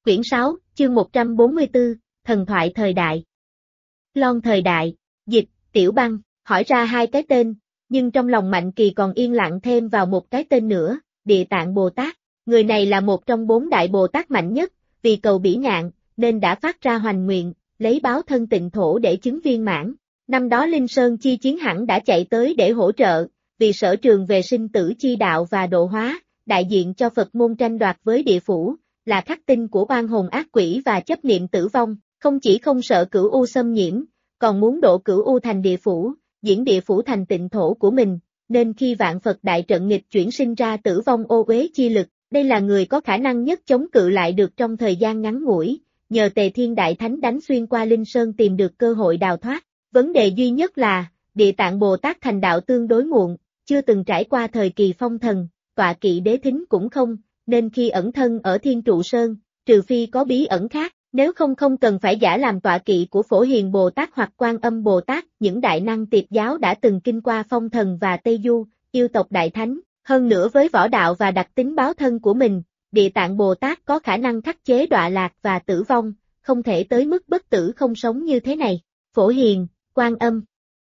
Quyển 6, chương 144, Thần thoại thời đại. Lon thời đại, dịch, Tiểu Băng, hỏi ra hai cái tên, nhưng trong lòng Mạnh Kỳ còn yên lặng thêm vào một cái tên nữa, Địa Tạng Bồ Tát. Người này là một trong 4 đại Bồ Tát mạnh nhất, vì cầu bỉ ngạn, nên đã phát ra hoành nguyện, lấy báo thân tịnh thổ để chứng viên mãn. Năm đó Linh Sơn chi chiến hẳn đã chạy tới để hỗ trợ, vì sở trường về sinh tử chi đạo và độ hóa, đại diện cho Phật môn tranh đoạt với địa phủ, là khắc tinh của oan hồn ác quỷ và chấp niệm tử vong, không chỉ không sợ cửu u xâm nhiễm, còn muốn độ cửu u thành địa phủ, diễn địa phủ thành tịnh thổ của mình, nên khi vạn Phật đại trận nghịch chuyển sinh ra tử vong ô uế chi lực, đây là người có khả năng nhất chống cự lại được trong thời gian ngắn ngủi, nhờ Tề Thiên Đại Thánh đánh xuyên qua Linh Sơn tìm được cơ hội đào thoát. Vấn đề duy nhất là, Địa Tạng Bồ Tát thành đạo tương đối muộn, chưa từng trải qua thời kỳ phong thần, tọa kỵ đế thính cũng không, nên khi ẩn thân ở Thiên Trụ Sơn, trừ phi có bí ẩn khác, nếu không cần phải giả làm tọa kỵ của Phổ Hiền Bồ Tát hoặc Quan Âm Bồ Tát, những đại năng tiệt giáo đã từng kinh qua phong thần và Tây Du, yêu tộc đại thánh, hơn nữa với võ đạo và đặc tính báo thân của mình, Địa Tạng Bồ Tát có khả năng khắc chế đọa lạc và tử vong, không thể tới mức bất tử không sống như thế này. Phổ Hiền, Quan Âm,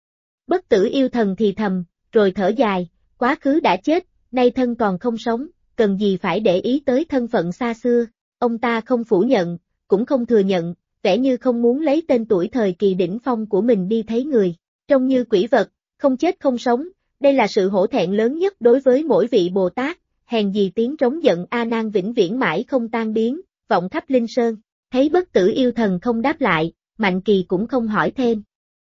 bất tử yêu thần thì thầm, rồi thở dài, quá khứ đã chết, nay thân còn không sống, cần gì phải để ý tới thân phận xa xưa. Ông ta không phủ nhận, cũng không thừa nhận, vẻ như không muốn lấy tên tuổi thời kỳ đỉnh phong của mình đi thấy người, trông như quỷ vật, không chết không sống, đây là sự hổ thẹn lớn nhất đối với mỗi vị Bồ Tát, hèn gì tiếng trống giận A Nan vĩnh viễn mãi không tan biến, vọng khắp Linh Sơn. Thấy bất tử yêu thần không đáp lại, Mạnh Kỳ cũng không hỏi thêm.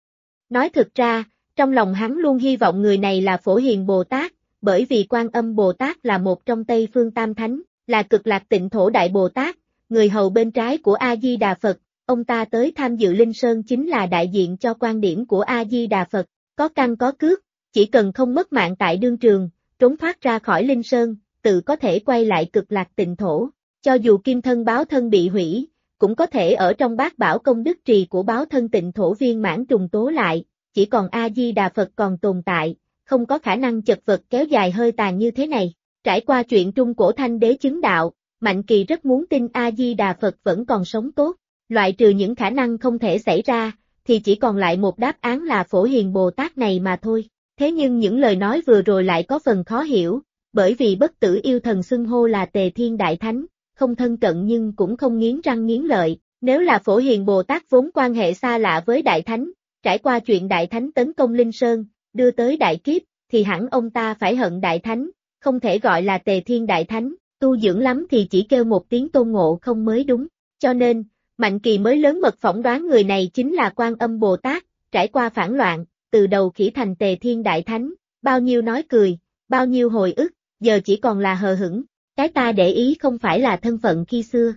Nói thực ra, trong lòng hắn luôn hy vọng người này là Phổ Hiền Bồ Tát, bởi vì Quan Âm Bồ Tát là một trong Tây Phương Tam Thánh, là cực lạc tịnh thổ đại Bồ Tát, người hầu bên trái của A-di-đà Phật, ông ta tới tham dự Linh Sơn chính là đại diện cho quan điểm của A-di-đà Phật, có căn có cước, chỉ cần không mất mạng tại đương trường, trốn thoát ra khỏi Linh Sơn, tự có thể quay lại cực lạc tịnh thổ, cho dù kim thân báo thân bị hủy, cũng có thể ở trong bát bảo công đức trì của báo thân tịnh thổ viên mãn trùng tố lại, chỉ còn A-di-đà Phật còn tồn tại, không có khả năng chật vật kéo dài hơi tàn như thế này. Trải qua chuyện Trung Cổ Thanh Đế chứng đạo, Mạnh Kỳ rất muốn tin A-di-đà Phật vẫn còn sống tốt, loại trừ những khả năng không thể xảy ra, thì chỉ còn lại một đáp án là Phổ Hiền Bồ Tát này mà thôi. Thế nhưng những lời nói vừa rồi lại có phần khó hiểu, bởi vì bất tử yêu thần xưng hô là Tề Thiên Đại Thánh, không thân cận nhưng cũng không nghiến răng nghiến lợi, nếu là Phổ Hiền Bồ Tát vốn quan hệ xa lạ với Đại Thánh, trải qua chuyện Đại Thánh tấn công Linh Sơn, đưa tới đại kiếp, thì hẳn ông ta phải hận Đại Thánh, không thể gọi là Tề Thiên Đại Thánh, tu dưỡng lắm thì chỉ kêu một tiếng Tôn Ngộ Không mới đúng, cho nên, Mạnh Kỳ mới lớn mật phỏng đoán người này chính là Quan Âm Bồ Tát, trải qua phản loạn, từ đầu khỉ thành Tề Thiên Đại Thánh, bao nhiêu nói cười, bao nhiêu hồi ức, giờ chỉ còn là hờ hững, cái ta để ý không phải là thân phận khi xưa.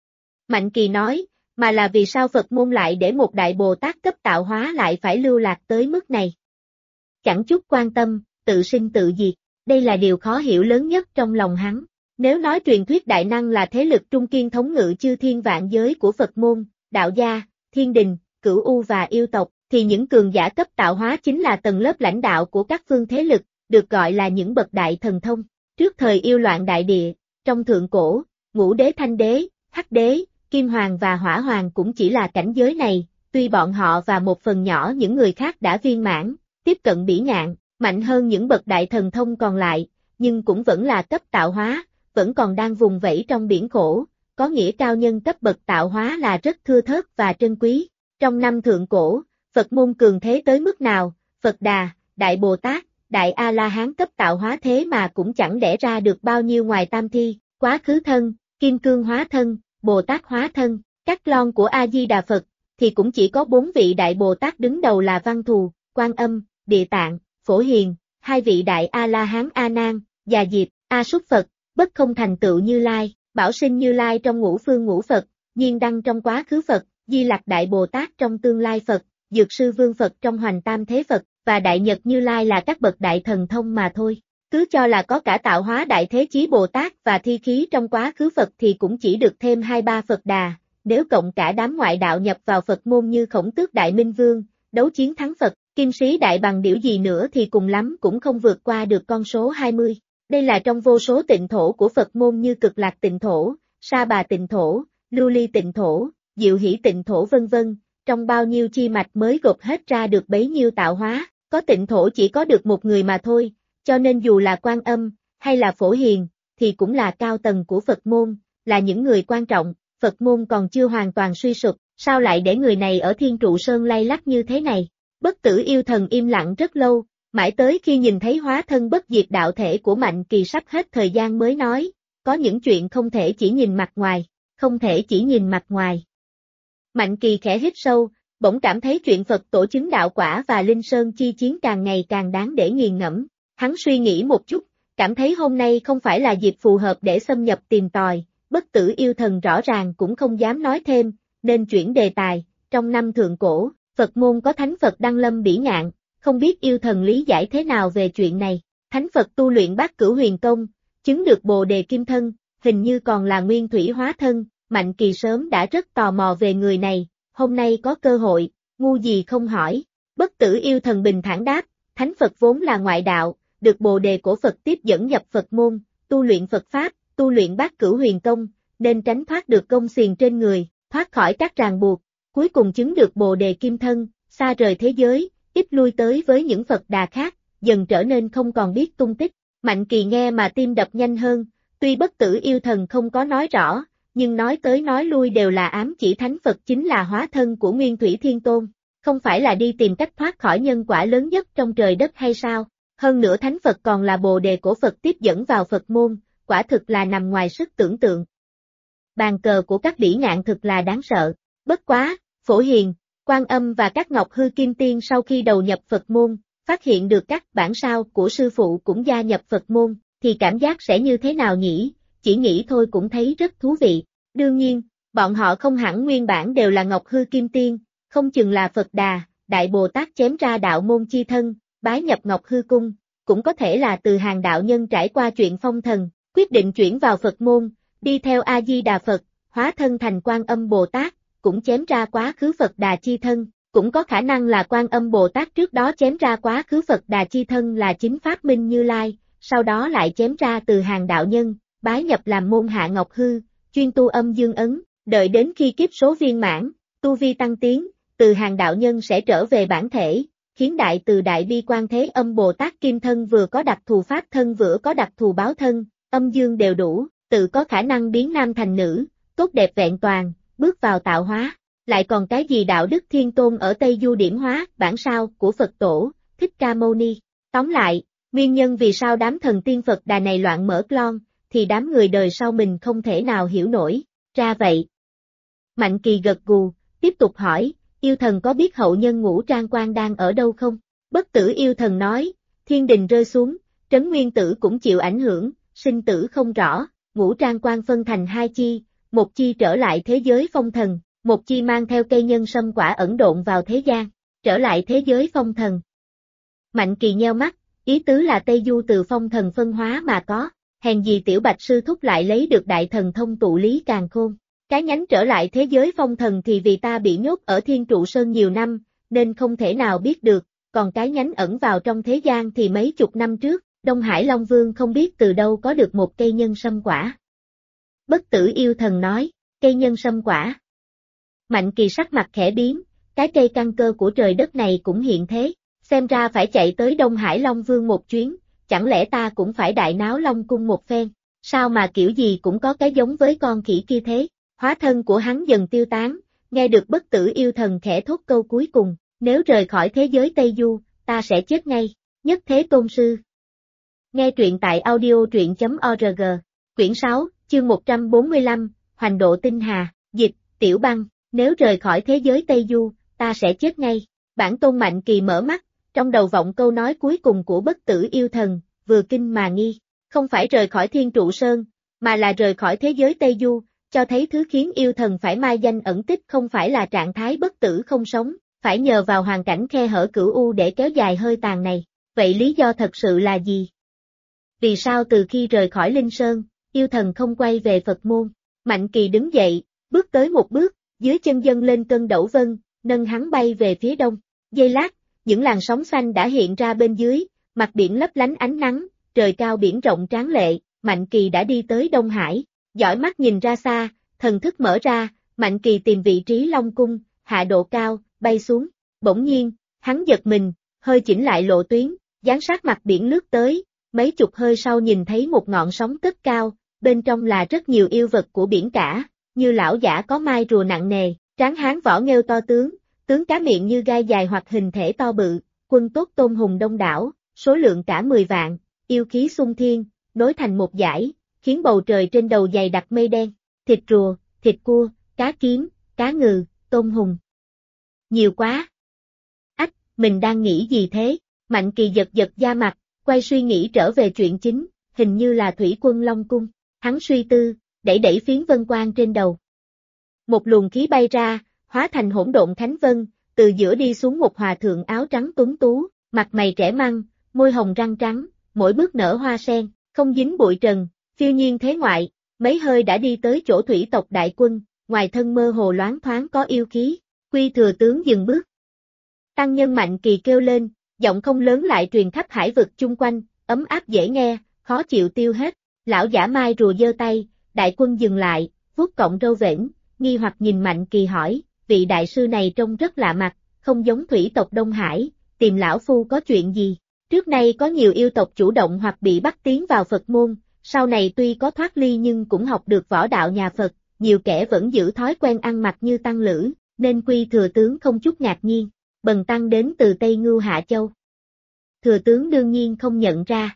Mạnh Kỳ nói, mà là vì sao Phật môn lại để một đại Bồ Tát cấp tạo hóa lại phải lưu lạc tới mức này. Chẳng chút quan tâm, tự sinh tự diệt, đây là điều khó hiểu lớn nhất trong lòng hắn. Nếu nói truyền thuyết đại năng là thế lực trung kiên thống ngự chư thiên vạn giới của Phật môn, đạo gia, thiên đình, cửu u và yêu tộc, thì những cường giả cấp tạo hóa chính là tầng lớp lãnh đạo của các phương thế lực, được gọi là những bậc đại thần thông. Trước thời yêu loạn đại địa, trong thượng cổ, Ngũ Đế Thanh Đế, Hắc Đế, Kim Hoàng và Hỏa Hoàng cũng chỉ là cảnh giới này, tuy bọn họ và một phần nhỏ những người khác đã viên mãn, tiếp cận bỉ ngạn, mạnh hơn những bậc đại thần thông còn lại, nhưng cũng vẫn là cấp tạo hóa, vẫn còn đang vùng vẫy trong biển khổ, có nghĩa cao nhân cấp bậc tạo hóa là rất thưa thớt và trân quý. Trong năm thượng cổ, Phật môn cường thế tới mức nào, Phật Đà, Đại Bồ Tát, Đại A-la-hán cấp tạo hóa thế mà cũng chẳng đẻ ra được bao nhiêu ngoài tam thi, quá khứ thân, kim cương hóa thân, Bồ Tát hóa thân, các lon của A-di-đà Phật, thì cũng chỉ có 4 vị Đại Bồ Tát đứng đầu là Văn Thù, Quan Âm, Địa Tạng, Phổ Hiền, 2 vị Đại A-la-hán A Nan, Già Diệp, A Súc Phật, bất không thành tựu Như Lai, Bảo Sinh Như Lai trong ngũ phương ngũ Phật, Nhiên Đăng trong quá khứ Phật, Di Lặc Đại Bồ Tát trong tương lai Phật, Dược Sư Vương Phật trong hoành tam thế Phật, và Đại Nhật Như Lai là các bậc đại thần thông mà thôi. Cứ cho là có cả tạo hóa Đại Thế Chí Bồ Tát và thi khí trong quá khứ Phật thì cũng chỉ được thêm 2-3 Phật Đà, nếu cộng cả đám ngoại đạo nhập vào Phật môn như Khổng Tước Đại Minh Vương, đấu chiến thắng Phật, Kim Sĩ Đại Bằng Điểu gì nữa thì cùng lắm cũng không vượt qua được con số 20. Đây là trong vô số tịnh thổ của Phật môn như Cực Lạc tịnh thổ, Sa Bà tịnh thổ, lưu ly tịnh thổ, diệu hỷ tịnh thổ vân vân, trong bao nhiêu chi mạch mới gộp hết ra được bấy nhiêu tạo hóa, có tịnh thổ chỉ có được một người mà thôi, cho nên dù là Quan Âm, hay là Phổ Hiền, thì cũng là cao tầng của Phật môn, là những người quan trọng, Phật môn còn chưa hoàn toàn suy sụp, sao lại để người này ở Thiên Trụ Sơn lay lắc như thế này? Bất Tử Yêu Thần im lặng rất lâu, mãi tới khi nhìn thấy hóa thân bất diệt đạo thể của Mạnh Kỳ sắp hết thời gian mới nói, có những chuyện không thể chỉ nhìn mặt ngoài, không thể chỉ nhìn mặt ngoài. Mạnh Kỳ khẽ hít sâu, bỗng cảm thấy chuyện Phật tổ chứng đạo quả và Linh Sơn chi chiến càng ngày càng đáng để nghiền ngẫm. Hắn suy nghĩ một chút, cảm thấy hôm nay không phải là dịp phù hợp để xâm nhập tìm tòi, Bất Tử Yêu Thần rõ ràng cũng không dám nói thêm, nên chuyển đề tài. Trong năm thượng cổ, Phật môn có Thánh Phật Đăng Lâm Bỉ Ngạn, không biết Yêu Thần lý giải thế nào về chuyện này. Thánh Phật tu luyện Bát Cửu Huyền Công, chứng được Bồ Đề Kim Thân, hình như còn là nguyên thủy hóa thân. Mạnh Kỳ sớm đã rất tò mò về người này, hôm nay có cơ hội, ngu gì không hỏi. Bất Tử Yêu Thần bình thản đáp, Thánh Phật vốn là ngoại đạo, được Bồ Đề của Phật tiếp dẫn nhập Phật môn, tu luyện Phật Pháp, tu luyện Bát Cửu Huyền Công, nên tránh thoát được công xiềng trên người, thoát khỏi các ràng buộc, cuối cùng chứng được Bồ Đề Kim Thân, xa rời thế giới, ít lui tới với những Phật Đà khác, dần trở nên không còn biết tung tích. Mạnh Kỳ nghe mà tim đập nhanh hơn, tuy Bất Tử Yêu Thần không có nói rõ, nhưng nói tới nói lui đều là ám chỉ Thánh Phật chính là hóa thân của Nguyên Thủy Thiên Tôn, không phải là đi tìm cách thoát khỏi nhân quả lớn nhất trong trời đất hay sao? Hơn nữa Thánh Phật còn là Bồ Đề của Phật tiếp dẫn vào Phật môn, quả thực là nằm ngoài sức tưởng tượng. Bàn cờ của các Bỉ Ngạn thực là đáng sợ, bất quá, Phổ Hiền, Quan Âm và các Ngọc Hư Kim Tiên sau khi đầu nhập Phật môn, phát hiện được các bản sao của sư phụ cũng gia nhập Phật môn, thì cảm giác sẽ như thế nào nhỉ? Chỉ nghĩ thôi cũng thấy rất thú vị. Đương nhiên, bọn họ không hẳn nguyên bản đều là Ngọc Hư Kim Tiên, không chừng là Phật Đà, Đại Bồ Tát chém ra đạo môn chi thân, bái nhập Ngọc Hư Cung, cũng có thể là từ hàng đạo nhân trải qua chuyện phong thần, quyết định chuyển vào Phật môn, đi theo A-di-đà Phật, hóa thân thành Quan Âm Bồ Tát, cũng chém ra quá khứ Phật Đà chi thân, cũng có khả năng là Quan Âm Bồ Tát trước đó chém ra quá khứ Phật Đà chi thân là chính Pháp Minh Như Lai, sau đó lại chém ra từ hàng đạo nhân, bái nhập làm môn hạ Ngọc Hư, chuyên tu âm dương ấn, đợi đến khi kiếp số viên mãn, tu vi tăng tiến, từ hàng đạo nhân sẽ trở về bản thể, khiến đại từ đại bi Quan Thế Âm Bồ Tát kim thân vừa có đặc thù pháp thân vừa có đặc thù báo thân, âm dương đều đủ, tự có khả năng biến nam thành nữ, tốt đẹp vẹn toàn, bước vào tạo hóa. Lại còn cái gì đạo đức thiên tôn ở Tây Du điểm hóa, bản sao của Phật tổ, Thích Ca Mâu Ni. Tóm lại, nguyên nhân vì sao đám thần tiên Phật Đà này loạn mở clon, thì đám người đời sau mình không thể nào hiểu nổi, ra vậy. Mạnh Kỳ gật gù, tiếp tục hỏi, Yêu Thần có biết hậu nhân Ngũ Trang Quan đang ở đâu không? Bất Tử Yêu Thần nói, thiên đình rơi xuống, Trấn Nguyên Tử cũng chịu ảnh hưởng, sinh tử không rõ, Ngũ Trang Quan phân thành hai chi, một chi trở lại thế giới phong thần, một chi mang theo cây nhân sâm quả ẩn độn vào thế gian, trở lại thế giới phong thần. Mạnh Kỳ nheo mắt, ý tứ là Tây Du từ phong thần phân hóa mà có, hèn gì Tiểu Bạch Sư Thúc lại lấy được đại thần thông tụ lý càn khôn. Cái nhánh trở lại thế giới phong thần thì vì ta bị nhốt ở Thiên Trụ Sơn nhiều năm, nên không thể nào biết được, còn cái nhánh ẩn vào trong thế gian thì mấy chục năm trước, Đông Hải Long Vương không biết từ đâu có được một cây nhân sâm quả. Bất Tử Yêu Thần nói, cây nhân sâm quả. Mạnh Kỳ sắc mặt khẽ biến, cái cây căn cơ của trời đất này cũng hiện thế, xem ra phải chạy tới Đông Hải Long Vương một chuyến, chẳng lẽ ta cũng phải đại náo Long Cung một phen, sao mà kiểu gì cũng có cái giống với con khỉ kia thế. Hóa thân của hắn dần tiêu tán, nghe được Bất Tử Yêu Thần khẽ thốt câu cuối cùng, nếu rời khỏi thế giới Tây Du, ta sẽ chết ngay, Nhất Thế Tôn Sư. Nghe truyện tại audio.org, quyển 6, chương 145, Hoành Độ Tinh Hà, dịch, Tiểu Băng, nếu rời khỏi thế giới Tây Du, ta sẽ chết ngay. Bản Tôn Mạnh Kỳ mở mắt, trong đầu vọng câu nói cuối cùng của Bất Tử Yêu Thần, vừa kinh mà nghi, không phải rời khỏi Thiên Trụ Sơn, mà là rời khỏi thế giới Tây Du, cho thấy thứ khiến yêu thần phải mai danh ẩn tích không phải là trạng thái bất tử không sống, phải nhờ vào hoàn cảnh khe hở cửu u để kéo dài hơi tàn này. Vậy lý do thật sự là gì? Vì sao từ khi rời khỏi Linh Sơn, yêu thần không quay về Phật môn? Mạnh Kỳ đứng dậy, bước tới một bước, dưới chân dâng lên cơn đẩu vân, nâng hắn bay về phía đông. Giây lát, những làn sóng xanh đã hiện ra bên dưới, mặt biển lấp lánh ánh nắng, trời cao biển rộng tráng lệ, Mạnh Kỳ đã đi tới Đông Hải. Dõi mắt nhìn ra xa, thần thức mở ra, Mạnh Kỳ tìm vị trí Long Cung, hạ độ cao, bay xuống. Bỗng nhiên, hắn giật mình, hơi chỉnh lại lộ tuyến, dán sát mặt biển lướt tới, mấy chục hơi sau nhìn thấy một ngọn sóng tất cao, bên trong là rất nhiều yêu vật của biển cả, như lão giả có mai rùa nặng nề, tráng hán võ nghêu to tướng cá miệng như gai dài hoặc hình thể to bự, quân tốt tôm hùng đông đảo, số lượng cả 10 vạn, yêu khí xung thiên, nối thành một dải, khiến bầu trời trên đầu dày đặc mây đen, thịt rùa, thịt cua, cá kiếm, cá ngừ, tôm hùng. Nhiều quá. Ách, mình đang nghĩ gì thế? Mạnh Kỳ giật giật da mặt, quay suy nghĩ trở về chuyện chính, hình như là thủy quân Long Cung. Hắn suy tư, đẩy phiến vân quang trên đầu. Một luồng khí bay ra, hóa thành hỗn độn thánh vân, từ giữa đi xuống một hòa thượng áo trắng tuấn tú, mặt mày trẻ măng, môi hồng răng trắng, mỗi bước nở hoa sen, không dính bụi trần, phiêu nhiên thế ngoại, mấy hơi đã đi tới chỗ thủy tộc đại quân, ngoài thân mơ hồ loáng thoáng có yêu khí. Quy thừa tướng dừng bước. Tăng nhân Mạnh Kỳ kêu lên, giọng không lớn lại truyền khắp hải vực chung quanh, ấm áp dễ nghe, khó chịu tiêu hết. Lão giả mai rùa giơ tay, đại quân dừng lại, vuốt cọng râu vểnh, nghi hoặc nhìn Mạnh Kỳ hỏi, vị đại sư này trông rất lạ mặt, không giống thủy tộc Đông Hải, tìm lão phu có chuyện gì? Trước nay có nhiều yêu tộc chủ động hoặc bị bắt tiến vào Phật môn, sau này tuy có thoát ly nhưng cũng học được võ đạo nhà Phật, nhiều kẻ vẫn giữ thói quen ăn mặc như tăng lữ, nên Quy thừa tướng không chút ngạc nhiên. Bần tăng đến từ Tây Ngưu Hạ Châu. Thừa tướng đương nhiên không nhận ra.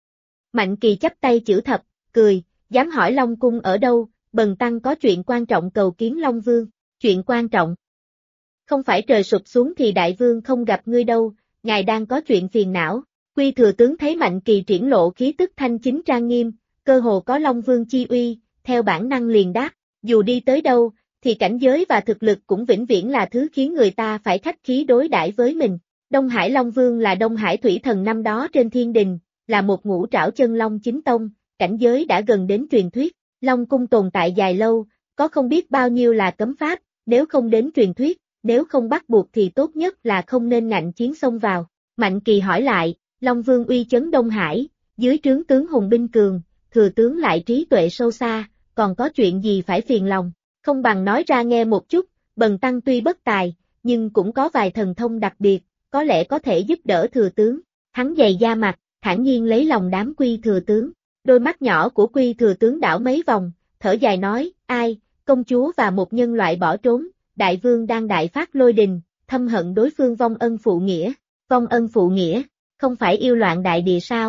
Mạnh Kỳ chắp tay chữ thập, cười, dám hỏi Long Cung ở đâu, bần tăng có chuyện quan trọng cầu kiến Long Vương. Chuyện quan trọng? Không phải trời sụp xuống thì đại vương không gặp ngươi đâu, ngài đang có chuyện phiền não. Quy thừa tướng thấy Mạnh Kỳ triển lộ khí tức thanh chính trang nghiêm, cơ hồ có Long Vương chi uy, theo bản năng liền đáp, dù đi tới đâu, thì cảnh giới và thực lực cũng vĩnh viễn là thứ khiến người ta phải khách khí đối đãi với mình. Đông Hải Long Vương là Đông Hải Thủy Thần năm đó trên thiên đình, là một ngũ trảo chân long chính tông, cảnh giới đã gần đến truyền thuyết. Long Cung tồn tại dài lâu, có không biết bao nhiêu là cấm pháp, nếu không đến truyền thuyết, nếu không bắt buộc thì tốt nhất là không nên ngạnh chiến xông vào. Mạnh Kỳ hỏi lại, Long Vương uy chấn Đông Hải, dưới trướng tướng hùng binh cường, thừa tướng lại trí tuệ sâu xa, còn có chuyện gì phải phiền lòng? Không bằng nói ra nghe một chút, bần tăng tuy bất tài, nhưng cũng có vài thần thông đặc biệt, có lẽ có thể giúp đỡ thừa tướng. Hắn dày da mặt, thản nhiên lấy lòng đám Quy thừa tướng. Đôi mắt nhỏ của Quy thừa tướng đảo mấy vòng, thở dài nói, ai, công chúa và một nhân loại bỏ trốn, đại vương đang đại phát lôi đình, thâm hận đối phương vong ân phụ nghĩa. Vong ân phụ nghĩa, không phải yêu loạn đại địa sao?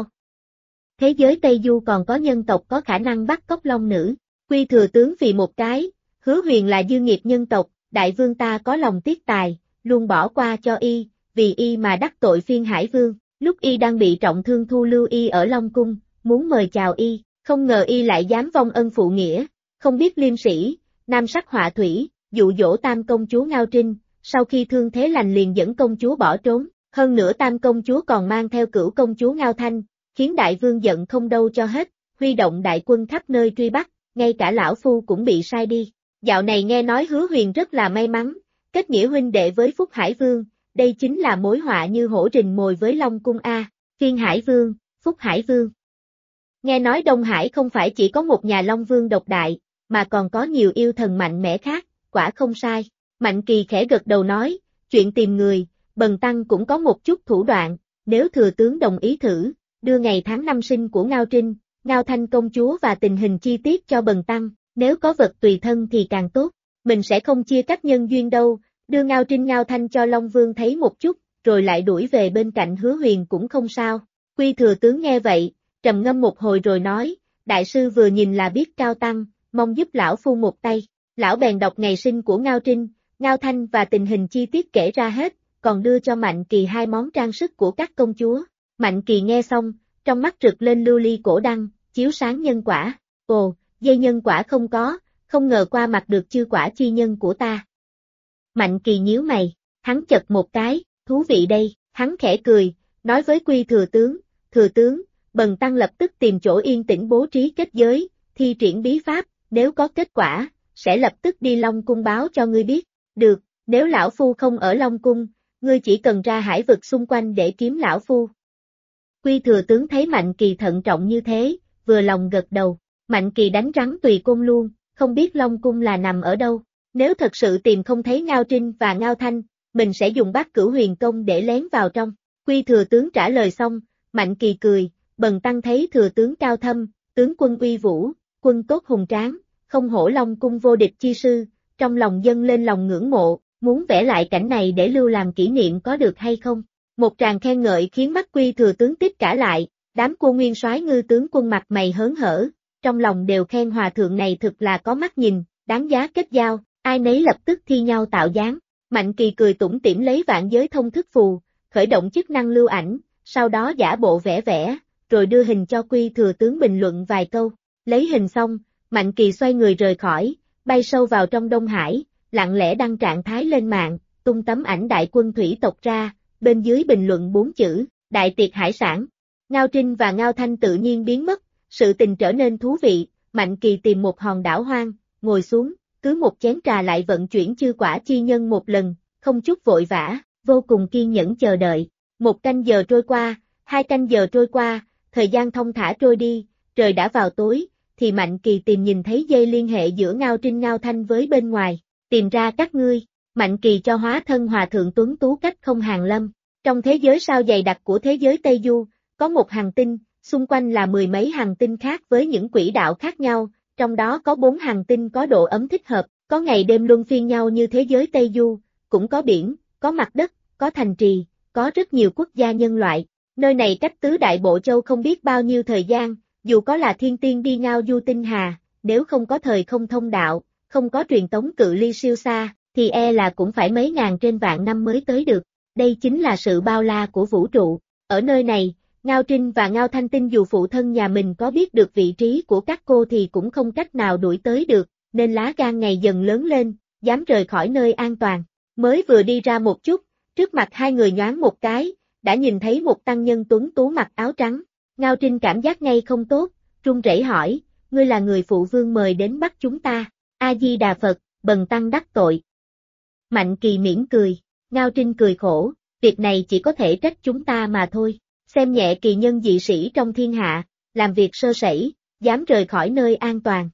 Thế giới Tây Du còn có nhân tộc có khả năng bắt cóc long nữ. Quy thừa tướng vì một cái, Hứa Huyền là dư nghiệp nhân tộc, đại vương ta có lòng tiếc tài, luôn bỏ qua cho y, vì y mà đắc tội Phiên Hải Vương. Lúc y đang bị trọng thương thu lưu y ở Long Cung, muốn mời chào y, không ngờ y lại dám vong ân phụ nghĩa, không biết liêm sĩ, nam sắc họa thủy, dụ dỗ Tam công chúa Ngao Trinh, sau khi thương thế lành liền dẫn công chúa bỏ trốn, hơn nữa Tam công chúa còn mang theo cửu công chúa Ngao Thanh, khiến đại vương giận không đâu cho hết, huy động đại quân khắp nơi truy bắt, ngay cả lão phu cũng bị sai đi. Dạo này nghe nói Hứa Huyền rất là may mắn, kết nghĩa huynh đệ với Phúc Hải Vương, đây chính là mối họa như hổ rình mồi với Long Cung a. Phiên Hải Vương, Phúc Hải Vương. Nghe nói Đông Hải không phải chỉ có một nhà Long Vương độc đại, mà còn có nhiều yêu thần mạnh mẽ khác, quả không sai. Mạnh Kỳ khẽ gật đầu nói, chuyện tìm người, bần tăng cũng có một chút thủ đoạn, nếu thừa tướng đồng ý thử, đưa ngày tháng năm sinh của Ngao Trinh, Ngao Thanh công chúa và tình hình chi tiết cho bần tăng, nếu có vật tùy thân thì càng tốt, mình sẽ không chia cắt nhân duyên đâu, đưa Ngao Trinh Ngao Thanh cho Long Vương thấy một chút, rồi lại đuổi về bên cạnh Hứa Huyền cũng không sao. Quy thừa tướng nghe vậy, trầm ngâm một hồi rồi nói, đại sư vừa nhìn là biết cao tăng, mong giúp lão phu một tay. Lão bèn đọc ngày sinh của Ngao Trinh, Ngao Thanh và tình hình chi tiết kể ra hết, còn đưa cho Mạnh Kỳ 2 món trang sức của các công chúa. Mạnh Kỳ nghe xong, trong mắt rực lên lưu ly cổ đăng, chiếu sáng nhân quả. Ồ, dây nhân quả không có, không ngờ qua mặt được chư quả chi nhân của ta. Mạnh Kỳ nhíu mày, hắn chật một cái, thú vị đây, hắn khẽ cười, nói với Quy thừa tướng, bần tăng lập tức tìm chỗ yên tĩnh bố trí kết giới, thi triển bí pháp, nếu có kết quả, sẽ lập tức đi Long Cung báo cho ngươi biết. Được, nếu lão phu không ở Long Cung, ngươi chỉ cần ra hải vực xung quanh để kiếm lão phu. Quy thừa tướng thấy Mạnh Kỳ thận trọng như thế, vừa lòng gật đầu. Mạnh Kỳ đánh rắn tùy côn luôn, không biết Long Cung là nằm ở đâu. Nếu thật sự tìm không thấy Ngao Trinh và Ngao Thanh, mình sẽ dùng Bát Cửu Huyền Công để lén vào trong. Quy thừa tướng trả lời xong, Mạnh Kỳ cười, Bần tăng thấy thừa tướng cao thâm, tướng quân uy vũ, quân tốt hùng tráng, không hổ Long Cung vô địch chi sư, trong lòng dâng lên lòng ngưỡng mộ, muốn vẽ lại cảnh này để lưu làm kỷ niệm có được hay không? Một tràng khen ngợi khiến mắt Quy thừa tướng tiếp cả lại, đám cô nguyên soái ngư tướng quân mặt mày hớn hở, trong lòng đều khen hòa thượng này thực là có mắt nhìn, đáng giá kết giao, ai nấy lập tức thi nhau tạo dáng. Mạnh Kỳ cười tủm tỉm lấy vạn giới thông thức phù, khởi động chức năng lưu ảnh, sau đó giả bộ vẽ, rồi đưa hình cho Quy thừa tướng bình luận vài câu. Lấy hình xong, Mạnh Kỳ xoay người rời khỏi, bay sâu vào trong Đông Hải, lặng lẽ đăng trạng thái lên mạng, tung tấm ảnh đại quân thủy tộc ra, bên dưới bình luận 4 chữ, đại tiệc hải sản. Ngao Trinh và Ngao Thanh tự nhiên biến mất, sự tình trở nên thú vị, Mạnh Kỳ tìm một hòn đảo hoang, ngồi xuống, cứ một chén trà lại vận chuyển chư quả chi nhân một lần, không chút vội vã, vô cùng kiên nhẫn chờ đợi. 1 canh giờ trôi qua, 2 canh giờ trôi qua, thời gian thong thả trôi đi, trời đã vào tối, thì Mạnh Kỳ tìm nhìn thấy dây liên hệ giữa Ngao Trinh Ngao Thanh với bên ngoài, tìm ra các ngươi, Mạnh Kỳ cho hóa thân hòa thượng tuấn tú cách không hàng lâm. Trong thế giới sao dày đặc của thế giới Tây Du, có một hành tinh, xung quanh là 10 mấy hành tinh khác với những quỹ đạo khác nhau, trong đó có 4 hành tinh có độ ấm thích hợp, có ngày đêm luân phiên nhau như thế giới Tây Du, cũng có biển, có mặt đất, có thành trì, có rất nhiều quốc gia nhân loại. Nơi này cách tứ đại bộ châu không biết bao nhiêu thời gian, dù có là thiên tiên đi ngao du tinh hà, nếu không có thời không thông đạo, không có truyền tống cự ly siêu xa, thì là cũng phải mấy ngàn trên vạn năm mới tới được. Đây chính là sự bao la của vũ trụ. Ở nơi này, Ngao Trinh và Ngao Thanh tin dù phụ thân nhà mình có biết được vị trí của các cô thì cũng không cách nào đuổi tới được, nên lá gan ngày dần lớn lên, dám rời khỏi nơi an toàn. Mới vừa đi ra một chút, trước mặt hai người nhoáng một cái, đã nhìn thấy một tăng nhân tuấn tú mặc áo trắng. Ngao Trinh cảm giác ngay không tốt, run rẩy hỏi, ngươi là người phụ vương mời đến bắt chúng ta, A-di-đà Phật, bần tăng đắc tội. Mạnh Kỳ mỉm cười, Ngao Trinh cười khổ, việc này chỉ có thể trách chúng ta mà thôi, xem nhẹ kỳ nhân dị sĩ trong thiên hạ, làm việc sơ sẩy, dám rời khỏi nơi an toàn,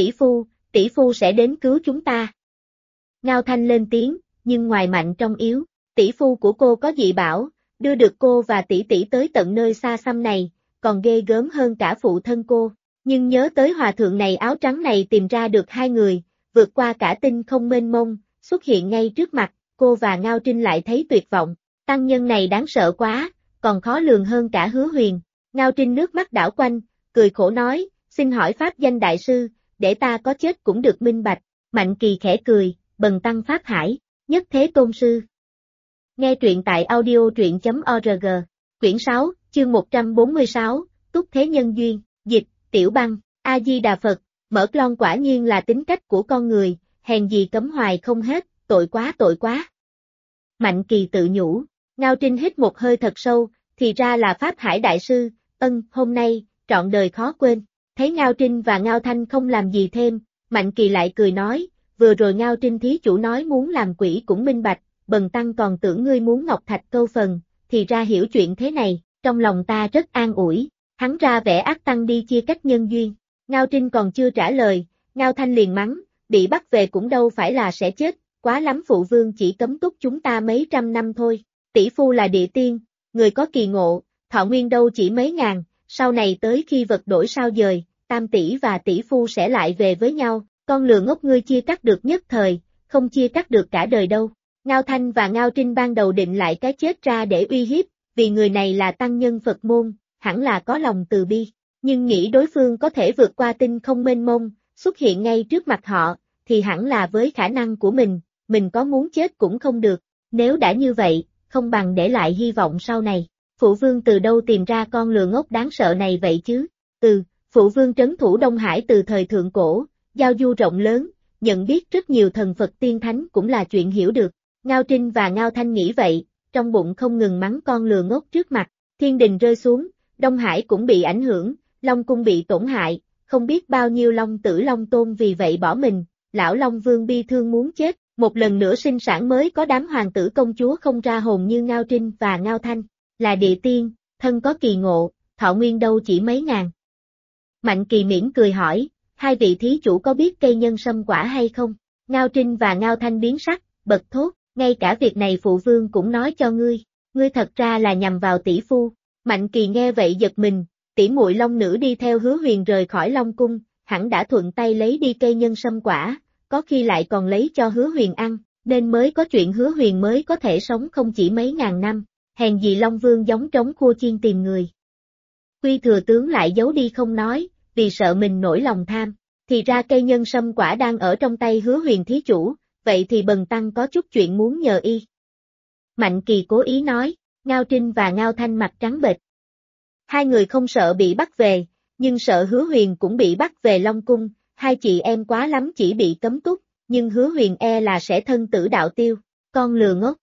tỷ phu sẽ đến cứu chúng ta. Ngao Thanh lên tiếng, nhưng ngoài mạnh trong yếu, tỷ phu của cô có dị bảo, đưa được cô và tỷ tỷ tới tận nơi xa xăm này, còn ghê gớm hơn cả phụ thân cô, nhưng nhớ tới hòa thượng này áo trắng này tìm ra được hai người, vượt qua cả tinh không mênh mông, xuất hiện ngay trước mặt, cô và Ngao Trinh lại thấy tuyệt vọng, tăng nhân này đáng sợ quá, còn khó lường hơn cả Hứa Huyền. Ngao Trinh nước mắt đảo quanh, cười khổ nói, xin hỏi pháp danh đại sư, để ta có chết cũng được minh bạch. Mạnh Kỳ khẽ cười, bần tăng Pháp Hải, nhất thế tôn sư. Nghe truyện tại audio truyện.org, quyển 6, chương 146, Túc Thế Nhân Duyên, dịch, Tiểu Băng, A-di-đà Phật, mở clon quả nhiên là tính cách của con người, hèn gì cấm hoài không hết, tội quá. Mạnh Kỳ tự nhủ, Ngao Trinh hít một hơi thật sâu, thì ra là Pháp Hải đại sư, hôm nay, trọn đời khó quên. Thấy Ngao Trinh và Ngao Thanh không làm gì thêm, Mạnh Kỳ lại cười nói, vừa rồi Ngao Trinh thí chủ nói muốn làm quỷ cũng minh bạch, bần tăng còn tưởng ngươi muốn ngọc thạch câu phần, thì ra hiểu chuyện thế này, trong lòng ta rất an ủi, hắn ra vẻ ác tăng đi chia cách nhân duyên. Ngao Trinh còn chưa trả lời, Ngao Thanh liền mắng, bị bắt về cũng đâu phải là sẽ chết, quá lắm phụ vương chỉ cấm túc chúng ta mấy trăm năm thôi, tỷ phu là địa tiên, người có kỳ ngộ, thọ nguyên đâu chỉ mấy ngàn, sau này tới khi vật đổi sao dời, tam tỷ và tỷ phu sẽ lại về với nhau, con lừa ngốc ngươi chia cắt được nhất thời, không chia cắt được cả đời đâu. Ngao Thanh và Ngao Trinh ban đầu định lại cái chết ra để uy hiếp, vì người này là tăng nhân Phật môn, hẳn là có lòng từ bi, nhưng nghĩ đối phương có thể vượt qua tinh không mênh mông, xuất hiện ngay trước mặt họ, thì hẳn là với khả năng của mình có muốn chết cũng không được, nếu đã như vậy, không bằng để lại hy vọng sau này. Phụ vương từ đâu tìm ra con lừa ngốc đáng sợ này vậy chứ? Phụ vương trấn thủ Đông Hải từ thời thượng cổ, giao du rộng lớn, nhận biết rất nhiều thần Phật tiên thánh cũng là chuyện hiểu được. Ngao Trinh và Ngao Thanh nghĩ vậy, trong bụng không ngừng mắng con lừa ngốc trước mặt, thiên đình rơi xuống, Đông Hải cũng bị ảnh hưởng, Long Cung bị tổn hại, không biết bao nhiêu Long Tử Long Tôn vì vậy bỏ mình, lão Long Vương bi thương muốn chết, một lần nữa sinh sản mới có đám hoàng tử công chúa không ra hồn như Ngao Trinh và Ngao Thanh, là địa tiên, thân có kỳ ngộ, thọ nguyên đâu chỉ mấy ngàn. Mạnh Kỳ mỉm cười hỏi, hai vị thí chủ có biết cây nhân sâm quả hay không? Ngao Trinh và Ngao Thanh biến sắc, bật thốt, ngay cả việc này phụ vương cũng nói cho ngươi thật ra là nhằm vào tỷ phu. Mạnh Kỳ nghe vậy giật mình, tỷ muội Long nữ đi theo Hứa Huyền rời khỏi Long cung, hẳn đã thuận tay lấy đi cây nhân sâm quả, có khi lại còn lấy cho Hứa Huyền ăn, nên mới có chuyện Hứa Huyền mới có thể sống không chỉ mấy ngàn năm, hèn gì Long Vương giống trống khua chiên tìm người. Quy thừa tướng lại giấu đi không nói, vì sợ mình nổi lòng tham, thì ra cây nhân sâm quả đang ở trong tay Hứa Huyền thí chủ, vậy thì bần tăng có chút chuyện muốn nhờ y. Mạnh Kỳ cố ý nói, Ngao Trinh và Ngao Thanh mặt trắng bệch. Hai người không sợ bị bắt về, nhưng sợ Hứa Huyền cũng bị bắt về Long cung, hai chị em quá lắm chỉ bị cấm túc, nhưng Hứa Huyền e là sẽ thân tử đạo tiêu, con lừa ngốc.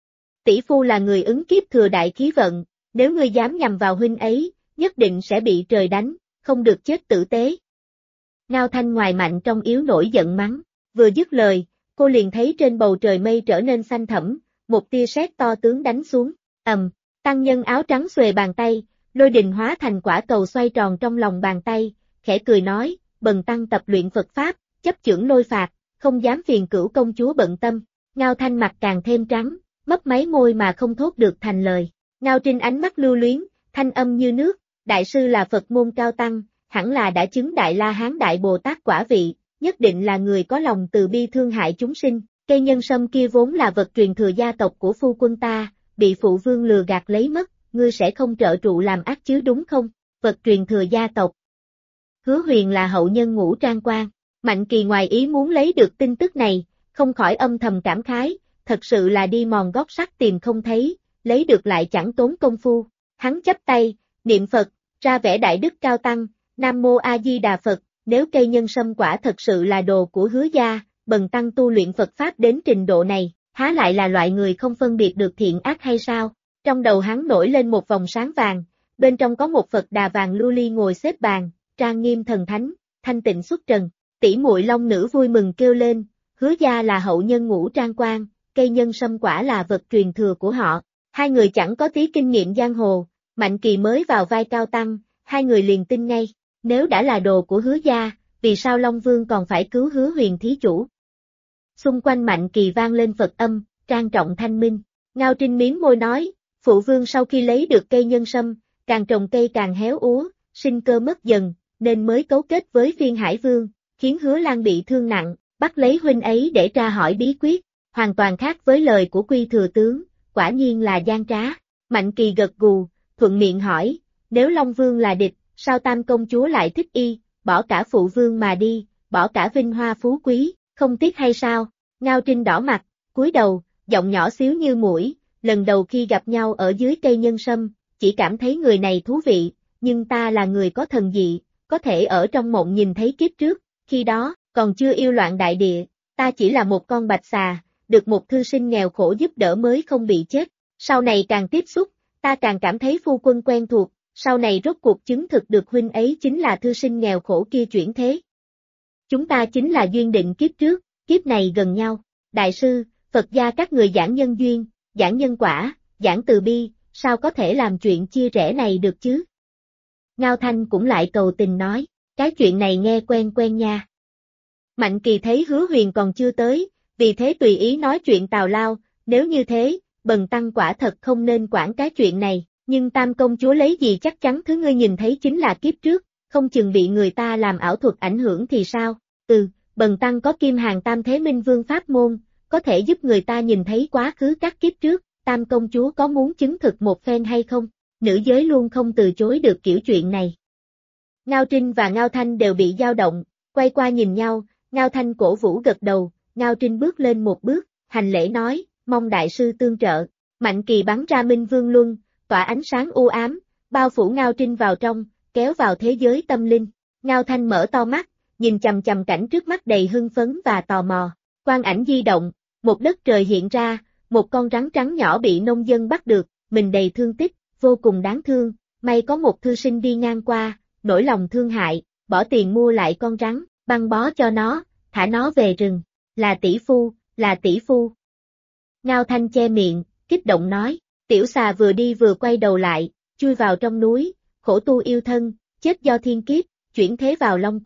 Tỷ phu là người ứng kiếp thừa đại khí vận, nếu ngươi dám nhằm vào huynh ấy, nhất định sẽ bị trời đánh, không được chết tử tế. Ngao Thanh ngoài mạnh trong yếu nổi giận mắng, vừa dứt lời, cô liền thấy trên bầu trời mây trở nên xanh thẫm, một tia sét to tướng đánh xuống, tăng nhân áo trắng xuề bàn tay, lôi đình hóa thành quả cầu xoay tròn trong lòng bàn tay, khẽ cười nói, bần tăng tập luyện Phật Pháp, chấp chưởng lôi phạt, không dám phiền cửu công chúa bận tâm. Ngao Thanh mặt càng thêm trắng, mấp máy môi mà không thốt được thành lời. Ngao Trinh ánh mắt lưu luyến, thanh âm như nước, đại sư là Phật môn cao tăng, hẳn là đã chứng Đại La Hán Đại Bồ Tát quả vị, nhất định là người có lòng từ bi thương hại chúng sinh. Cây nhân sâm kia vốn là vật truyền thừa gia tộc của phu quân ta, bị phụ vương lừa gạt lấy mất, ngươi sẽ không trợ trụ làm ác chứ đúng không? Vật truyền thừa gia tộc. Hứa Huyền là hậu nhân Ngũ Trang Quan. Mạnh Kỳ ngoài ý muốn lấy được tin tức này, không khỏi âm thầm cảm khái, thật sự là đi mòn gót sắt tìm không thấy, lấy được lại chẳng tốn công phu. Hắn chắp tay, niệm Phật, ra vẻ đại đức cao tăng, Nam Mô A Di Đà Phật, nếu cây nhân sâm quả thật sự là đồ của Hứa gia, bần tăng tu luyện Phật Pháp đến trình độ này, há lại là loại người không phân biệt được thiện ác hay sao? Trong đầu hắn nổi lên một vòng sáng vàng, bên trong có một Phật đà vàng lưu ly ngồi xếp bàn, trang nghiêm thần thánh, thanh tịnh xuất trần. Tỷ muội Long nữ vui mừng kêu lên, Hứa gia là hậu nhân Ngũ Trang Quan, cây nhân sâm quả là vật truyền thừa của họ. Hai người chẳng có tí kinh nghiệm giang hồ, Mạnh Kỳ mới vào vai cao tăng, hai người liền tin ngay, nếu đã là đồ của Hứa gia, vì sao Long Vương còn phải cứu Hứa Huyền thí chủ? Xung quanh Mạnh Kỳ vang lên Phật âm, trang trọng thanh minh. Ngao Trinh miếm môi nói, phụ vương sau khi lấy được cây nhân sâm, càng trồng cây càng héo úa, sinh cơ mất dần, nên mới cấu kết với Phiên Hải Vương, khiến Hứa Lan bị thương nặng, bắt lấy huynh ấy để tra hỏi bí quyết, hoàn toàn khác với lời của Quy thừa tướng, quả nhiên là gian trá. Mạnh Kỳ gật gù, thuận miệng hỏi, nếu Long Vương là địch, sao Tam công chúa lại thích y, bỏ cả phụ vương mà đi, bỏ cả vinh hoa phú quý, không tiếc hay sao? Ngao Trinh đỏ mặt, cúi đầu, giọng nhỏ xíu như muỗi, lần đầu khi gặp nhau ở dưới cây nhân sâm, chỉ cảm thấy người này thú vị, nhưng ta là người có thần dị, có thể ở trong mộng nhìn thấy kiếp trước, khi đó, còn chưa yêu loạn đại địa, ta chỉ là một con bạch xà, được một thư sinh nghèo khổ giúp đỡ mới không bị chết, sau này càng tiếp xúc, ta càng cảm thấy phu quân quen thuộc, sau này rốt cuộc chứng thực được huynh ấy chính là thư sinh nghèo khổ kia chuyển thế. Chúng ta chính là duyên định kiếp trước, kiếp này gần nhau, đại sư, Phật gia các người giảng nhân duyên, giảng nhân quả, giảng từ bi, sao có thể làm chuyện chia rẽ này được chứ? Ngao Thanh cũng lại cầu tình nói, cái chuyện này nghe quen quen nha. Mạnh Kỳ thấy Hứa Huyền còn chưa tới, vì thế tùy ý nói chuyện tào lao, nếu như thế, bần tăng quả thật không nên quản cái chuyện này, nhưng Tam công chúa lấy gì chắc chắn thứ ngươi nhìn thấy chính là kiếp trước, không chừng bị người ta làm ảo thuật ảnh hưởng thì sao? Bần tăng có Kim Hàng Tam Thế Minh Vương pháp môn, có thể giúp người ta nhìn thấy quá khứ các kiếp trước, Tam công chúa có muốn chứng thực một phen hay không? Nữ giới luôn không từ chối được kiểu chuyện này. Ngao Trinh và Ngao Thanh đều bị dao động, quay qua nhìn nhau, Ngao Thanh cổ vũ gật đầu, Ngao Trinh bước lên một bước, hành lễ nói, mong đại sư tương trợ. Mạnh Kỳ bắn ra Minh Vương Luân, tỏa ánh sáng u ám, bao phủ Ngao Trinh vào trong, kéo vào thế giới tâm linh. Ngao Thanh mở to mắt, nhìn chằm chằm cảnh trước mắt đầy hưng phấn và tò mò. Quang ảnh di động, một đất trời hiện ra, một con rắn trắng nhỏ bị nông dân bắt được, mình đầy thương tích, vô cùng đáng thương. May có một thư sinh đi ngang qua, nỗi lòng thương hại, bỏ tiền mua lại con rắn, băng bó cho nó, thả nó về rừng. Là tỷ phu, là tỷ phu. Ngao Thanh che miệng, kích động nói, tiểu xà vừa đi vừa quay đầu lại, chui vào trong núi, khổ tu yêu thân, chết do thiên kiếp, chuyển thế vào Long cung.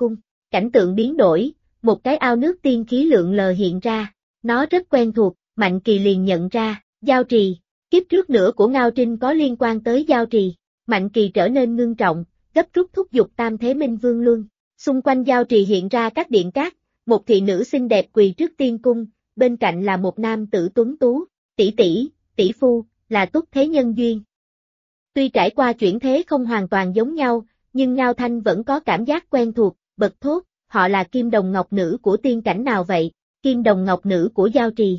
cảnh tượng biến đổi, một cái ao nước tiên khí lượng lờ hiện ra, nó rất quen thuộc, Mạnh Kỳ liền nhận ra, giao trì, kiếp trước nữa của Ngao Trinh có liên quan tới giao trì, Mạnh Kỳ trở nên ngưng trọng, gấp rút thúc giục Tam Thế Minh Vương Luân, xung quanh giao trì hiện ra các điện cát, một thị nữ xinh đẹp quỳ trước tiên cung, bên cạnh là một nam tử tuấn tú, tỷ phu, là Túc Thế Nhân Duyên. Tuy trải qua chuyển thế không hoàn toàn giống nhau, nhưng Ngao Thanh vẫn có cảm giác quen thuộc, bật thốt, họ là Kim Đồng Ngọc Nữ của tiên cảnh nào vậy, Kim Đồng Ngọc Nữ của giao trì.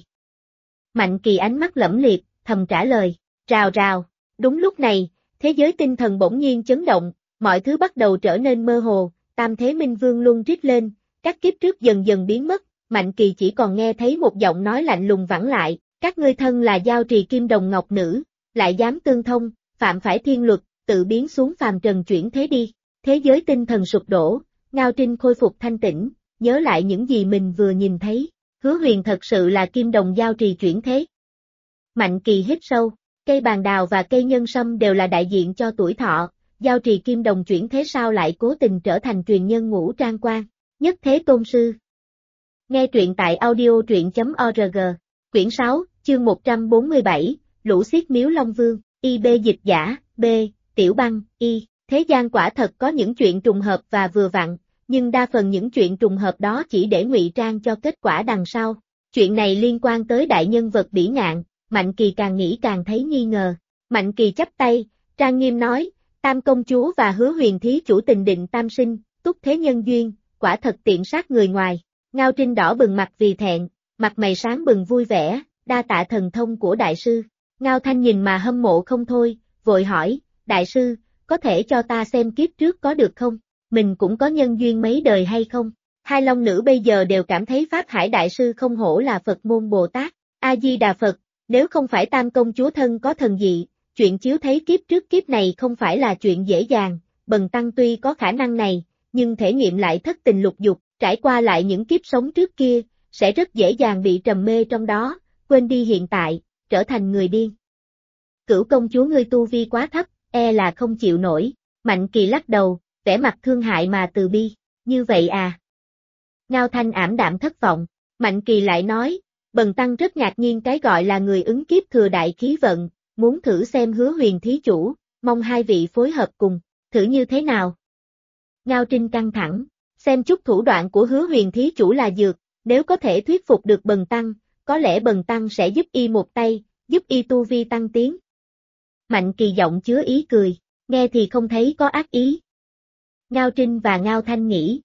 Mạnh Kỳ ánh mắt lẫm liệt, thầm trả lời, rào rào, đúng lúc này, thế giới tinh thần bỗng nhiên chấn động, mọi thứ bắt đầu trở nên mơ hồ, Tam Thế Minh Vương Luân rít lên, các kiếp trước dần dần biến mất, Mạnh Kỳ chỉ còn nghe thấy một giọng nói lạnh lùng vẳng lại, các ngươi thân là giao trì Kim Đồng Ngọc Nữ, lại dám tương thông, phạm phải thiên luật, tự biến xuống phàm trần chuyển thế đi, thế giới tinh thần sụp đổ, Ngao Trinh khôi phục thanh tĩnh, nhớ lại những gì mình vừa nhìn thấy, Hứa Huyền thật sự là Kim Đồng giao trì chuyển thế. Mạnh Kỳ hít sâu, cây bàn đào và cây nhân sâm đều là đại diện cho tuổi thọ, giao trì Kim Đồng chuyển thế sao lại cố tình trở thành truyền nhân Ngũ Trang Quan, nhất thế tôn sư. Nghe truyện tại audio.org, quyển 6, chương 147, Lũ Xiết Miếu Long Vương, IB dịch giả, B, Tiểu Băng, Y, thế gian quả thật có những chuyện trùng hợp và vừa vặn, nhưng đa phần những chuyện trùng hợp đó chỉ để ngụy trang cho kết quả đằng sau. Chuyện này liên quan tới đại nhân vật Bỉ Ngạn, Mạnh Kỳ càng nghĩ càng thấy nghi ngờ. Mạnh Kỳ chắp tay, trang nghiêm nói, Tam công chúa và Hứa Huyền thí chủ tình định tam sinh, túc thế nhân duyên, quả thật tiện sát người ngoài. Ngao Trinh đỏ bừng mặt vì thẹn, mặt mày sáng bừng vui vẻ, đa tạ thần thông của đại sư. Ngao Thanh nhìn mà hâm mộ không thôi, vội hỏi, đại sư, có thể cho ta xem kiếp trước có được không? Mình cũng có nhân duyên mấy đời hay không? Hai long nữ bây giờ đều cảm thấy Pháp Hải đại sư không hổ là Phật môn Bồ Tát. A-di-đà Phật, nếu không phải Tam công chúa thân có thần dị, chuyện chiếu thấy kiếp trước kiếp này không phải là chuyện dễ dàng, bần tăng tuy có khả năng này, nhưng thể nghiệm lại thất tình lục dục, trải qua lại những kiếp sống trước kia, sẽ rất dễ dàng bị trầm mê trong đó, quên đi hiện tại, trở thành người điên. Cửu công chúa ngươi tu vi quá thấp, e là không chịu nổi. Mạnh Kỳ lắc đầu, vẻ mặt thương hại mà từ bi, như vậy à? Ngao Thanh ảm đạm thất vọng, Mạnh Kỳ lại nói, bần tăng rất ngạc nhiên cái gọi là người ứng kiếp thừa đại khí vận, muốn thử xem Hứa Huyền thí chủ, mong hai vị phối hợp cùng, thử như thế nào? Ngao Trinh căng thẳng, xem chút thủ đoạn của Hứa Huyền thí chủ là dược, nếu có thể thuyết phục được bần tăng, có lẽ bần tăng sẽ giúp y một tay, giúp y tu vi tăng tiến. Mạnh Kỳ giọng chứa ý cười, nghe thì không thấy có ác ý. Ngao Trinh và Ngao Thanh nghĩ.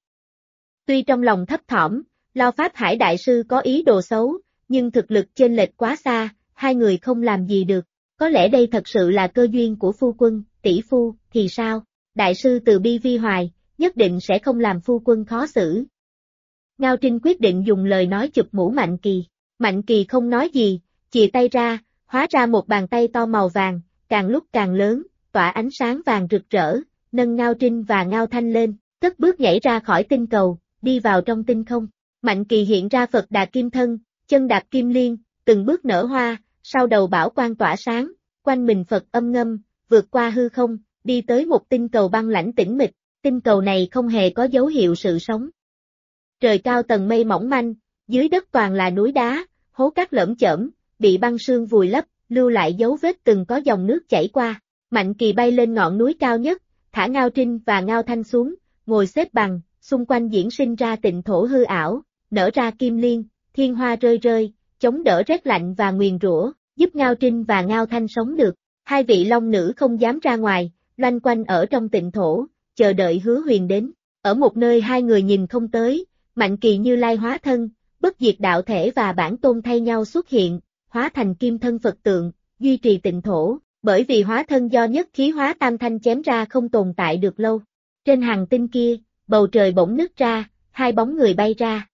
Tuy trong lòng thấp thỏm, lo Pháp Hải đại sư có ý đồ xấu, nhưng thực lực chênh lệch quá xa, hai người không làm gì được. Có lẽ đây thật sự là cơ duyên của phu quân, tỷ phu, thì sao? Đại sư từ bi vi hoài, nhất định sẽ không làm phu quân khó xử. Ngao Trinh quyết định dùng lời nói chụp mũ Mạnh Kỳ. Mạnh Kỳ không nói gì, chìa tay ra, hóa ra một bàn tay to màu vàng, càng lúc càng lớn, tỏa ánh sáng vàng rực rỡ, nâng Ngao Trinh và Ngao Thanh lên, cất bước nhảy ra khỏi tinh cầu, đi vào trong tinh không. Mạnh Kỳ hiện ra Phật Đà Kim Thân, chân đạp kim liên, từng bước nở hoa, sau đầu bảo quang tỏa sáng, quanh mình Phật âm ngâm, vượt qua hư không, đi tới một tinh cầu băng lãnh tĩnh mịch, tinh cầu này không hề có dấu hiệu sự sống. Trời cao tầng mây mỏng manh, dưới đất toàn là núi đá, hố cát lởm chởm, bị băng sương vùi lấp, lưu lại dấu vết từng có dòng nước chảy qua. Mạnh Kỳ bay lên ngọn núi cao nhất, thả Ngao Trinh và Ngao Thanh xuống, ngồi xếp bằng, xung quanh diễn sinh ra tịnh thổ hư ảo, nở ra kim liên, thiên hoa rơi rơi, chống đỡ rét lạnh và nguyền rủa, giúp Ngao Trinh và Ngao Thanh sống được. Hai vị long nữ không dám ra ngoài, loanh quanh ở trong tịnh thổ, chờ đợi Hứa Huyền đến. Ở một nơi hai người nhìn không tới, Mạnh Kỳ Như Lai hóa thân, bất diệt đạo thể và bản tôn thay nhau xuất hiện, hóa thành kim thân Phật tượng, duy trì tịnh thổ, bởi vì hóa thân do nhất khí hóa tam thanh chém ra không tồn tại được lâu. Trên hành tinh kia, bầu trời bỗng nứt ra, hai bóng người bay ra.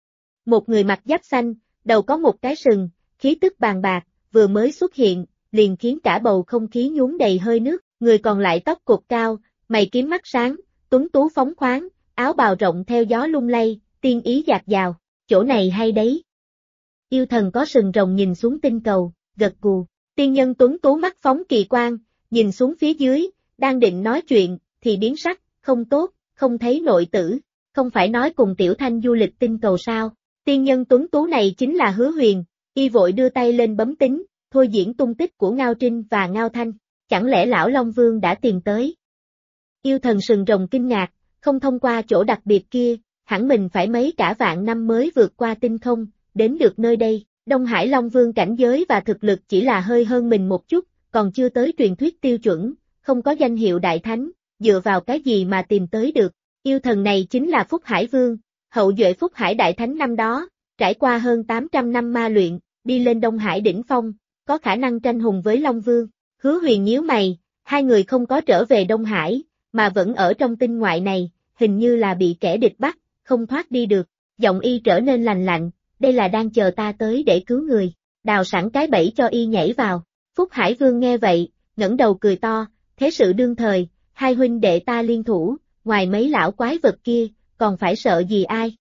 Một người mặc giáp xanh, đầu có một cái sừng, khí tức bàn bạc, vừa mới xuất hiện, liền khiến cả bầu không khí nhuốm đầy hơi nước, người còn lại tóc cột cao, mày kiếm mắt sáng, tuấn tú phóng khoáng, áo bào rộng theo gió lung lay, tiên ý dạt dào, chỗ này hay đấy. Yêu thần có sừng rồng nhìn xuống tinh cầu, gật gù, tiên nhân tuấn tú mắt phóng kỳ quang, nhìn xuống phía dưới, đang định nói chuyện, thì biến sắc, không tốt, không thấy nội tử, không phải nói cùng Tiểu Thanh du lịch tinh cầu sao, tiên nhân tuấn tú này chính là Hứa Huyền, y vội đưa tay lên bấm tính, thôi diễn tung tích của Ngao Trinh và Ngao Thanh, chẳng lẽ lão Long Vương đã tìm tới. Yêu thần sừng rồng kinh ngạc, không thông qua chỗ đặc biệt kia, hẳn mình phải mấy cả vạn năm mới vượt qua tinh không, đến được nơi đây, Đông Hải Long Vương cảnh giới và thực lực chỉ là hơi hơn mình một chút, còn chưa tới truyền thuyết tiêu chuẩn, không có danh hiệu đại thánh, dựa vào cái gì mà tìm tới được, yêu thần này chính là Phúc Hải Vương, hậu duệ Phúc Hải đại thánh năm đó, trải qua hơn 800 năm ma luyện, đi lên Đông Hải đỉnh phong, có khả năng tranh hùng với Long Vương, Hứa Huyền nhíu mày, hai người không có trở về Đông Hải, mà vẫn ở trong tinh ngoại này, hình như là bị kẻ địch bắt, không thoát đi được, giọng y trở nên lành lạnh, đây là đang chờ ta tới để cứu người, đào sẵn cái bẫy cho y nhảy vào, Phúc Hải Vương nghe vậy, ngẩng đầu cười to, thế sự đương thời, hai huynh đệ ta liên thủ, ngoài mấy lão quái vật kia, còn phải sợ gì ai?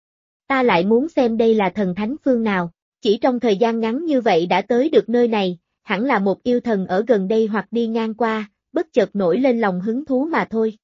Ta lại muốn xem đây là thần thánh phương nào, chỉ trong thời gian ngắn như vậy đã tới được nơi này, hẳn là một yêu thần ở gần đây hoặc đi ngang qua, bất chợt nổi lên lòng hứng thú mà thôi.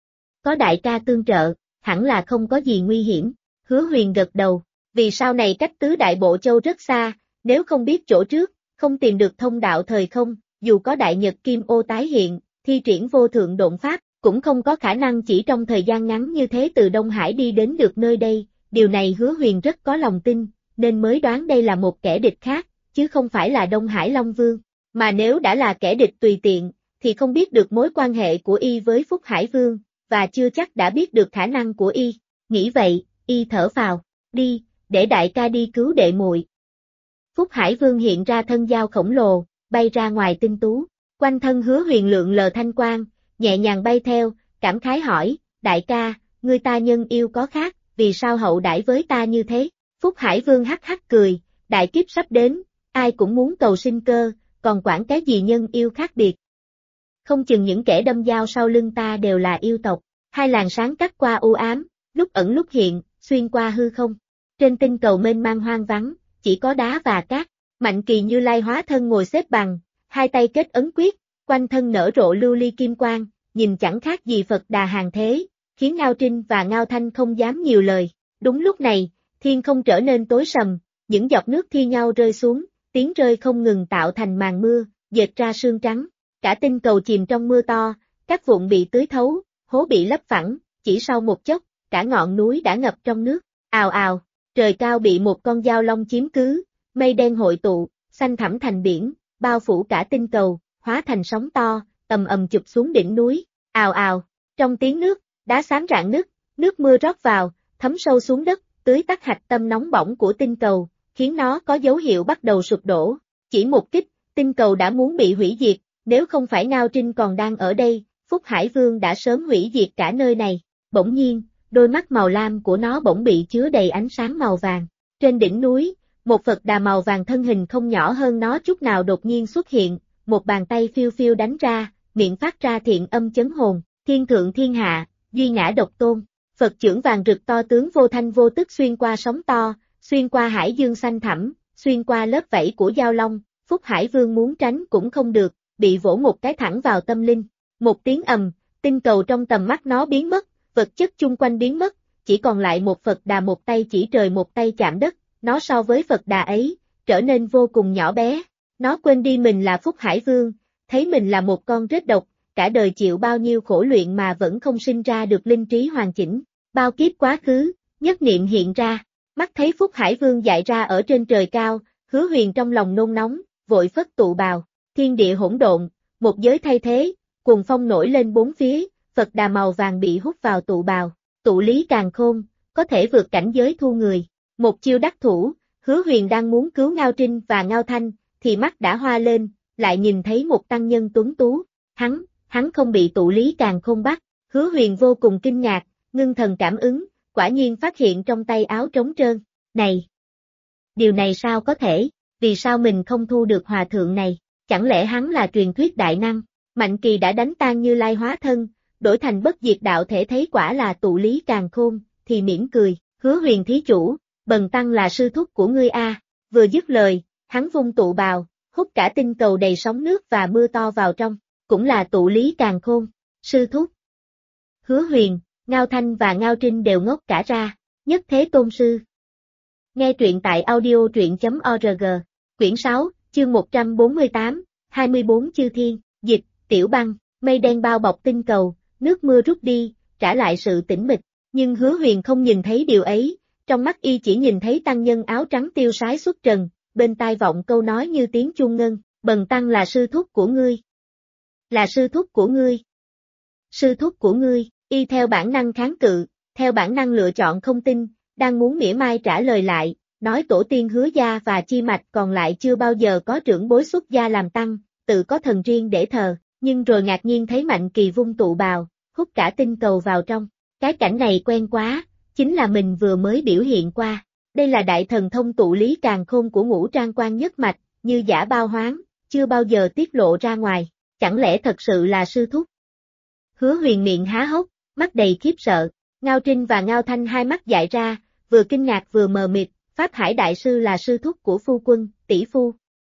Có đại ca tương trợ, hẳn là không có gì nguy hiểm, Hứa Huyền gật đầu, vì sau này cách tứ đại bộ châu rất xa, nếu không biết chỗ trước, không tìm được thông đạo thời không, dù có đại nhật kim ô tái hiện, thi triển vô thượng độn pháp, cũng không có khả năng chỉ trong thời gian ngắn như thế từ Đông Hải đi đến được nơi đây, điều này Hứa Huyền rất có lòng tin, nên mới đoán đây là một kẻ địch khác, chứ không phải là Đông Hải Long Vương, mà nếu đã là kẻ địch tùy tiện, thì không biết được mối quan hệ của y với Phúc Hải Vương, và chưa chắc đã biết được khả năng của y, nghĩ vậy, y thở phào, đi, để đại ca đi cứu đệ muội. Phúc Hải Vương hiện ra thân dao khổng lồ, bay ra ngoài tinh tú, quanh thân Hứa Huyền lượng lờ thanh quang, nhẹ nhàng bay theo, cảm khái hỏi, đại ca, ngươi ta nhân yêu có khác, vì sao hậu đãi với ta như thế? Phúc Hải Vương hắc hắc cười, đại kiếp sắp đến, ai cũng muốn cầu sinh cơ, còn quản cái gì nhân yêu khác biệt. Không chừng những kẻ đâm dao sau lưng ta đều là yêu tộc, hai làn sáng cắt qua u ám, lúc ẩn lúc hiện, xuyên qua hư không. Trên tinh cầu mênh mang hoang vắng, chỉ có đá và cát, Mạnh Kỳ Như Lai hóa thân ngồi xếp bằng, hai tay kết ấn quyết, quanh thân nở rộ lưu ly kim quang, nhìn chẳng khác gì Phật Đà hàng thế, khiến Ngao Trinh và Ngao Thanh không dám nhiều lời. Đúng lúc này, thiên không trở nên tối sầm, những giọt nước thi nhau rơi xuống, tiếng rơi không ngừng tạo thành màn mưa, dệt ra sương trắng. Cả tinh cầu chìm trong mưa to, các vụn bị tưới thấu, hố bị lấp phẳng, chỉ sau một chốc, cả ngọn núi đã ngập trong nước. Ào ào, trời cao bị một con dao long chiếm cứ, mây đen hội tụ, xanh thẳm thành biển, bao phủ cả tinh cầu, hóa thành sóng to, ầm ầm chụp xuống đỉnh núi. Ào ào, trong tiếng nước, đá xám rạn nứt, nước mưa rót vào, thấm sâu xuống đất, tưới tắt hạch tâm nóng bỏng của tinh cầu, khiến nó có dấu hiệu bắt đầu sụp đổ. Chỉ một kích, tinh cầu đã muốn bị hủy diệt, nếu không phải Ngao Trinh còn đang ở đây, Phúc Hải Vương đã sớm hủy diệt cả nơi này. Bỗng nhiên, đôi mắt màu lam của nó bỗng bị chứa đầy ánh sáng màu vàng. Trên đỉnh núi, một Phật Đà màu vàng thân hình không nhỏ hơn nó chút nào đột nhiên xuất hiện, một bàn tay phiêu phiêu đánh ra, miệng phát ra thiện âm chấn hồn, thiên thượng thiên hạ, duy ngã độc tôn. Phật chưởng vàng rực to tướng vô thanh vô tức xuyên qua sóng to, xuyên qua hải dương xanh thẳm, xuyên qua lớp vảy của dao long, Phúc Hải Vương muốn tránh cũng không được, bị vỗ một cái thẳng vào tâm linh. Một tiếng ầm, tinh cầu trong tầm mắt nó biến mất, vật chất chung quanh biến mất, chỉ còn lại một Phật Đà một tay chỉ trời một tay chạm đất, nó so với Phật Đà ấy, trở nên vô cùng nhỏ bé. Nó quên đi mình là Phúc Hải Vương, thấy mình là một con rết độc, cả đời chịu bao nhiêu khổ luyện mà vẫn không sinh ra được linh trí hoàn chỉnh. Bao kiếp quá khứ, nhất niệm hiện ra, mắt thấy Phúc Hải Vương dại ra ở trên trời cao, Hứa Huyền trong lòng nôn nóng, vội phất tụ bào, thiên địa hỗn độn, một giới thay thế, cuồng phong nổi lên bốn phía, Phật Đà màu vàng bị hút vào tụ bào, tụ lý càn khôn, có thể vượt cảnh giới thu người. Một chiêu đắc thủ, Hứa Huyền đang muốn cứu Ngao Trinh và Ngao Thanh, thì mắt đã hoa lên, lại nhìn thấy một tăng nhân tuấn tú, hắn không bị tụ lý càn khôn bắt, Hứa Huyền vô cùng kinh ngạc, ngưng thần cảm ứng, quả nhiên phát hiện trong tay áo trống trơn, này! Điều này sao có thể, vì sao mình không thu được hòa thượng này, chẳng lẽ hắn là truyền thuyết đại năng, Mạnh Kỳ đã đánh tan Như Lai hóa thân, đổi thành bất diệt đạo thể thấy quả là tụ lý càn khôn, thì mỉm cười, Hứa Huyền thí chủ, bần tăng là sư thúc của ngươi a. Vừa dứt lời, hắn vung tụ bào, hút cả tinh cầu đầy sóng nước và mưa to vào trong, cũng là tụ lý càn khôn, sư thúc. Hứa Huyền, Ngao Thanh và Ngao Trinh đều ngốc cả ra. Nhất Thế Tôn Sư. Nghe truyện tại audio.truyện.org. Quyển 6, chương 148, 24 Chư Thiên, dịch, Tiểu Băng, mây đen bao bọc tinh cầu, nước mưa rút đi, trả lại sự tĩnh mịch. Nhưng Hứa Huyền không nhìn thấy điều ấy, trong mắt y chỉ nhìn thấy tăng nhân áo trắng tiêu sái xuất trần, bên tai vọng câu nói như tiếng chuông ngân, Bần tăng là sư thúc của ngươi. Là sư thúc của ngươi. Sư thúc của ngươi, y theo bản năng kháng cự, theo bản năng lựa chọn không tin, đang muốn mỉa mai trả lời lại, nói tổ tiên Hứa gia và chi mạch còn lại chưa bao giờ có trưởng bối xuất gia làm tăng, tự có thần riêng để thờ, nhưng rồi ngạc nhiên thấy Mạnh Kỳ vung tụ bào, hút cả tinh cầu vào trong. Cái cảnh này quen quá, chính là mình vừa mới biểu hiện qua. Đây là đại thần thông tụ lý càn khôn của Ngũ Trang Quan nhất mạch, như giả bao hoán, chưa bao giờ tiết lộ ra ngoài, chẳng lẽ thật sự là sư thúc? Hứa Huyền miệng há hốc, mắt đầy khiếp sợ, Ngao Trinh và Ngao Thanh hai mắt dại ra, vừa kinh ngạc vừa mờ mịt, Pháp Hải Đại Sư là sư thúc của phu quân, tỷ phu.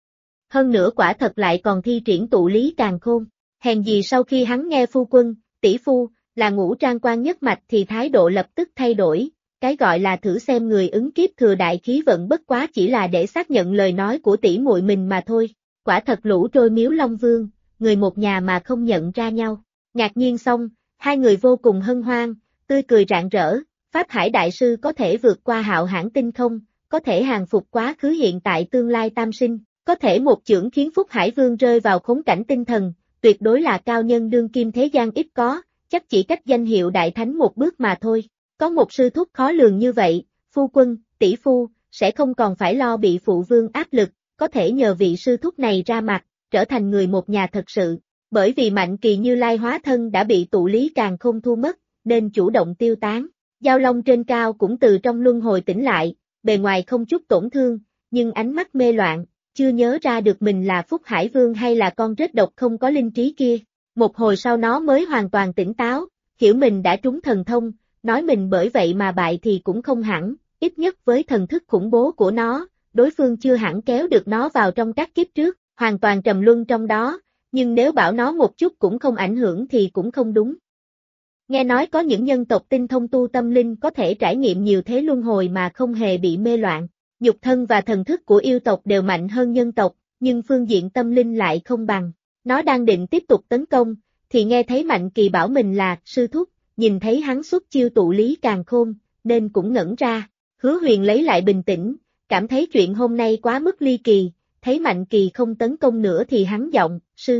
Hơn nữa quả thật lại còn thi triển tụ lý càn khôn, hèn gì sau khi hắn nghe phu quân, tỷ phu, là Ngũ Trang Quan nhất mạch thì thái độ lập tức thay đổi, cái gọi là thử xem người ứng kiếp thừa đại khí vận bất quá chỉ là để xác nhận lời nói của tỷ muội mình mà thôi, quả thật lũ trôi miếu Long Vương, người một nhà mà không nhận ra nhau. Ngạc nhiên xong, hai người vô cùng hân hoan, tươi cười rạng rỡ, Pháp Hải Đại Sư có thể vượt qua hạo hãn tinh không, có thể hàng phục quá khứ hiện tại tương lai tam sinh, có thể một chưởng khiến Phúc Hải Vương rơi vào khốn cảnh tinh thần, tuyệt đối là cao nhân đương kim thế gian ít có, chắc chỉ cách danh hiệu đại thánh một bước mà thôi. Có một sư thúc khó lường như vậy, phu quân, tỷ phu, sẽ không còn phải lo bị phụ vương áp lực, có thể nhờ vị sư thúc này ra mặt, trở thành người một nhà thật sự. Bởi vì Mạnh Kỳ Như Lai hóa thân đã bị tụ lý càn khôn thu mất, nên chủ động tiêu tán. Giao Long trên cao cũng từ trong luân hồi tỉnh lại, bề ngoài không chút tổn thương, nhưng ánh mắt mê loạn, chưa nhớ ra được mình là Phúc Hải Vương hay là con rết độc không có linh trí kia. Một hồi sau nó mới hoàn toàn tỉnh táo, hiểu mình đã trúng thần thông, nói mình bởi vậy mà bại thì cũng không hẳn, ít nhất với thần thức khủng bố của nó, đối phương chưa hẳn kéo được nó vào trong các kiếp trước, hoàn toàn trầm luân trong đó, nhưng nếu bảo nó một chút cũng không ảnh hưởng thì cũng không đúng. Nghe nói có những nhân tộc tinh thông tu tâm linh có thể trải nghiệm nhiều thế luân hồi mà không hề bị mê loạn, nhục thân và thần thức của yêu tộc đều mạnh hơn nhân tộc, nhưng phương diện tâm linh lại không bằng. Nó đang định tiếp tục tấn công, thì nghe thấy Mạnh Kỳ bảo mình là sư thúc, nhìn thấy hắn xuất chiêu tụ lý càn khôn, nên cũng ngẩn ra. Hứa Huyền lấy lại bình tĩnh, cảm thấy chuyện hôm nay quá mức ly kỳ, thấy Mạnh Kỳ không tấn công nữa thì hắn giọng, sư.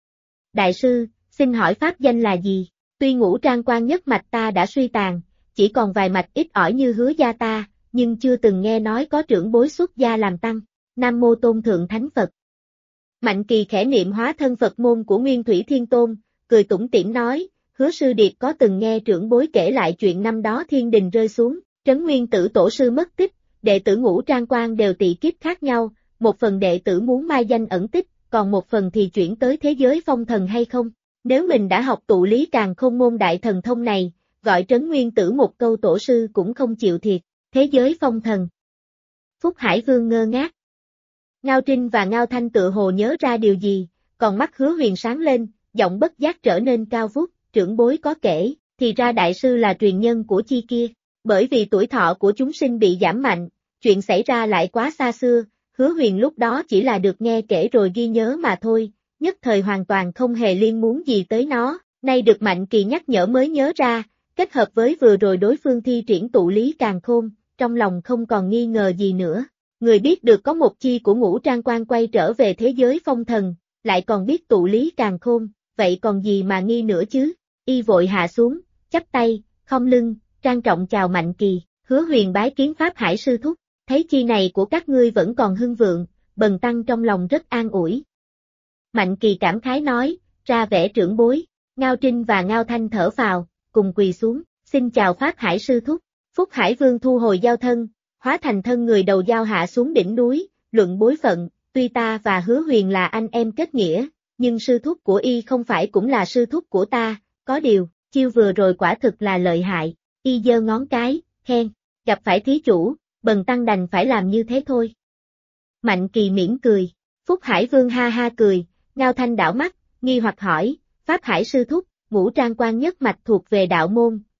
Đại sư, xin hỏi pháp danh là gì? Tuy Ngũ Trang Quan nhất mạch ta đã suy tàn, chỉ còn vài mạch ít ỏi như Hứa gia ta, nhưng chưa từng nghe nói có trưởng bối xuất gia làm tăng. Nam Mô Tôn Thượng Thánh Phật. Mạnh Kỳ khẽ niệm hóa thân Phật môn của Nguyên Thủy Thiên Tôn, cười tủm tỉm nói, Hứa sư điệp có từng nghe trưởng bối kể lại chuyện năm đó thiên đình rơi xuống, Trấn Nguyên Tử tổ sư mất tích, đệ tử Ngũ Trang Quan đều tị kiếp khác nhau, một phần đệ tử muốn mai danh ẩn tích, còn một phần thì chuyển tới thế giới phong thần hay không? Nếu mình đã học tụ lý càn khôn môn đại thần thông này, gọi Trấn Nguyên Tử một câu tổ sư cũng không chịu thiệt, thế giới phong thần. Phúc Hải Vương ngơ ngác. Ngao Trinh và Ngao Thanh tự hồ nhớ ra điều gì, còn mắt Hứa Huyền sáng lên, giọng bất giác trở nên cao vút, trưởng bối có kể, thì ra đại sư là truyền nhân của chi kia, bởi vì tuổi thọ của chúng sinh bị giảm mạnh, chuyện xảy ra lại quá xa xưa, Hứa Huyền lúc đó chỉ là được nghe kể rồi ghi nhớ mà thôi, nhất thời hoàn toàn không hề liên muốn gì tới nó, nay được Mạnh Kỳ nhắc nhở mới nhớ ra, kết hợp với vừa rồi đối phương thi triển tụ lý càn khôn, trong lòng không còn nghi ngờ gì nữa. Người biết được có một chi của Ngũ Trang Quan quay trở về thế giới phong thần, lại còn biết tụ lý càn khôn, vậy còn gì mà nghi nữa chứ? Y vội hạ xuống, chắp tay, khom lưng, trang trọng chào Mạnh Kỳ, Hứa Huyền bái kiến Pháp Hải sư thúc, thấy chi này của các ngươi vẫn còn hưng vượng, bần tăng trong lòng rất an ủi. Mạnh Kỳ cảm khái nói, ra vẻ trưởng bối, Ngao Trinh và Ngao Thanh thở phào, cùng quỳ xuống, xin chào Pháp Hải sư thúc, Phúc Hải Vương thu hồi giao thân, hóa thành thân người đầu dao hạ xuống đỉnh núi, luận bối phận, tuy ta và Hứa Huyền là anh em kết nghĩa, nhưng sư thúc của y không phải cũng là sư thúc của ta, có điều, chiêu vừa rồi quả thực là lợi hại, y giơ ngón cái, khen, gặp phải thí chủ, bần tăng đành phải làm như thế thôi. Mạnh Kỳ mỉm cười, Phúc Hải Vương ha ha cười, Ngao Thanh đảo mắt, nghi hoặc hỏi, Pháp Hải sư thúc, Ngũ Trang Quan nhất mạch thuộc về đạo môn,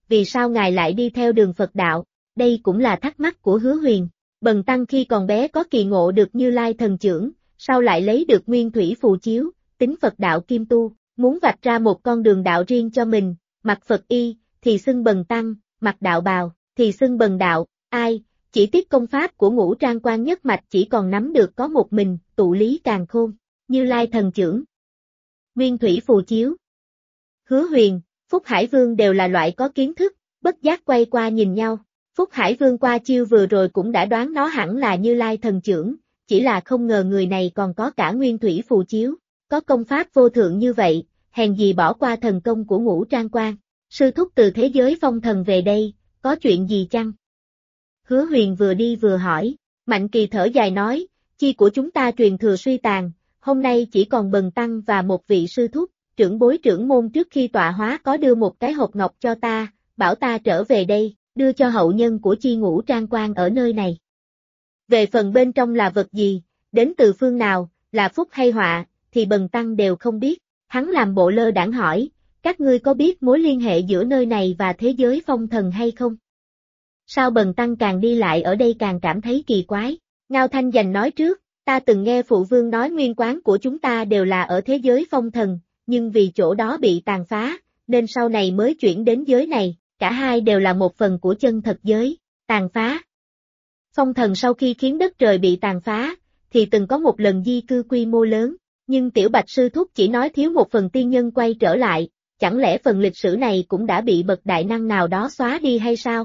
vì sao ngài lại đi theo đường Phật đạo? Đây cũng là thắc mắc của Hứa Huyền. Bần tăng khi còn bé có kỳ ngộ được Như Lai thần chưởng, sau lại lấy được nguyên thủy phù chiếu, tính Phật đạo kim tu, muốn vạch ra một con đường đạo riêng cho mình, mặc Phật y, thì xưng bần tăng, mặc đạo bào, thì xưng bần đạo, ai, chỉ tiếc công pháp của Ngũ Trang Quan nhất mạch chỉ còn nắm được có một mình, tụ lý càn khôn, Như Lai thần chưởng, nguyên thủy phù chiếu. Hứa Huyền, Phúc Hải Vương đều là loại có kiến thức, bất giác quay qua nhìn nhau. Phúc Hải Vương qua chiêu vừa rồi cũng đã đoán nó hẳn là Như Lai thần chưởng, chỉ là không ngờ người này còn có cả nguyên thủy phù chiếu, có công pháp vô thượng như vậy, hèn gì bỏ qua thần công của Ngũ Trang Quan. Sư thúc từ thế giới phong thần về đây, có chuyện gì chăng? Hứa Huyền vừa đi vừa hỏi, Mạnh Kỳ thở dài nói, chi của chúng ta truyền thừa suy tàn, hôm nay chỉ còn bần tăng và một vị sư thúc, trưởng bối trưởng môn trước khi tọa hóa có đưa một cái hộp ngọc cho ta, bảo ta trở về đây, đưa cho hậu nhân của chi Ngũ Trang Quan ở nơi này. Về phần bên trong là vật gì, đến từ phương nào, là phúc hay họa, thì bần tăng đều không biết. Hắn làm bộ lơ đãng hỏi, các ngươi có biết mối liên hệ giữa nơi này và thế giới phong thần hay không? Sao bần tăng càng đi lại ở đây càng cảm thấy kỳ quái? Ngao Thanh Dành nói trước, ta từng nghe phụ vương nói nguyên quán của chúng ta đều là ở thế giới phong thần, nhưng vì chỗ đó bị tàn phá, nên sau này mới chuyển đến giới này, cả hai đều là một phần của chân thật giới, tàn phá. Phong thần sau khi khiến đất trời bị tàn phá, thì từng có một lần di cư quy mô lớn, nhưng Tiểu Bạch sư thúc chỉ nói thiếu một phần tiên nhân quay trở lại, chẳng lẽ phần lịch sử này cũng đã bị bậc đại năng nào đó xóa đi hay sao?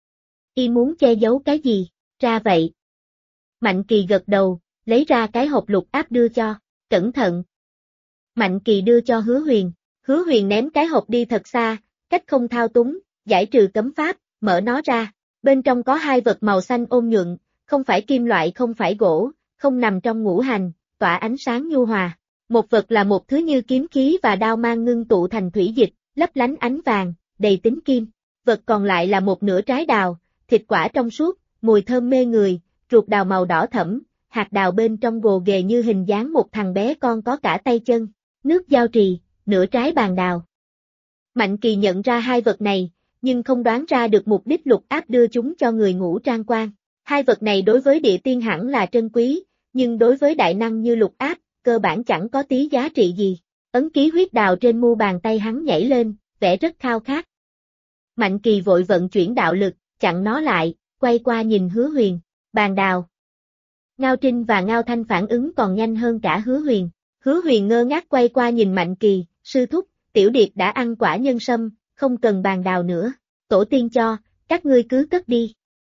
Y muốn che giấu cái gì? Ra vậy. Mạnh Kỳ gật đầu, lấy ra cái hộp lục áp đưa cho, cẩn thận. Mạnh Kỳ đưa cho Hứa Huyền ném cái hộp đi thật xa, cách không thao túng, giải trừ cấm pháp, mở nó ra, bên trong có hai vật màu xanh ôn nhuận, không phải kim loại không phải gỗ, không nằm trong ngũ hành, tỏa ánh sáng nhu hòa. Một vật là một thứ như kiếm khí và đao mang ngưng tụ thành thủy dịch, lấp lánh ánh vàng, đầy tính kim. Vật còn lại là một nửa trái đào, thịt quả trong suốt, mùi thơm mê người, ruột đào màu đỏ thẫm, hạt đào bên trong gồ ghề như hình dáng một thằng bé con có cả tay chân. Nước giao trì, nửa trái bàn đào. Mạnh Kỳ nhận ra hai vật này, nhưng không đoán ra được mục đích lục áp đưa chúng cho người Ngũ Trang Quan. Hai vật này đối với địa tiên hẳn là trân quý, nhưng đối với đại năng như lục áp, cơ bản chẳng có tí giá trị gì. Ấn ký huyết đào trên mu bàn tay hắn nhảy lên, vẻ rất khao khát. Mạnh Kỳ vội vận chuyển đạo lực, chặn nó lại, quay qua nhìn Hứa Huyền, bàn đào. Ngao Trinh và Ngao Thanh phản ứng còn nhanh hơn cả Hứa Huyền. Hứa Huyền ngơ ngác quay qua nhìn Mạnh Kỳ, sư thúc, Tiểu Điệt đã ăn quả nhân sâm, không cần bàn đào nữa, tổ tiên cho, các ngươi cứ cất đi.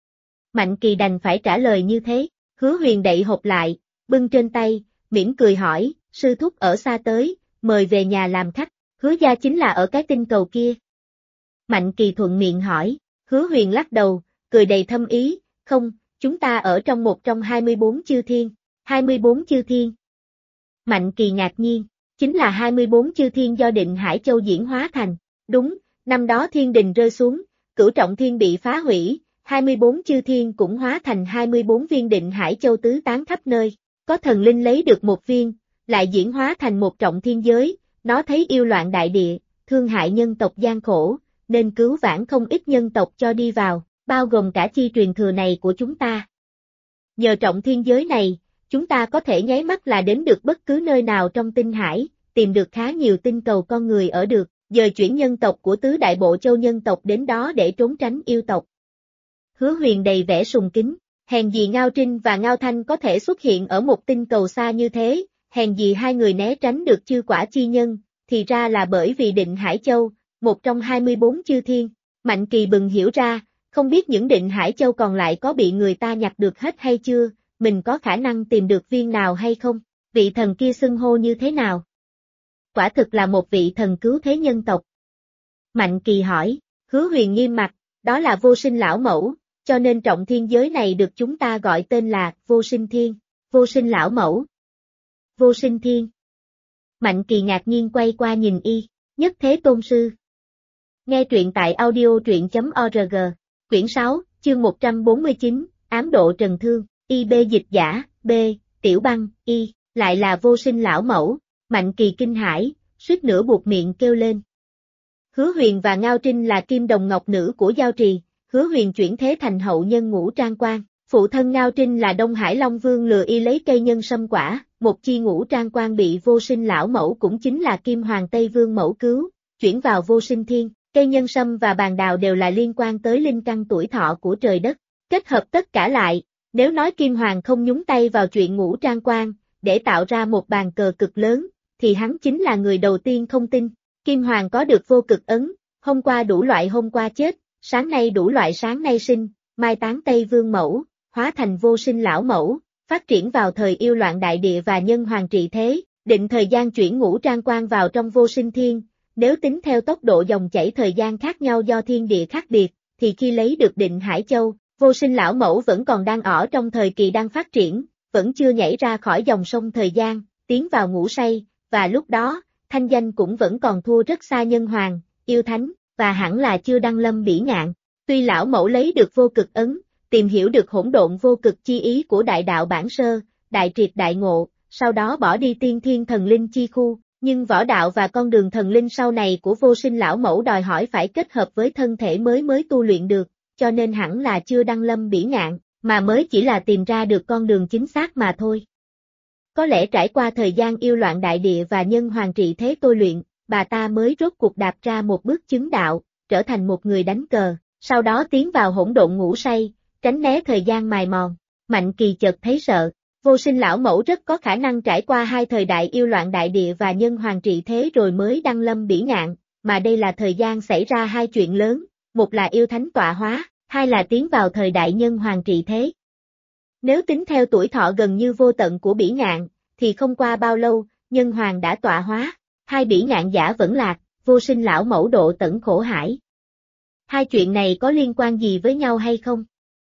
Mạnh Kỳ đành phải trả lời như thế, Hứa Huyền đậy hộp lại, bưng trên tay, mỉm cười hỏi, sư thúc ở xa tới, mời về nhà làm khách, Hứa gia chính là ở cái tinh cầu kia. Mạnh Kỳ thuận miệng hỏi, Hứa Huyền lắc đầu, cười đầy thâm ý, không, chúng ta ở trong một trong 24 chư thiên, 24 chư thiên. Mạnh Kỳ ngạc nhiên, chính là 24 chư thiên do Định Hải Châu diễn hóa thành, đúng, năm đó thiên đình rơi xuống, Cửu Trọng Thiên bị phá hủy, 24 chư thiên cũng hóa thành 24 viên Định Hải Châu tứ tán khắp nơi, có thần linh lấy được một viên, lại diễn hóa thành một trọng thiên giới, nó thấy yêu loạn đại địa, thương hại nhân tộc gian khổ, nên cứu vãn không ít nhân tộc cho đi vào, bao gồm cả chi truyền thừa này của chúng ta. Nhờ trọng thiên giới này, chúng ta có thể nháy mắt là đến được bất cứ nơi nào trong tinh hải, tìm được khá nhiều tinh cầu con người ở được, dời chuyển nhân tộc của tứ đại bộ châu nhân tộc đến đó để trốn tránh yêu tộc. Hứa Huyền đầy vẻ sùng kính, hèn gì Ngao Trinh và Ngao Thanh có thể xuất hiện ở một tinh cầu xa như thế, hèn gì hai người né tránh được chư quả chi nhân, thì ra là bởi vì Định Hải Châu, một trong 24 chư thiên. Mạnh Kỳ bừng hiểu ra, không biết những Định Hải Châu còn lại có bị người ta nhặt được hết hay chưa, mình có khả năng tìm được viên nào hay không, vị thần kia xưng hô như thế nào? Quả thực là một vị thần cứu thế nhân tộc. Mạnh Kỳ hỏi, Hứa Huyền nghiêm mặt, đó là Vô Sinh lão mẫu, cho nên trọng thiên giới này được chúng ta gọi tên là Vô Sinh Thiên, Vô Sinh lão mẫu. Vô Sinh Thiên. Mạnh Kỳ ngạc nhiên quay qua nhìn y, Nhất Thế Tôn Sư. Nghe truyện tại audio.truyện.org, quyển 6, chương 149, Ám độ trần thương, IB dịch giả, B, Tiểu Băng, Y, lại là Vô Sinh lão mẫu, Mạnh Kỳ kinh hãi, suýt nữa buột miệng kêu lên. Hứa Huyền và Ngao Trinh là kim đồng ngọc nữ của Giao Trì, Hứa Huyền chuyển thế thành hậu nhân Ngũ Trang Quan. Phụ thân Ngao Trinh là Đông Hải Long Vương lừa y lấy cây nhân sâm quả, một chi Ngũ Trang Quan bị Vô Sinh lão mẫu cũng chính là Kim Hoàng Tây Vương mẫu cứu, chuyển vào Vô Sinh Thiên. Cây nhân sâm và bàn đào đều là liên quan tới linh căn tuổi thọ của trời đất. Kết hợp tất cả lại, nếu nói Kim Hoàng không nhúng tay vào chuyện Ngũ Trang Quan, để tạo ra một bàn cờ cực lớn, thì hắn chính là người đầu tiên không tin. Kim Hoàng có được vô cực ấn, hôm qua đủ loại hôm qua chết, sáng nay đủ loại sáng nay sinh, mai táng Tây Vương mẫu, hóa thành Vô Sinh lão mẫu, phát triển vào thời yêu loạn đại địa và nhân hoàng trị thế, định thời gian chuyển Ngũ Trang Quan vào trong Vô Sinh Thiên. Nếu tính theo tốc độ dòng chảy thời gian khác nhau do thiên địa khác biệt, thì khi lấy được Định Hải Châu, Vô Sinh lão mẫu vẫn còn đang ở trong thời kỳ đang phát triển, vẫn chưa nhảy ra khỏi dòng sông thời gian, tiến vào ngủ say, và lúc đó, thanh danh cũng vẫn còn thua rất xa nhân hoàng, yêu thánh, và hẳn là chưa đăng lâm bỉ ngạn. Tuy lão mẫu lấy được vô cực ấn, tìm hiểu được hỗn độn vô cực chi ý của đại đạo bản sơ, đại triệt đại ngộ, sau đó bỏ đi tiên thiên thần linh chi khu, nhưng võ đạo và con đường thần linh sau này của Vô Sinh lão mẫu đòi hỏi phải kết hợp với thân thể mới tu luyện được, cho nên hẳn là chưa đăng lâm bỉ ngạn, mà mới chỉ là tìm ra được con đường chính xác mà thôi. Có lẽ trải qua thời gian yêu loạn đại địa và nhân hoàng trị thế tôi luyện, bà ta mới rốt cuộc đạp ra một bước chứng đạo, trở thành một người đánh cờ, sau đó tiến vào hỗn độn ngủ say, tránh né thời gian mài mòn. Mạnh Kỳ chợt thấy sợ, Vô Sinh lão mẫu rất có khả năng trải qua hai thời đại yêu loạn đại địa và nhân hoàng trị thế rồi mới đăng lâm bỉ ngạn, mà đây là thời gian xảy ra hai chuyện lớn, một là yêu thánh tọa hóa, hai là tiến vào thời đại nhân hoàng trị thế. Nếu tính theo tuổi thọ gần như vô tận của bỉ ngạn, thì không qua bao lâu, nhân hoàng đã tọa hóa, hai bỉ ngạn giả vẫn lạc, Vô Sinh lão mẫu độ tận khổ hải. Hai chuyện này có liên quan gì với nhau hay không?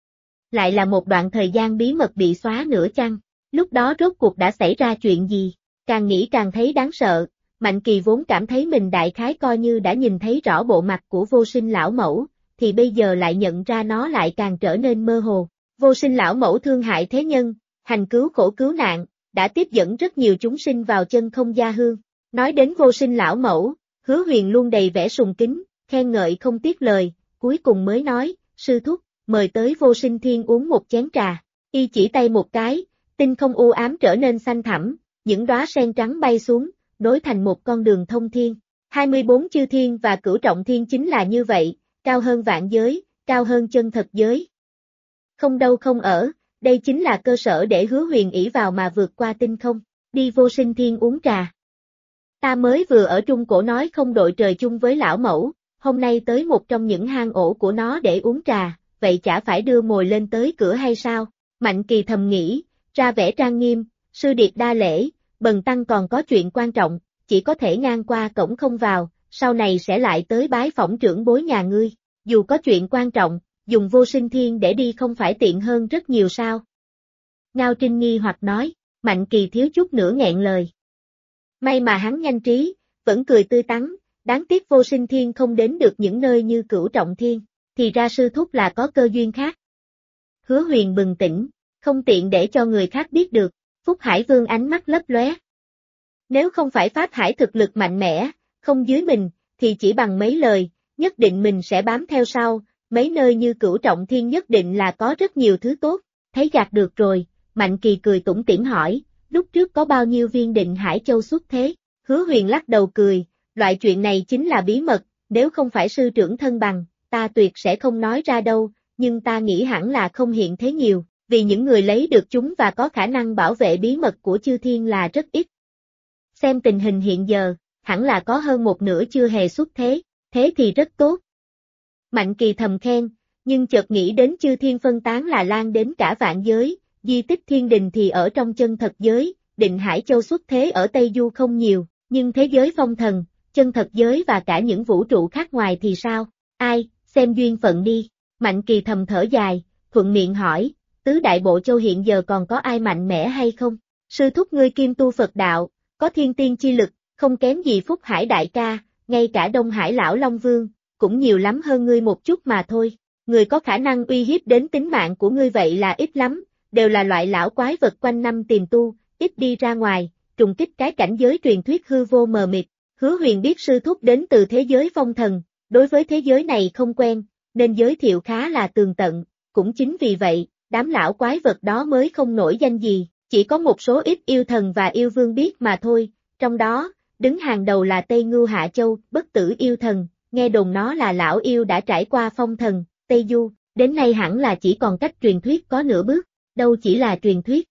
Lại là một đoạn thời gian bí mật bị xóa nữa chăng? Lúc đó rốt cuộc đã xảy ra chuyện gì? Càng nghĩ càng thấy đáng sợ, Mạnh Kỳ vốn cảm thấy mình đại khái coi như đã nhìn thấy rõ bộ mặt của Vô Sinh lão mẫu, thì bây giờ lại nhận ra nó lại càng trở nên mơ hồ. Vô Sinh lão mẫu thương hại thế nhân, hành cứu khổ cứu nạn, đã tiếp dẫn rất nhiều chúng sinh vào chân không gia hương. Nói đến Vô Sinh lão mẫu, Hứa Huyền luôn đầy vẻ sùng kính, khen ngợi không tiếc lời, cuối cùng mới nói, sư thúc, mời tới Vô Sinh Thiên uống một chén trà. Y chỉ tay một cái, tinh không u ám trở nên xanh thẳm, những đóa sen trắng bay xuống, nối thành một con đường thông thiên. 24 chư thiên và cửu trọng thiên chính là như vậy, cao hơn vạn giới, cao hơn chân thật giới. Không đâu không ở, đây chính là cơ sở để Hứa Huyền ỷ vào mà vượt qua tinh không, đi Vô Sinh Thiên uống trà. Ta mới vừa ở Trung Cổ nói không đội trời chung với lão mẫu, hôm nay tới một trong những hang ổ của nó để uống trà, vậy chả phải đưa mồi lên tới cửa hay sao? Mạnh Kỳ thầm nghĩ, ra vẻ trang nghiêm, sư điệt đa lễ, bần tăng còn có chuyện quan trọng, chỉ có thể ngang qua cổng không vào, sau này sẽ lại tới bái phỏng trưởng bối nhà ngươi. Dù có chuyện quan trọng, dùng Vô Sinh Thiên để đi không phải tiện hơn rất nhiều sao? Ngao Trinh nghi hoặc nói, Mạnh Kỳ thiếu chút nữa nghẹn lời. May mà hắn nhanh trí, vẫn cười tươi tắn, đáng tiếc Vô Sinh Thiên không đến được những nơi như Cửu Trọng Thiên, thì ra sư thúc là có cơ duyên khác. Hứa Huyền bừng tỉnh, không tiện để cho người khác biết được, Phúc Hải Vương ánh mắt lấp lóe. Nếu không phải Pháp Hải thực lực mạnh mẽ, không dưới mình, thì chỉ bằng mấy lời, nhất định mình sẽ bám theo sau, mấy nơi như Cửu Trọng Thiên nhất định là có rất nhiều thứ tốt, thấy gạt được rồi, Mạnh Kỳ cười tủm tỉm hỏi, lúc trước có bao nhiêu viên Định Hải Châu xuất thế? Hứa Huyền lắc đầu cười, loại chuyện này chính là bí mật, nếu không phải sư trưởng thân bằng, ta tuyệt sẽ không nói ra đâu, nhưng ta nghĩ hẳn là không hiện thế nhiều, vì những người lấy được chúng và có khả năng bảo vệ bí mật của chư thiên là rất ít. Xem tình hình hiện giờ, hẳn là có hơn một nửa chưa hề xuất thế, thế thì rất tốt. Mạnh Kỳ thầm khen, nhưng chợt nghĩ đến chư thiên phân tán là lan đến cả vạn giới, di tích thiên đình thì ở trong chân thật giới, Định Hải Châu xuất thế ở Tây Du không nhiều, nhưng thế giới phong thần, chân thật giới và cả những vũ trụ khác ngoài thì sao? Ai, xem duyên phận đi. Mạnh Kỳ thầm thở dài, thuận miệng hỏi, tứ đại bộ châu hiện giờ còn có ai mạnh mẽ hay không? Sư thúc ngươi kim tu Phật đạo, có thiên tiên chi lực, không kém gì Phúc Hải đại ca, ngay cả Đông Hải lão Long Vương, cũng nhiều lắm hơn ngươi một chút mà thôi. Người có khả năng uy hiếp đến tính mạng của ngươi vậy là ít lắm, đều là loại lão quái vật quanh năm tìm tu, ít đi ra ngoài, trùng kích cái cảnh giới truyền thuyết hư vô mờ mịt. Hứa Huyền biết sư thúc đến từ thế giới phong thần, đối với thế giới này không quen, nên giới thiệu khá là tường tận, cũng chính vì vậy, đám lão quái vật đó mới không nổi danh gì, chỉ có một số ít yêu thần và yêu vương biết mà thôi, trong đó, đứng hàng đầu là Tây Ngưu Hạ Châu, bất tử yêu thần, nghe đồn nó là lão yêu đã trải qua phong thần, Tây Du, đến nay hẳn là chỉ còn cách truyền thuyết có nửa bước, đâu chỉ là truyền thuyết.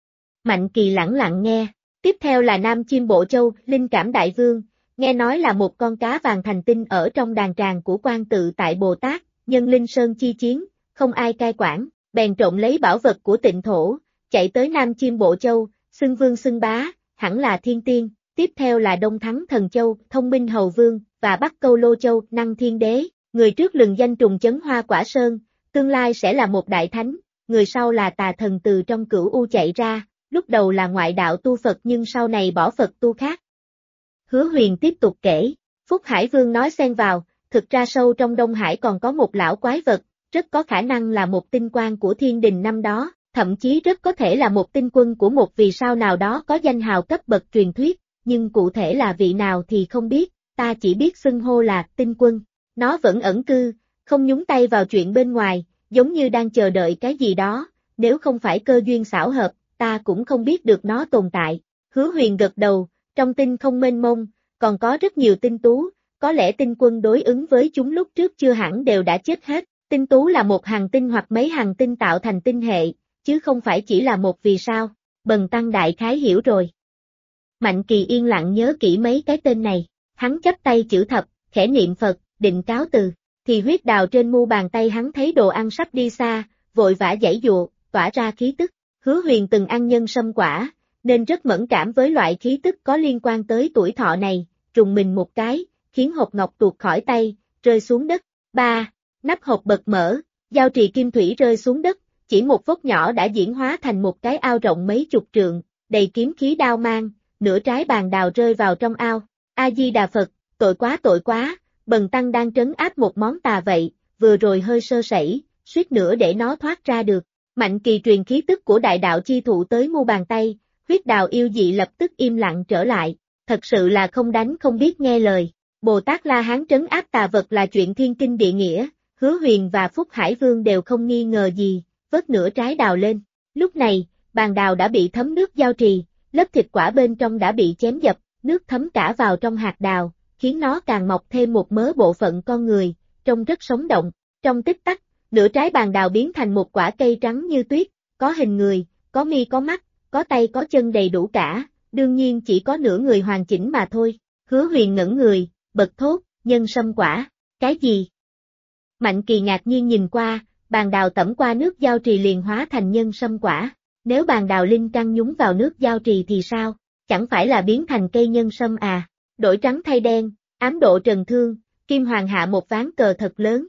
Mạnh Kỳ lẳng lặng nghe, tiếp theo là Nam Chiêm Bộ Châu, Linh Cảm Đại Vương, nghe nói là một con cá vàng thành tinh ở trong đàn tràng của Quan Tự Tại Bồ Tát, nhân Linh Sơn chi chiến, không ai cai quản, bèn trộm lấy bảo vật của Tịnh Thổ, chạy tới Nam Chiêm Bộ Châu, xưng vương xưng bá, hẳn là thiên tiên, tiếp theo là Đông Thắng Thần Châu, Thông Minh Hầu Vương, và Bắc Câu Lô Châu, Năng Thiên Đế, người trước lừng danh trùng chấn Hoa Quả Sơn, tương lai sẽ là một đại thánh, người sau là tà thần từ trong Cửu U chạy ra, lúc đầu là ngoại đạo tu Phật nhưng sau này bỏ Phật tu khác. Hứa Huyền tiếp tục kể, Phúc Hải Vương nói xen vào, thực ra sâu trong Đông Hải còn có một lão quái vật, rất có khả năng là một tinh quan của thiên đình năm đó, thậm chí rất có thể là một tinh quân của một vì sao nào đó có danh hào cấp bậc truyền thuyết, nhưng cụ thể là vị nào thì không biết, ta chỉ biết xưng hô là tinh quân. Nó vẫn ẩn cư, không nhúng tay vào chuyện bên ngoài, giống như đang chờ đợi cái gì đó, nếu không phải cơ duyên xảo hợp, ta cũng không biết được nó tồn tại. Hứa Huyền gật đầu, trong tinh không mênh mông, còn có rất nhiều tinh tú, có lẽ tinh quân đối ứng với chúng lúc trước chưa hẳn đều đã chết hết. Tinh tú là một hành tinh hoặc mấy hành tinh tạo thành tinh hệ, chứ không phải chỉ là một vì sao. Bần tăng đại khái hiểu rồi. Mạnh Kỳ yên lặng nhớ kỹ mấy cái tên này, hắn chắp tay chữ thập, khẽ niệm Phật, định cáo từ, thì huyết đào trên mu bàn tay hắn thấy đồ ăn sắp đi xa, vội vã giãy giụa, tỏa ra khí tức. Hứa Huyền từng ăn nhân sâm quả, nên rất mẫn cảm với loại khí tức có liên quan tới tuổi thọ này, trùng mình một cái, khiến hộp ngọc tuột khỏi tay, rơi xuống đất. 3. Nắp hộp bật mở, giao trì kim thủy rơi xuống đất, chỉ một vốc nhỏ đã diễn hóa thành một cái ao rộng mấy chục trượng, đầy kiếm khí đao mang, nửa trái bàn đào rơi vào trong ao. A-di-đà Phật, tội quá, bần tăng đang trấn áp một món tà vậy, vừa rồi hơi sơ sẩy, suýt nữa để nó thoát ra được. Mạnh Kỳ truyền khí tức của đại đạo chi thụ tới mu bàn tay, huyết đào yêu dị lập tức im lặng trở lại, thật sự là không đánh không biết nghe lời. Bồ Tát La Hán trấn áp tà vật là chuyện thiên kinh địa nghĩa, Hứa Huyền và Phúc Hải Vương đều không nghi ngờ gì, vớt nửa trái đào lên. Lúc này, bàn đào đã bị thấm nước giao trì, lớp thịt quả bên trong đã bị chém dập, nước thấm cả vào trong hạt đào, khiến nó càng mọc thêm một mớ bộ phận con người, trông rất sống động. Trong tích tắc, nửa trái bàn đào biến thành một quả cây trắng như tuyết, có hình người, có mi có mắt, có tay có chân đầy đủ cả, đương nhiên chỉ có nửa người hoàn chỉnh mà thôi. Hứa Huyền ngẩn người, bật thốt, nhân sâm quả, cái gì? Mạnh Kỳ ngạc nhiên nhìn qua, bàn đào tẩm qua nước giao trì liền hóa thành nhân sâm quả. Nếu bàn đào linh căn nhúng vào nước giao trì thì sao? Chẳng phải là biến thành cây nhân sâm à? Đổi trắng thay đen, ám độ trần thương, Kim Hoàng hạ một ván cờ thật lớn.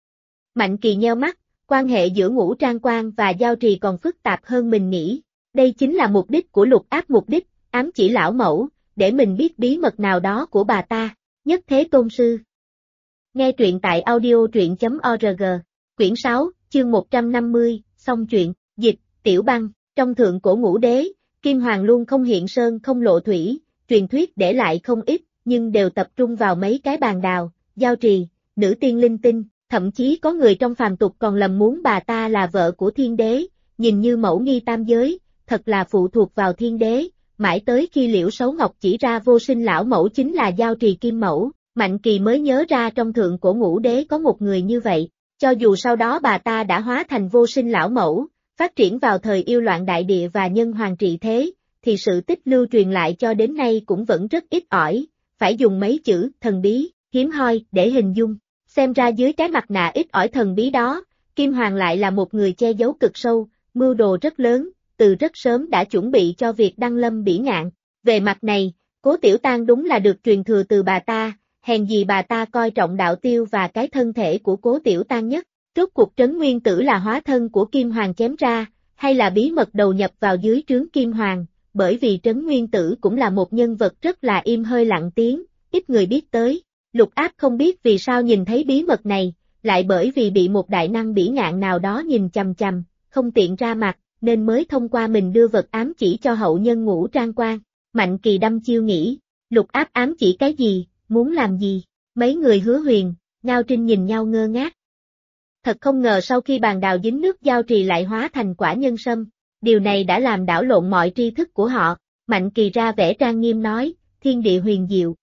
Mạnh Kỳ nheo mắt, quan hệ giữa Ngũ Trang Quan và giao trì còn phức tạp hơn mình nghĩ. Đây chính là mục đích của Lục Áp, mục đích ám chỉ lão mẫu, để mình biết bí mật nào đó của bà ta. Nhất Thế Tôn Sư. Nghe truyện tại audio.org, quyển 6, chương 150, xong chuyện, dịch, Tiểu Băng, trong thượng cổ Ngũ Đế, Kim Hoàng luôn không hiện sơn không lộ thủy, truyền thuyết để lại không ít, nhưng đều tập trung vào mấy cái bàn đào, giao trì, nữ tiên linh tinh, thậm chí có người trong phàm tục còn lầm muốn bà ta là vợ của thiên đế, nhìn như mẫu nghi tam giới, thật là phụ thuộc vào thiên đế. Mãi tới khi Liễu Sấu Ngọc chỉ ra vô sinh lão mẫu chính là giao trì kim mẫu, Mạnh Kỳ mới nhớ ra trong thượng cổ Ngũ Đế có một người như vậy. Cho dù sau đó bà ta đã hóa thành vô sinh lão mẫu, phát triển vào thời yêu loạn đại địa và nhân hoàng trị thế, thì sự tích lưu truyền lại cho đến nay cũng vẫn rất ít ỏi, phải dùng mấy chữ thần bí, hiếm hoi để hình dung. Xem ra dưới cái mặt nạ ít ỏi thần bí đó, Kim Hoàng lại là một người che giấu cực sâu, mưu đồ rất lớn, từ rất sớm đã chuẩn bị cho việc đăng lâm bỉ ngạn. Về mặt này, Cố Tiểu Tang đúng là được truyền thừa từ bà ta, hèn gì bà ta coi trọng đạo tiêu và cái thân thể của Cố Tiểu Tang nhất. Rốt cuộc Trấn Nguyên Tử là hóa thân của Kim Hoàng chém ra, hay là bí mật đầu nhập vào dưới trướng Kim Hoàng, bởi vì Trấn Nguyên Tử cũng là một nhân vật rất là im hơi lặng tiếng, ít người biết tới. Lục Áp không biết vì sao nhìn thấy bí mật này, lại bởi vì bị một đại năng bỉ ngạn nào đó nhìn chằm chằm, không tiện ra mặt, nên mới thông qua mình đưa vật ám chỉ cho hậu nhân Ngũ Trang Quan. Mạnh Kỳ đăm chiêu nghĩ, Lục Áp ám chỉ cái gì, muốn làm gì? Mấy người Hứa Huyền, Ngao Trinh nhìn nhau ngơ ngác. Thật không ngờ sau khi bàn đào dính nước giao trì lại hóa thành quả nhân sâm, điều này đã làm đảo lộn mọi tri thức của họ. Mạnh Kỳ ra vẻ trang nghiêm nói, thiên địa huyền diệu.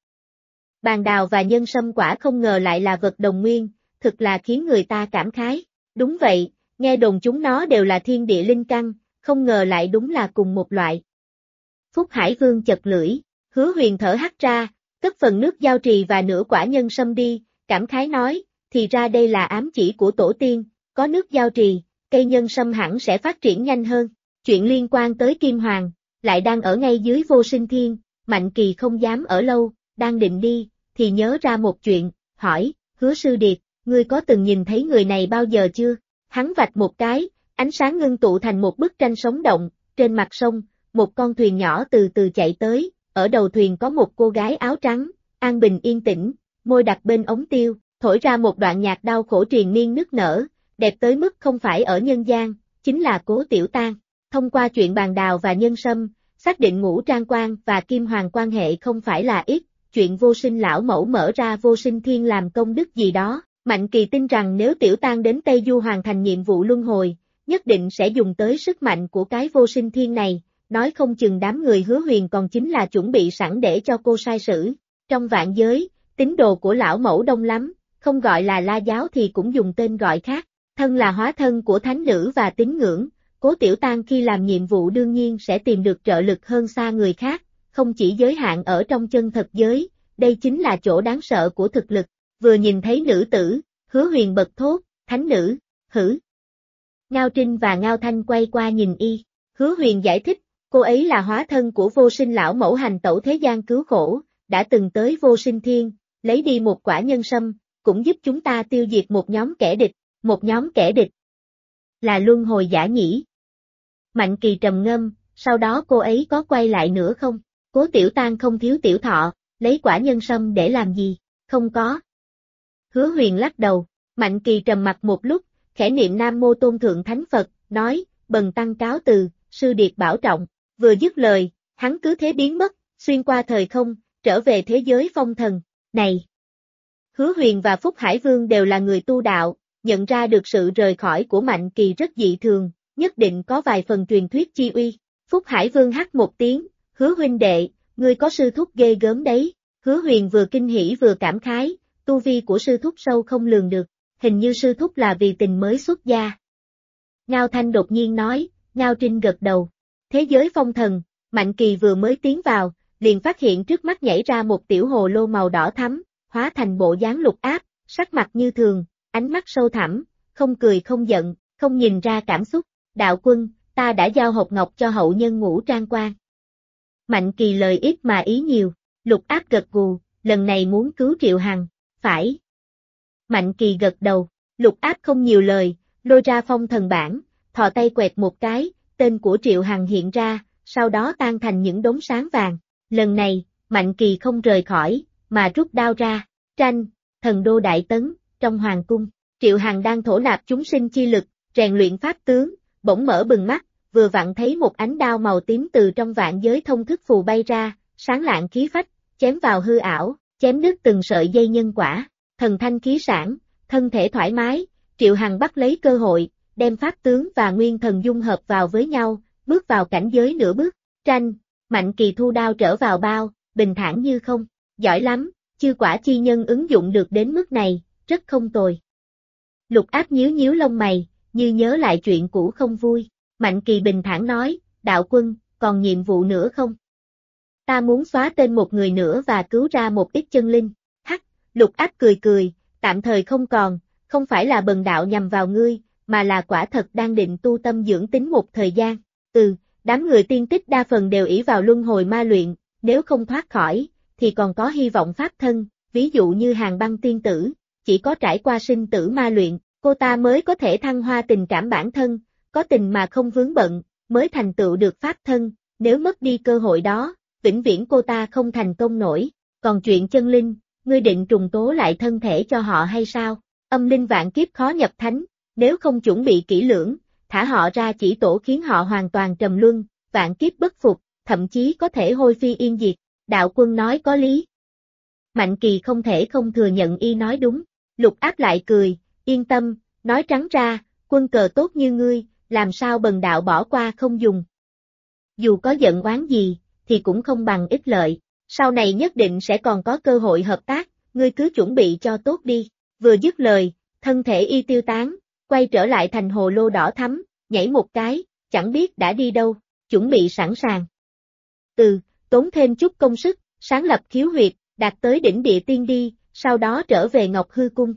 Bàn đào và nhân sâm quả không ngờ lại là vật đồng nguyên, thực là khiến người ta cảm khái. Đúng vậy, nghe đồn chúng nó đều là thiên địa linh căn, không ngờ lại đúng là cùng một loại. Phúc Hải Vương chật lưỡi, Hứa Huyền thở hắt ra, cất phần nước giao trì và nửa quả nhân sâm đi, cảm khái nói, thì ra đây là ám chỉ của tổ tiên, có nước giao trì, cây nhân sâm hẳn sẽ phát triển nhanh hơn. Chuyện liên quan tới Kim Hoàng, lại đang ở ngay dưới Vô Sinh Thiên, Mạnh Kỳ không dám ở lâu, đang định đi, thì nhớ ra một chuyện, hỏi, Hứa Sư Điệt, ngươi có từng nhìn thấy người này bao giờ chưa? Hắn vạch một cái, ánh sáng ngưng tụ thành một bức tranh sống động, trên mặt sông, một con thuyền nhỏ từ từ chạy tới, ở đầu thuyền có một cô gái áo trắng, an bình yên tĩnh, môi đặt bên ống tiêu, thổi ra một đoạn nhạc đau khổ triền miên nức nở, đẹp tới mức không phải ở nhân gian, chính là Cố Tiểu Tang. Thông qua chuyện bàn đào và nhân sâm, xác định Ngũ Trang Quan và Kim Hoàng quan hệ không phải là ít, chuyện Vô Sinh lão mẫu mở ra Vô Sinh Thiên làm công đức gì đó, Mạnh Kỳ tin rằng nếu Tiểu Tang đến Tây Du hoàn thành nhiệm vụ luân hồi, nhất định sẽ dùng tới sức mạnh của cái Vô Sinh Thiên này, nói không chừng đám người Hứa Huyền còn chính là chuẩn bị sẵn để cho cô sai sử. Trong vạn giới, tín đồ của lão mẫu đông lắm, không gọi là La giáo thì cũng dùng tên gọi khác, thân là hóa thân của thánh nữ và tín ngưỡng. Cố Tiểu Tang khi làm nhiệm vụ đương nhiên sẽ tìm được trợ lực hơn xa người khác, không chỉ giới hạn ở trong chân thật giới, đây chính là chỗ đáng sợ của thực lực. Vừa nhìn thấy nữ tử, Hứa Huyền bật thốt, thánh nữ, hử. Ngao Trinh và Ngao Thanh quay qua nhìn y, Hứa Huyền giải thích, cô ấy là hóa thân của Vô Sinh lão mẫu hành tẩu thế gian cứu khổ, đã từng tới Vô Sinh Thiên, lấy đi một quả nhân sâm, cũng giúp chúng ta tiêu diệt một nhóm kẻ địch, là luân hồi giả nhỉ? Mạnh Kỳ trầm ngâm, sau đó cô ấy có quay lại nữa không? Cố Tiểu Tang không thiếu tiểu thọ, lấy quả nhân sâm để làm gì? Không có. Hứa Huyền lắc đầu, Mạnh Kỳ trầm mặt một lúc, khẽ niệm Nam Mô Tôn Thượng Thánh Phật, nói, bần tăng cáo từ, sư điệt bảo trọng, vừa dứt lời, hắn cứ thế biến mất, xuyên qua thời không, trở về thế giới phong thần, này. Hứa Huyền và Phúc Hải Vương đều là người tu đạo, nhận ra được sự rời khỏi của Mạnh Kỳ rất dị thường, nhất định có vài phần truyền thuyết chi uy. Phúc Hải Vương hắt một tiếng, Hứa huynh đệ, ngươi có sư thúc ghê gớm đấy. Hứa Huyền vừa kinh hỉ vừa cảm khái, tu vi của sư thúc sâu không lường được, hình như sư thúc là vì tình mới xuất gia. Ngao Thanh đột nhiên nói, Ngao Trinh gật đầu. Thế giới phong thần, Mạnh Kỳ vừa mới tiến vào, liền phát hiện trước mắt nhảy ra một tiểu hồ lô màu đỏ thắm, hóa thành bộ dáng Lục Áp, sắc mặt như thường, ánh mắt sâu thẳm, không cười không giận, không nhìn ra cảm xúc. Đạo quân, ta đã giao hộp ngọc cho hậu nhân Ngũ Trang Quan. Mạnh Kỳ lời ít mà ý nhiều, Lục Áp gật gù, lần này muốn cứu Triệu Hằng, phải. Mạnh Kỳ gật đầu, Lục Áp không nhiều lời, lôi ra phong thần bảng, thò tay quẹt một cái, tên của Triệu Hằng hiện ra, sau đó tan thành những đốm sáng vàng. Lần này, Mạnh Kỳ không rời khỏi, mà rút đao ra, tranh, thần đô đại tấn, trong hoàng cung, Triệu Hằng đang thổ nạp chúng sinh chi lực, rèn luyện pháp tướng, bỗng mở bừng mắt, vừa vặn thấy một ánh đao màu tím từ trong vạn giới thông thức phù bay ra, sáng lạng khí phách, chém vào hư ảo, chém đứt từng sợi dây nhân quả, thần thanh khí sản, thân thể thoải mái, Triệu Hằng bắt lấy cơ hội, đem pháp tướng và nguyên thần dung hợp vào với nhau, bước vào cảnh giới nửa bước, tranh, Mạnh Kỳ thu đao trở vào bao, bình thản như không, giỏi lắm, chư quả chi nhân ứng dụng được đến mức này, rất không tồi. Lục Áp nhíu nhíu lông mày, như nhớ lại chuyện cũ không vui, Mạnh Kỳ bình thản nói, đạo quân, còn nhiệm vụ nữa không? Ta muốn xóa tên một người nữa và cứu ra một ít chân linh. Hắc, Lục Áp cười cười, tạm thời không còn, không phải là bần đạo nhằm vào ngươi, mà là quả thật đang định tu tâm dưỡng tính một thời gian. Đám người tiên tích đa phần đều ỷ vào luân hồi ma luyện, nếu không thoát khỏi, thì còn có hy vọng pháp thân, ví dụ như Hàn Băng tiên tử, chỉ có trải qua sinh tử ma luyện, cô ta mới có thể thăng hoa tình cảm bản thân, có tình mà không vướng bận, mới thành tựu được pháp thân, nếu mất đi cơ hội đó, vĩnh viễn cô ta không thành công nổi. Còn chuyện chân linh, ngươi định trùng tố lại thân thể cho họ hay sao? Âm linh vạn kiếp khó nhập thánh, nếu không chuẩn bị kỹ lưỡng, thả họ ra chỉ tổ khiến họ hoàn toàn trầm luân, vạn kiếp bất phục, thậm chí có thể hôi phi yên diệt. Đạo quân nói có lý. Mạnh Kỳ không thể không thừa nhận y nói đúng. Lục Áp lại cười, yên tâm, nói trắng ra, quân cờ tốt như ngươi, làm sao bần đạo bỏ qua không dùng. Dù có giận oán gì, thì cũng không bằng ích lợi, sau này nhất định sẽ còn có cơ hội hợp tác, ngươi cứ chuẩn bị cho tốt đi. Vừa dứt lời, thân thể y tiêu tán, quay trở lại thành hồ lô đỏ thắm, nhảy một cái, chẳng biết đã đi đâu, chuẩn bị sẵn sàng. Tốn thêm chút công sức, sáng lập khiếu huyệt, đạt tới đỉnh địa tiên đi, sau đó trở về Ngọc Hư Cung.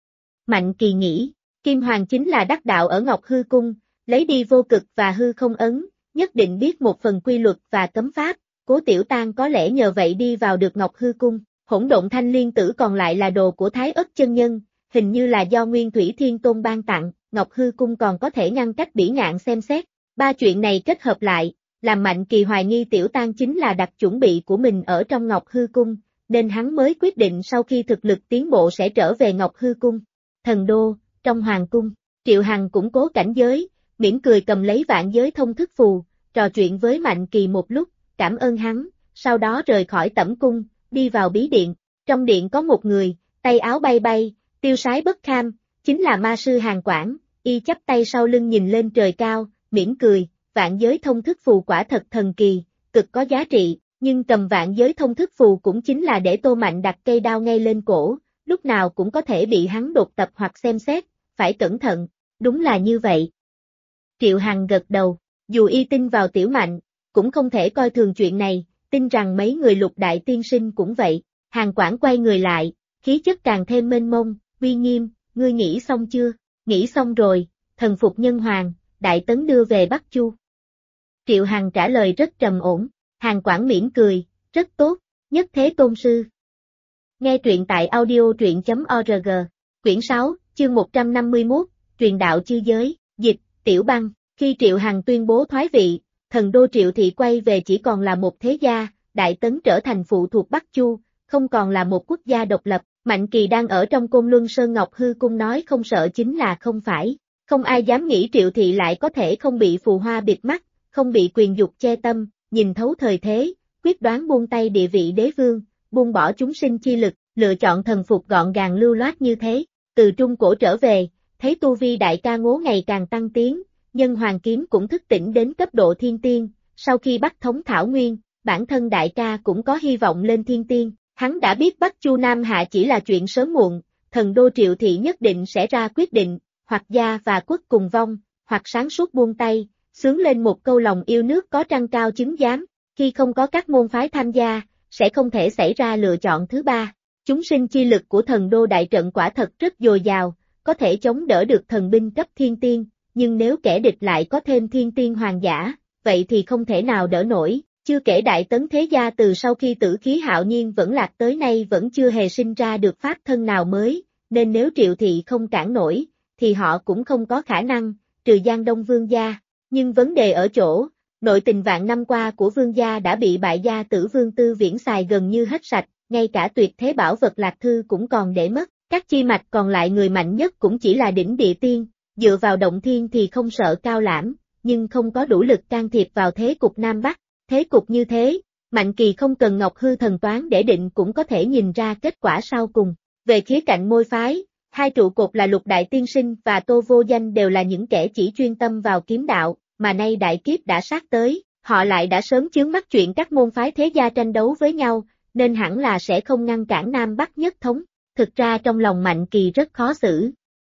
Mạnh Kỳ nghĩ, Kim Hoàng chính là đắc đạo ở Ngọc Hư Cung, lấy đi vô cực và hư không ấn, nhất định biết một phần quy luật và cấm pháp, Cố Tiểu Tang có lẽ nhờ vậy đi vào được Ngọc Hư Cung. Hỗn độn thanh liên tử còn lại là đồ của Thái Ất chân nhân, hình như là do Nguyên Thủy Thiên Tôn ban tặng, Ngọc Hư Cung còn có thể ngăn cách Bỉ Ngạn xem xét. Ba chuyện này kết hợp lại, làm Mạnh Kỳ hoài nghi Tiểu Tang chính là đặt chuẩn bị của mình ở trong Ngọc Hư Cung, nên hắn mới quyết định sau khi thực lực tiến bộ sẽ trở về Ngọc Hư Cung. Thần đô, trong Hoàng Cung, Triệu Hằng củng cố cảnh giới, mỉm cười cầm lấy vạn giới thông thức phù, trò chuyện với Mạnh Kỳ một lúc, cảm ơn hắn, sau đó rời khỏi tẩm cung, đi vào bí điện. Trong điện có một người, tay áo bay bay, tiêu sái bất kham, chính là ma sư Hàn Quảng, y chắp tay sau lưng nhìn lên trời cao, mỉm cười, vạn giới thông thức phù quả thật thần kỳ, cực có giá trị, nhưng cầm vạn giới thông thức phù cũng chính là để Tô Mạnh đặt cây đao ngay lên cổ, lúc nào cũng có thể bị hắn đột tập hoặc xem xét, phải cẩn thận, đúng là như vậy. Triệu Hằng gật đầu, dù y tin vào Tiểu Mạnh, cũng không thể coi thường chuyện này, tin rằng mấy người Lục đại tiên sinh cũng vậy. Hàn Quảng quay người lại, khí chất càng thêm mênh mông, uy nghiêm, ngươi nghĩ xong chưa? Nghĩ xong rồi, thần phục nhân hoàng, đại tấn đưa về Bắc Chu. Triệu Hằng trả lời rất trầm ổn, Hàn Quảng mỉm cười, rất tốt, nhất thế tôn sư. Nghe truyện tại audio truyện.org, quyển 6, chương 151, truyền đạo chư giới, dịch, Tiểu Băng. Khi Triệu Hằng tuyên bố thoái vị, thần đô Triệu Thị quay về chỉ còn là một thế gia, đại tấn trở thành phụ thuộc Bắc Chu, không còn là một quốc gia độc lập. Mạnh Kỳ đang ở trong Côn Luân Sơn Ngọc Hư Cung nói không sợ chính là không phải, không ai dám nghĩ Triệu Thị lại có thể không bị phù hoa bịt mắt, không bị quyền dục che tâm, nhìn thấu thời thế, quyết đoán buông tay địa vị đế vương, buông bỏ chúng sinh chi lực, lựa chọn thần phục gọn gàng lưu loát như thế. Từ Trung Cổ trở về, thấy tu vi đại ca Ngố ngày càng tăng tiến, nhân hoàng kiếm cũng thức tỉnh đến cấp độ thiên tiên, sau khi bắt thống Thảo Nguyên, bản thân đại ca cũng có hy vọng lên thiên tiên. Hắn đã biết Bắc Chu Nam Hạ chỉ là chuyện sớm muộn, thần đô Triệu Thị nhất định sẽ ra quyết định, hoặc gia và quốc cùng vong, hoặc sáng suốt buông tay, xướng lên một câu lòng yêu nước có trăng cao chứng giám, khi không có các môn phái tham gia, sẽ không thể xảy ra lựa chọn thứ ba. Chúng sinh chi lực của thần đô đại trận quả thật rất dồi dào, có thể chống đỡ được thần binh cấp thiên tiên, nhưng nếu kẻ địch lại có thêm thiên tiên hoàng giả, vậy thì không thể nào đỡ nổi. Chưa kể đại tấn thế gia từ sau khi Tử Khí Hạo Nhiên vẫn lạc tới nay vẫn chưa hề sinh ra được pháp thân nào mới, nên nếu Triệu Thị không cản nổi, thì họ cũng không có khả năng, trừ Giang Đông Vương gia. Nhưng vấn đề ở chỗ, nội tình vạn năm qua của Vương gia đã bị bại gia tử Vương Tư Viễn xài gần như hết sạch, ngay cả tuyệt thế bảo vật lạc thư cũng còn để mất, các chi mạch còn lại người mạnh nhất cũng chỉ là đỉnh địa tiên, dựa vào động thiên thì không sợ Cao Lãm, nhưng không có đủ lực can thiệp vào thế cục Nam Bắc. Thế cục như thế, Mạnh Kỳ không cần Ngọc Hư thần toán để định cũng có thể nhìn ra kết quả sau cùng. Về khía cạnh môi phái, hai trụ cột là Lục đại tiên sinh và Tô Vô Danh đều là những kẻ chỉ chuyên tâm vào kiếm đạo, mà nay đại kiếp đã sát tới, họ lại đã sớm chướng mắt chuyện các môn phái thế gia tranh đấu với nhau, nên hẳn là sẽ không ngăn cản Nam Bắc nhất thống. Thực ra trong lòng Mạnh Kỳ rất khó xử.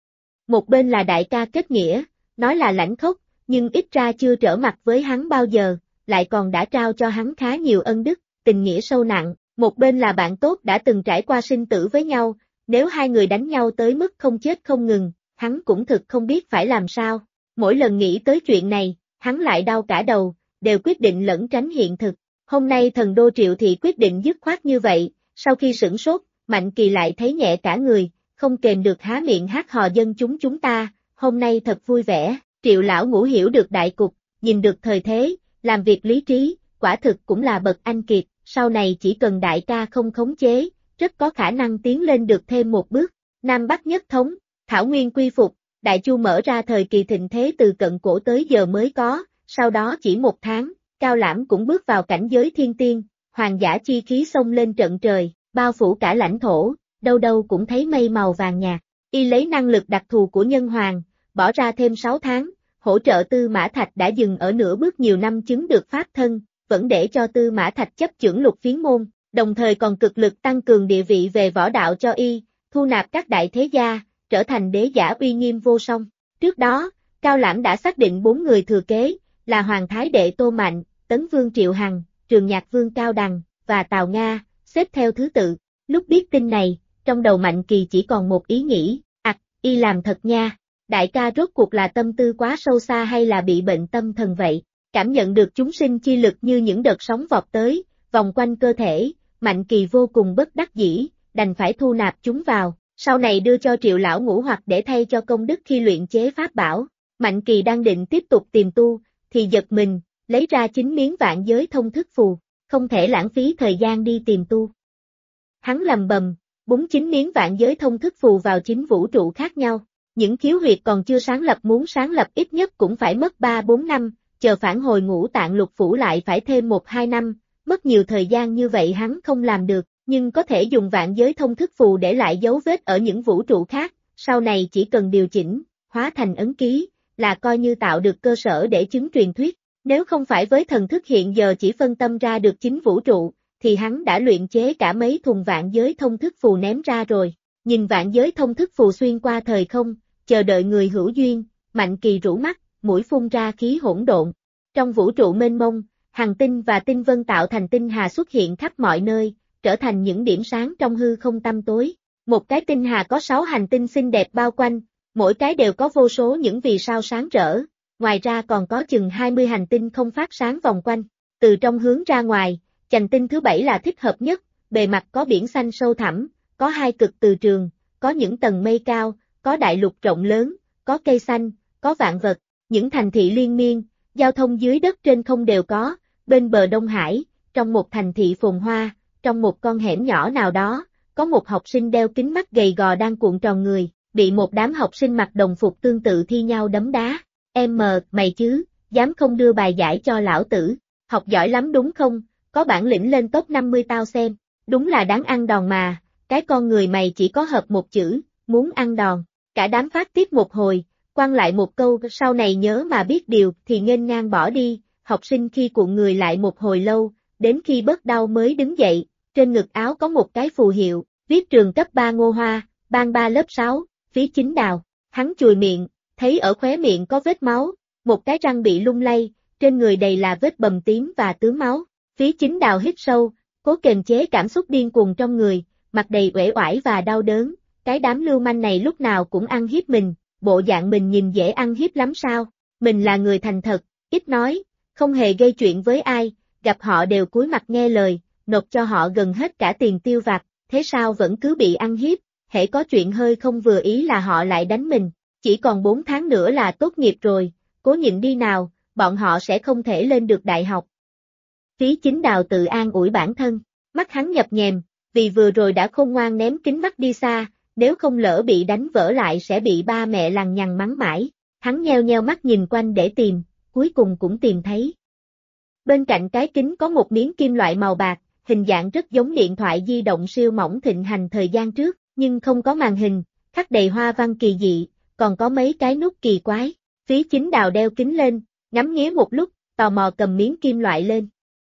Một bên là đại ca kết nghĩa, nói là lãnh khốc, nhưng ít ra chưa trở mặt với hắn bao giờ, lại còn đã trao cho hắn khá nhiều ân đức, tình nghĩa sâu nặng. Một bên là bạn tốt đã từng trải qua sinh tử với nhau, nếu hai người đánh nhau tới mức không chết không ngừng, hắn cũng thực không biết phải làm sao. Mỗi lần nghĩ tới chuyện này, hắn lại đau cả đầu, đều quyết định lẩn tránh hiện thực. Hôm nay thần đô Triệu Thị quyết định dứt khoát như vậy, sau khi sửng sốt, Mạnh Kỳ lại thấy nhẹ cả người, không kềm được há miệng hát hò dân chúng ta, hôm nay thật vui vẻ. Triệu lão ngũ hiểu được đại cục, nhìn được thời thế, làm việc lý trí, quả thực cũng là bậc anh kiệt, sau này chỉ cần đại ca không khống chế, rất có khả năng tiến lên được thêm một bước. Nam Bắc nhất thống, Thảo Nguyên quy phục, Đại Chu mở ra thời kỳ thịnh thế từ cận cổ tới giờ mới có, sau đó chỉ một tháng, Cao Lãm cũng bước vào cảnh giới thiên tiên, hoàng giả chi khí xông lên trận trời, bao phủ cả lãnh thổ, đâu đâu cũng thấy mây màu vàng nhạt. Y lấy năng lực đặc thù của nhân hoàng, bỏ ra thêm 6 tháng, hỗ trợ Tư Mã Thạch đã dừng ở nửa bước nhiều năm chứng được pháp thân, vẫn để cho Tư Mã Thạch chấp chưởng Lục Phiến môn, đồng thời còn cực lực tăng cường địa vị về võ đạo cho y, thu nạp các đại thế gia, trở thành đế giả uy nghiêm vô song. Trước đó, Cao Lãm đã xác định 4 người thừa kế, là Hoàng Thái Đệ Tô Mạnh, Tấn Vương Triệu Hằng, Trường Nhạc Vương Cao Đằng, và Tào Nga, xếp theo thứ tự. Lúc biết tin này, trong đầu Mạnh Kỳ chỉ còn một ý nghĩ, y làm thật nha, đại ca rốt cuộc là tâm tư quá sâu xa hay là bị bệnh tâm thần vậy, cảm nhận được chúng sinh chi lực như những đợt sóng vọt tới, vòng quanh cơ thể, Mạnh Kỳ vô cùng bất đắc dĩ, đành phải thu nạp chúng vào, sau này đưa cho Triệu lão ngũ hoặc để thay cho công đức khi luyện chế pháp bảo. Mạnh Kỳ đang định tiếp tục tìm tu, thì giật mình, lấy ra 9 miếng vạn giới thông thức phù, không thể lãng phí thời gian đi tìm tu. Hắn lầm bầm, búng 9 miếng vạn giới thông thức phù vào 9 vũ trụ khác nhau, những khiếu huyệt còn chưa sáng lập muốn sáng lập ít nhất cũng phải mất 3-4 năm, chờ phản hồi Ngũ Tạng Lục Phủ lại phải thêm 1-2 năm, mất nhiều thời gian như vậy hắn không làm được, nhưng có thể dùng vạn giới thông thức phù để lại dấu vết ở những vũ trụ khác, sau này chỉ cần điều chỉnh, hóa thành ấn ký, là coi như tạo được cơ sở để chứng truyền thuyết. Nếu không phải với thần thức hiện giờ chỉ phân tâm ra được 9 vũ trụ, thì hắn đã luyện chế cả mấy thùng vạn giới thông thức phù ném ra rồi. Nhìn vạn giới thông thức phù xuyên qua thời không, chờ đợi người hữu duyên, Mạnh Kỳ rũ mắt, mũi phun ra khí hỗn độn. Trong vũ trụ mênh mông, hành tinh và tinh vân tạo thành tinh hà xuất hiện khắp mọi nơi, trở thành những điểm sáng trong hư không tăm tối. Một cái tinh hà có 6 hành tinh xinh đẹp bao quanh, mỗi cái đều có vô số những vì sao sáng rỡ, ngoài ra còn có chừng 20 hành tinh không phát sáng vòng quanh. Từ trong hướng ra ngoài, chành tinh thứ 7 là thích hợp nhất, bề mặt có biển xanh sâu thẳm, có 2 cực từ trường, có những tầng mây cao, có đại lục rộng lớn, có cây xanh, có vạn vật, những thành thị liên miên, giao thông dưới đất trên không đều có, bên bờ Đông Hải, trong một thành thị phồn hoa, trong một con hẻm nhỏ nào đó, có một học sinh đeo kính mắt gầy gò đang cuộn tròn người, bị một đám học sinh mặc đồng phục tương tự thi nhau đấm đá. Mày chứ, dám không đưa bài giải cho lão tử, học giỏi lắm đúng không, có bản lĩnh lên top 50 tao xem, đúng là đáng ăn đòn mà, cái con người mày chỉ có hợp một chữ, muốn ăn đòn, cả đám phát tiếp một hồi, quăng lại một câu sau này nhớ mà biết điều thì nghênh ngang bỏ đi, học sinh khi cuộn người lại một hồi lâu, đến khi bớt đau mới đứng dậy, trên ngực áo có một cái phù hiệu, viết trường cấp 3 Ngô Hoa, ban 3 lớp 6, Phí Chính Đào, hắn chùi miệng, thấy ở khóe miệng có vết máu, một cái răng bị lung lay, trên người đầy là vết bầm tím và tứ máu. Phí Chính Đào hít sâu, cố kềm chế cảm xúc điên cuồng trong người, mặt đầy uể oải và đau đớn, cái đám lưu manh này lúc nào cũng ăn hiếp mình, bộ dạng mình nhìn dễ ăn hiếp lắm sao, mình là người thành thật, ít nói, không hề gây chuyện với ai, gặp họ đều cúi mặt nghe lời, nộp cho họ gần hết cả tiền tiêu vặt, thế sao vẫn cứ bị ăn hiếp, hễ có chuyện hơi không vừa ý là họ lại đánh mình. Chỉ còn 4 tháng nữa là tốt nghiệp rồi, cố nhịn đi nào, bọn họ sẽ không thể lên được đại học. Phí Chính Đào tự an ủi bản thân, mắt hắn nhập nhèm, vì vừa rồi đã khôn ngoan ném kính mắt đi xa, nếu không lỡ bị đánh vỡ lại sẽ bị ba mẹ lằng nhằng mắng mãi. Hắn nheo nheo mắt nhìn quanh để tìm, cuối cùng cũng tìm thấy. Bên cạnh cái kính có một miếng kim loại màu bạc, hình dạng rất giống điện thoại di động siêu mỏng thịnh hành thời gian trước, nhưng không có màn hình, khắc đầy hoa văn kỳ dị, còn có mấy cái nút kỳ quái. Phí Chính Đào đeo kính lên, ngắm nghía một lúc, tò mò cầm miếng kim loại lên.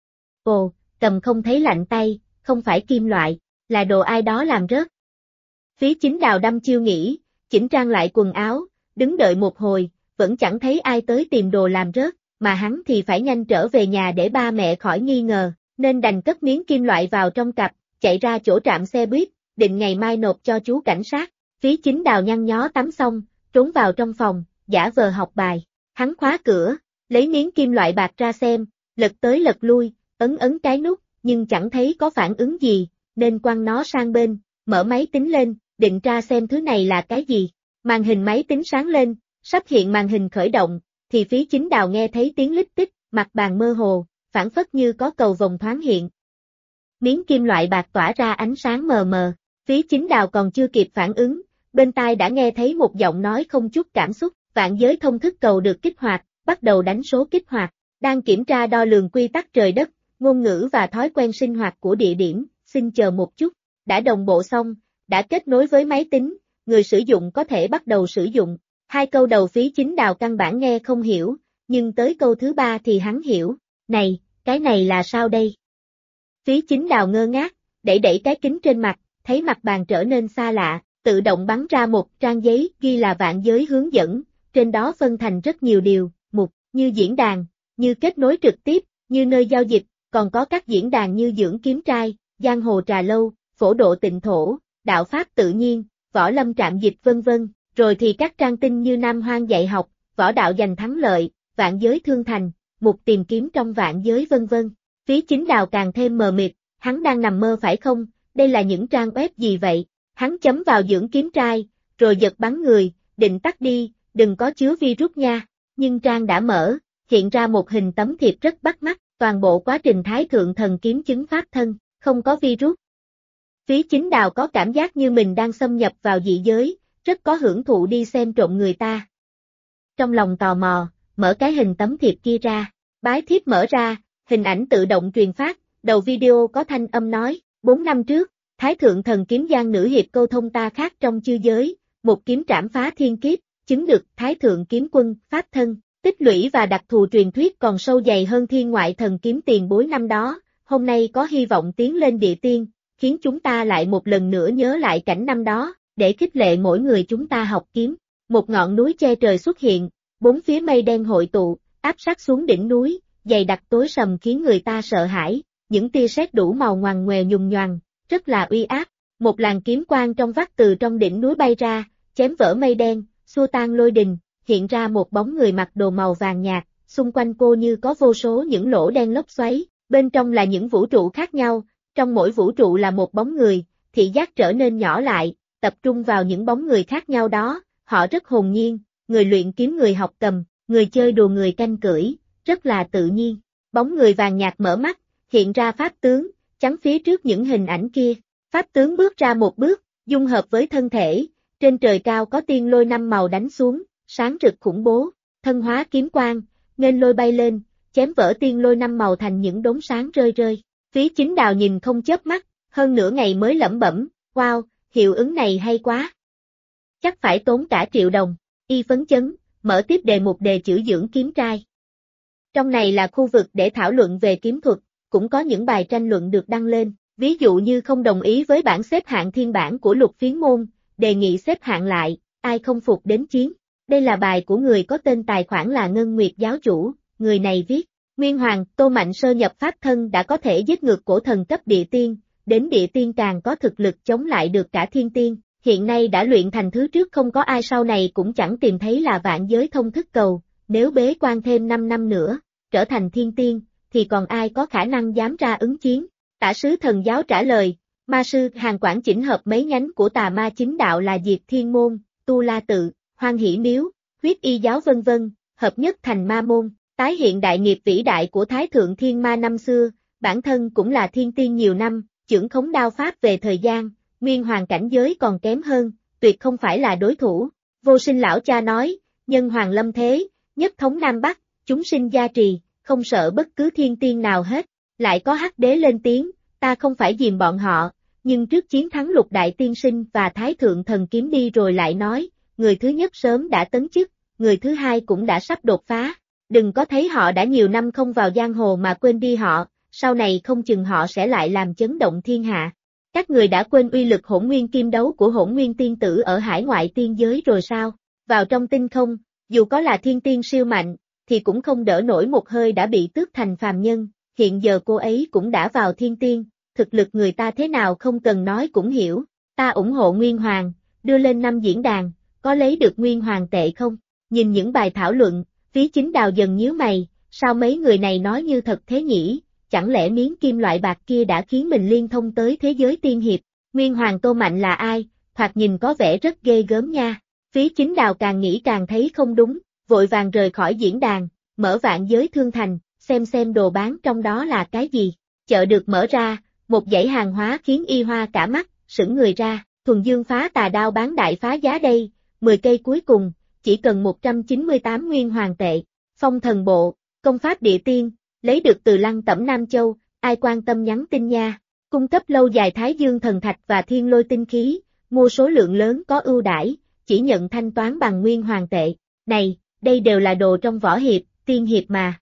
Ồ, cầm không thấy lạnh tay, không phải kim loại, là đồ ai đó làm rớt. Phí Chính Đào đăm chiêu nghĩ, chỉnh trang lại quần áo, đứng đợi một hồi, vẫn chẳng thấy ai tới tìm đồ làm rớt, mà hắn thì phải nhanh trở về nhà để ba mẹ khỏi nghi ngờ, nên đành cất miếng kim loại vào trong cặp, chạy ra chỗ trạm xe buýt, định ngày mai nộp cho chú cảnh sát. Phí Chính Đào nhăn nhó tắm xong, trốn vào trong phòng, giả vờ học bài. Hắn khóa cửa, lấy miếng kim loại bạc ra xem, lật tới lật lui, ấn cái nút, nhưng chẳng thấy có phản ứng gì, nên quăng nó sang bên, mở máy tính lên, định tra xem thứ này là cái gì. Màn hình máy tính sáng lên, sắp hiện màn hình khởi động, thì Phí Chính Đào nghe thấy tiếng lít tích, mặt bàn mơ hồ, phảng phất như có cầu vồng thoáng hiện. Miếng kim loại bạc tỏa ra ánh sáng mờ mờ, Phí Chính Đào còn chưa kịp phản ứng, bên tai đã nghe thấy một giọng nói không chút cảm xúc, vạn giới thông thức cầu được kích hoạt, bắt đầu đánh số kích hoạt, đang kiểm tra đo lường quy tắc trời đất, ngôn ngữ và thói quen sinh hoạt của địa điểm, xin chờ một chút, đã đồng bộ xong, đã kết nối với máy tính, người sử dụng có thể bắt đầu sử dụng. Hai câu đầu Phí Chính Đào căn bản nghe không hiểu, nhưng tới câu thứ ba thì hắn hiểu, này, cái này là sao đây? Phí Chính Đào ngơ ngác, đẩy cái kính trên mặt, thấy mặt bàn trở nên xa lạ, tự động bắn ra một trang giấy ghi là vạn giới hướng dẫn, trên đó phân thành rất nhiều điều, mục, như diễn đàn, như kết nối trực tiếp, như nơi giao dịch, còn có các diễn đàn như dưỡng kiếm trai, giang hồ trà lâu, phổ độ tịnh thổ, đạo pháp tự nhiên, võ lâm trạm dịch vân vân, rồi thì các trang tin như Nam Hoang dạy học, võ đạo giành thắng lợi, vạn giới thương thành, mục tìm kiếm trong vạn giới vân vân. Phí Chính Đào càng thêm mờ mịt, hắn đang nằm mơ phải không, đây là những trang web gì vậy? Hắn chấm vào dưỡng kiếm trai, rồi giật bắn người, định tắt đi, đừng có chứa virus nha, nhưng trang đã mở, hiện ra một hình tấm thiệp rất bắt mắt, toàn bộ quá trình Thái Thượng Thần Kiếm chứng pháp thân, không có virus. Phí Chính Đào có cảm giác như mình đang xâm nhập vào dị giới, rất có hưởng thụ đi xem trộm người ta. Trong lòng tò mò, mở cái hình tấm thiệp kia ra, bái thiếp mở ra, hình ảnh tự động truyền phát, đầu video có thanh âm nói, 4 năm trước, Thái Thượng Thần Kiếm Giang nữ hiệp câu thông ta khác trong chư giới, một kiếm trảm phá thiên kiếp, chứng được Thái Thượng Kiếm Quân, Pháp Thân, tích lũy và đặc thù truyền thuyết còn sâu dày hơn thiên ngoại thần kiếm tiền bối năm đó, hôm nay có hy vọng tiến lên địa tiên, khiến chúng ta lại một lần nữa nhớ lại cảnh năm đó, để khích lệ mỗi người chúng ta học kiếm. Một ngọn núi che trời xuất hiện, bốn phía mây đen hội tụ, áp sát xuống đỉnh núi, dày đặc tối sầm khiến người ta sợ hãi, những tia sét đủ màu ngoằn ngoèo nhùng nhoằn, rất là uy áp. Một làn kiếm quang trong vắt từ trong đỉnh núi bay ra, chém vỡ mây đen, xua tan lôi đình, hiện ra một bóng người mặc đồ màu vàng nhạt, xung quanh cô như có vô số những lỗ đen lốc xoáy, bên trong là những vũ trụ khác nhau, trong mỗi vũ trụ là một bóng người, thị giác trở nên nhỏ lại, tập trung vào những bóng người khác nhau đó, họ rất hồn nhiên, người luyện kiếm người học cầm, người chơi đùa người canh cưỡi, rất là tự nhiên. Bóng người vàng nhạt mở mắt, hiện ra pháp tướng, chắn phía trước những hình ảnh kia. Pháp tướng bước ra một bước, dung hợp với thân thể, trên trời cao có tiên lôi 5 màu đánh xuống, sáng rực khủng bố, thân hóa kiếm quang, nghênh lôi bay lên, chém vỡ tiên lôi 5 màu thành những đốm sáng rơi rơi. Phí Chính Đào nhìn không chớp mắt, hơn nửa ngày mới lẩm bẩm, wow, hiệu ứng này hay quá. Chắc phải tốn cả triệu đồng, y phấn chấn, mở tiếp đề mục đề chữ dưỡng kiếm trai. Trong này là khu vực để thảo luận về kiếm thuật, cũng có những bài tranh luận được đăng lên, ví dụ như không đồng ý với bảng xếp hạng thiên bản của Lục Phiến Môn, đề nghị xếp hạng lại, ai không phục đến chiến. Đây là bài của người có tên tài khoản là Ngân Nguyệt giáo chủ, người này viết, Nguyên Hoàng, Tô Mạnh sơ nhập pháp thân đã có thể giết ngược cổ thần cấp địa tiên, đến địa tiên càng có thực lực chống lại được cả thiên tiên, hiện nay đã luyện thành thứ trước không có ai sau này cũng chẳng tìm thấy là vạn giới thông thức cầu, nếu bế quan thêm 5 năm nữa, trở thành thiên tiên, thì còn ai có khả năng dám ra ứng chiến. Tả sứ thần giáo trả lời, ma sư Hàn Quảng chỉnh hợp mấy nhánh của tà ma chính đạo là Diệt Thiên Môn, Tu La Tự, Hoan Hỷ Miếu, Huyết Y giáo vân vân, hợp nhất thành ma môn, tái hiện đại nghiệp vĩ đại của Thái Thượng Thiên Ma năm xưa, bản thân cũng là thiên tiên nhiều năm, chưởng khống đao pháp về thời gian, Nguyên Hoàng cảnh giới còn kém hơn, tuyệt không phải là đối thủ. Vô Sinh lão cha nói, nhân hoàng lâm thế, nhất thống Nam Bắc, chúng sinh gia trì, không sợ bất cứ thiên tiên nào hết. Lại có Hắc Đế lên tiếng, ta không phải dìm bọn họ, nhưng trước chiến thắng Lục Đại Tiên Sinh và Thái Thượng Thần Kiếm đi rồi lại nói, người thứ nhất sớm đã tấn chức, người thứ hai cũng đã sắp đột phá. Đừng có thấy họ đã nhiều năm không vào giang hồ mà quên đi họ, sau này không chừng họ sẽ lại làm chấn động thiên hạ. Các người đã quên uy lực Hỗn Nguyên Kim Đấu của Hỗn Nguyên Tiên Tử ở hải ngoại tiên giới rồi sao? Vào trong tinh không, dù có là thiên tiên siêu mạnh, thì cũng không đỡ nổi một hơi đã bị tước thành phàm nhân, hiện giờ cô ấy cũng đã vào thiên tiên, thực lực người ta thế nào không cần nói cũng hiểu, ta ủng hộ Nguyên Hoàng, đưa lên 5 diễn đàn, có lấy được Nguyên Hoàng tệ không? Nhìn những bài thảo luận, Phí Chính Đào dần nhíu mày, sao mấy người này nói như thật thế nhỉ, chẳng lẽ miếng kim loại bạc kia đã khiến mình liên thông tới thế giới tiên hiệp, Nguyên Hoàng Tô Mạnh là ai, thoạt nhìn có vẻ rất ghê gớm nha. Phí Chính Đào càng nghĩ càng thấy không đúng, vội vàng rời khỏi diễn đàn, mở Vạn Giới Thương Thành, xem đồ bán trong đó là cái gì. Chợ được mở ra, một dãy hàng hóa khiến y hoa cả mắt, sững người ra, thuần dương phá tà đao bán đại phá giá đây, 10 cây cuối cùng, chỉ cần 198 nguyên hoàng tệ. Phong thần bộ, công pháp địa tiên, lấy được từ Lăng Tẩm Nam Châu, ai quan tâm nhắn tin nha. Cung cấp lâu dài Thái Dương thần thạch và thiên lôi tinh khí, mua số lượng lớn có ưu đãi, chỉ nhận thanh toán bằng nguyên hoàng tệ. Này, đây đều là đồ trong võ hiệp, tiên hiệp mà.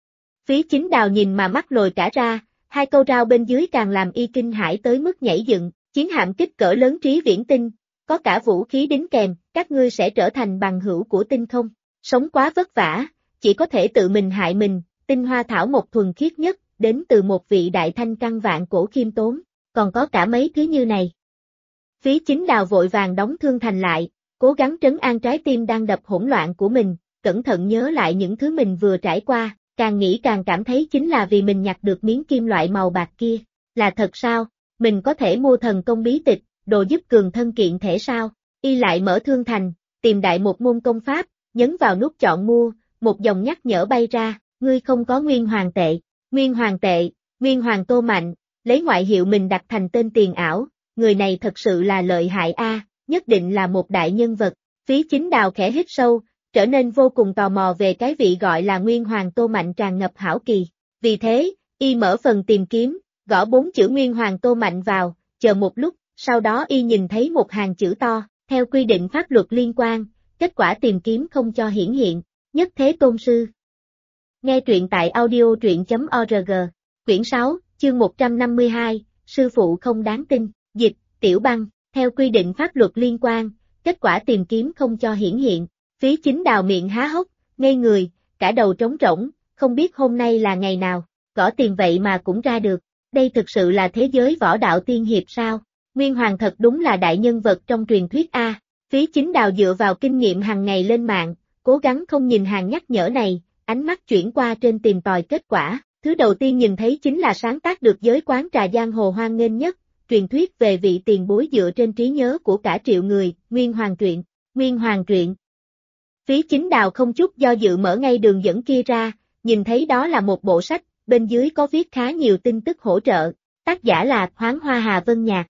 Phí Chính Đào nhìn mà mắt lồi cả ra, hai câu rao bên dưới càng làm y kinh hãi tới mức nhảy dựng, chiến hạm kích cỡ lớn Trí Viễn Tinh, có cả vũ khí đính kèm, các ngươi sẽ trở thành bằng hữu của tinh không, sống quá vất vả, chỉ có thể tự mình hại mình, tinh hoa thảo một thuần khiết nhất, đến từ một vị đại thanh căn vạn cổ khiêm tốn, còn có cả mấy thứ như này. Phí Chính Đào vội vàng đóng thương thành lại, cố gắng trấn an trái tim đang đập hỗn loạn của mình, cẩn thận nhớ lại những thứ mình vừa trải qua, càng nghĩ càng cảm thấy chính là vì mình nhặt được miếng kim loại màu bạc kia. Là thật sao? Mình có thể mua thần công bí tịch, đồ giúp cường thân kiện thể sao? Y lại mở thương thành, tìm đại một môn công pháp, nhấn vào nút chọn mua, một dòng nhắc nhở bay ra, ngươi không có nguyên hoàng tệ. Nguyên hoàng tệ, Nguyên hoàng Tô Mạnh, lấy ngoại hiệu mình đặt thành tên tiền ảo, người này thật sự là lợi hại a, nhất định là một đại nhân vật. Phí Chính Đào khẽ hít sâu, trở nên vô cùng tò mò về cái vị gọi là Nguyên hoàng Tô Mạnh tràn ngập hảo kỳ. Vì thế, y mở phần tìm kiếm, gõ 4 chữ Nguyên hoàng Tô Mạnh vào, chờ một lúc, sau đó y nhìn thấy một hàng chữ to, theo quy định pháp luật liên quan, kết quả tìm kiếm không cho hiển hiện, Nhất Thế Tôn Sư. Nghe truyện tại audio truyện.org, quyển 6, chương 152, sư phụ không đáng tin, dịch, Tiểu Băng, theo quy định pháp luật liên quan, kết quả tìm kiếm không cho hiển hiện. Phí Chính Đào miệng há hốc, ngây người, cả đầu trống rỗng, không biết hôm nay là ngày nào, gõ tiền vậy mà cũng ra được, đây thực sự là thế giới võ đạo tiên hiệp sao? Nguyên hoàng thật đúng là đại nhân vật trong truyền thuyết a. Phí Chính Đào dựa vào kinh nghiệm hàng ngày lên mạng, cố gắng không nhìn hàng nhắc nhở này, ánh mắt chuyển qua trên tìm tòi kết quả, thứ đầu tiên nhìn thấy chính là sáng tác được giới quán trà giang hồ hoan nghênh nhất, truyền thuyết về vị tiền bối dựa trên trí nhớ của cả triệu người, Nguyên Hoàng truyện. Nguyên Hoàng truyện. Phí Chính Đào không chút do dự mở ngay đường dẫn kia ra, nhìn thấy đó là một bộ sách, bên dưới có viết khá nhiều tin tức hỗ trợ, tác giả là Hoáng Hoa Hà Vân Nhạc.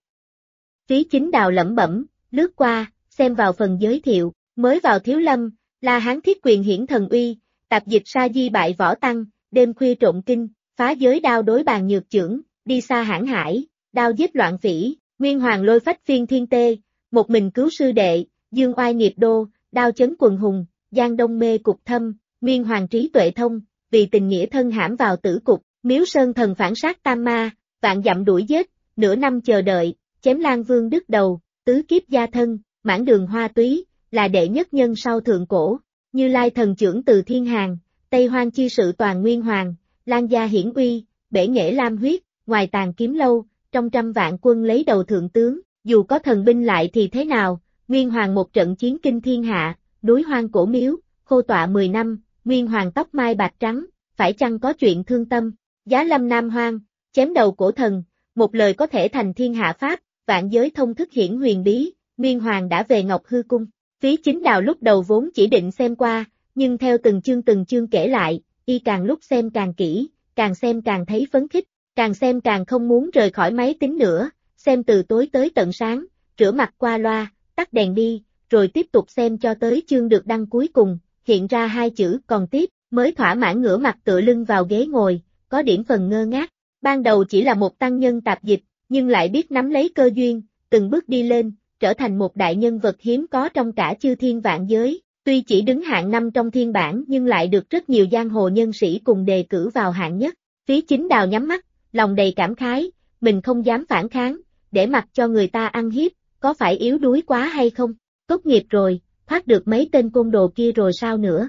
Phí Chính Đào lẩm bẩm, lướt qua, xem vào phần giới thiệu, mới vào Thiếu Lâm, La Hán thiết quyền hiển thần uy, tạp dịch sa di bại võ tăng, đêm khuya trộn kinh, phá giới đao đối bàn nhược chưởng, đi xa hãn hải, đao giết loạn phỉ, Nguyên Hoàng lôi phách phiên thiên tê, một mình cứu sư đệ, dương oai nghiệp đô, đao chấn quần hùng, giang đông mê cục thâm, Nguyên Hoàng trí tuệ thông, vì tình nghĩa thân hãm vào tử cục, miếu sơn thần phản sát tam ma, vạn dặm đuổi giết, nửa năm chờ đợi, chém Lan Vương đứt đầu, tứ kiếp gia thân, mãn đường hoa túy, là đệ nhất nhân sau thượng cổ, Như Lai thần trưởng từ thiên hàng, Tây Hoang chi sự toàn Nguyên Hoàng, Lan gia hiển uy, bể nghệ lam huyết, ngoài tàn kiếm lâu, trong trăm vạn quân lấy đầu thượng tướng, dù có thần binh lại thì thế nào, Nguyên Hoàng một trận chiến kinh thiên hạ, núi hoang cổ miếu, khô tọa 10 năm, Nguyên Hoàng tóc mai bạc trắng, phải chăng có chuyện thương tâm, giá lâm nam hoang, chém đầu cổ thần, một lời có thể thành thiên hạ pháp, vạn giới thông thức hiển huyền bí, Nguyên Hoàng đã về Ngọc Hư Cung. Phí Chính Đào lúc đầu vốn chỉ định xem qua, nhưng theo từng chương kể lại, y càng lúc xem càng kỹ, càng xem càng thấy phấn khích, càng xem càng không muốn rời khỏi máy tính nữa, xem từ tối tới tận sáng, rửa mặt qua loa, tắt đèn đi, rồi tiếp tục xem cho tới chương được đăng cuối cùng, hiện ra hai chữ còn tiếp, mới thỏa mãn ngửa mặt tựa lưng vào ghế ngồi, có điểm phần ngơ ngác. Ban đầu chỉ là một tăng nhân tạp dịch, nhưng lại biết nắm lấy cơ duyên, từng bước đi lên, trở thành một đại nhân vật hiếm có trong cả chư thiên vạn giới, tuy chỉ đứng hạng 5 trong thiên bảng nhưng lại được rất nhiều giang hồ nhân sĩ cùng đề cử vào hạng nhất. Phí Chính Đào nhắm mắt, lòng đầy cảm khái, mình không dám phản kháng, để mặc cho người ta ăn hiếp, có phải yếu đuối quá hay không? Tốt nghiệp rồi, thoát được mấy tên côn đồ kia rồi sao nữa?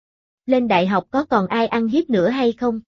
Lên đại học có còn ai ăn hiếp nữa hay không?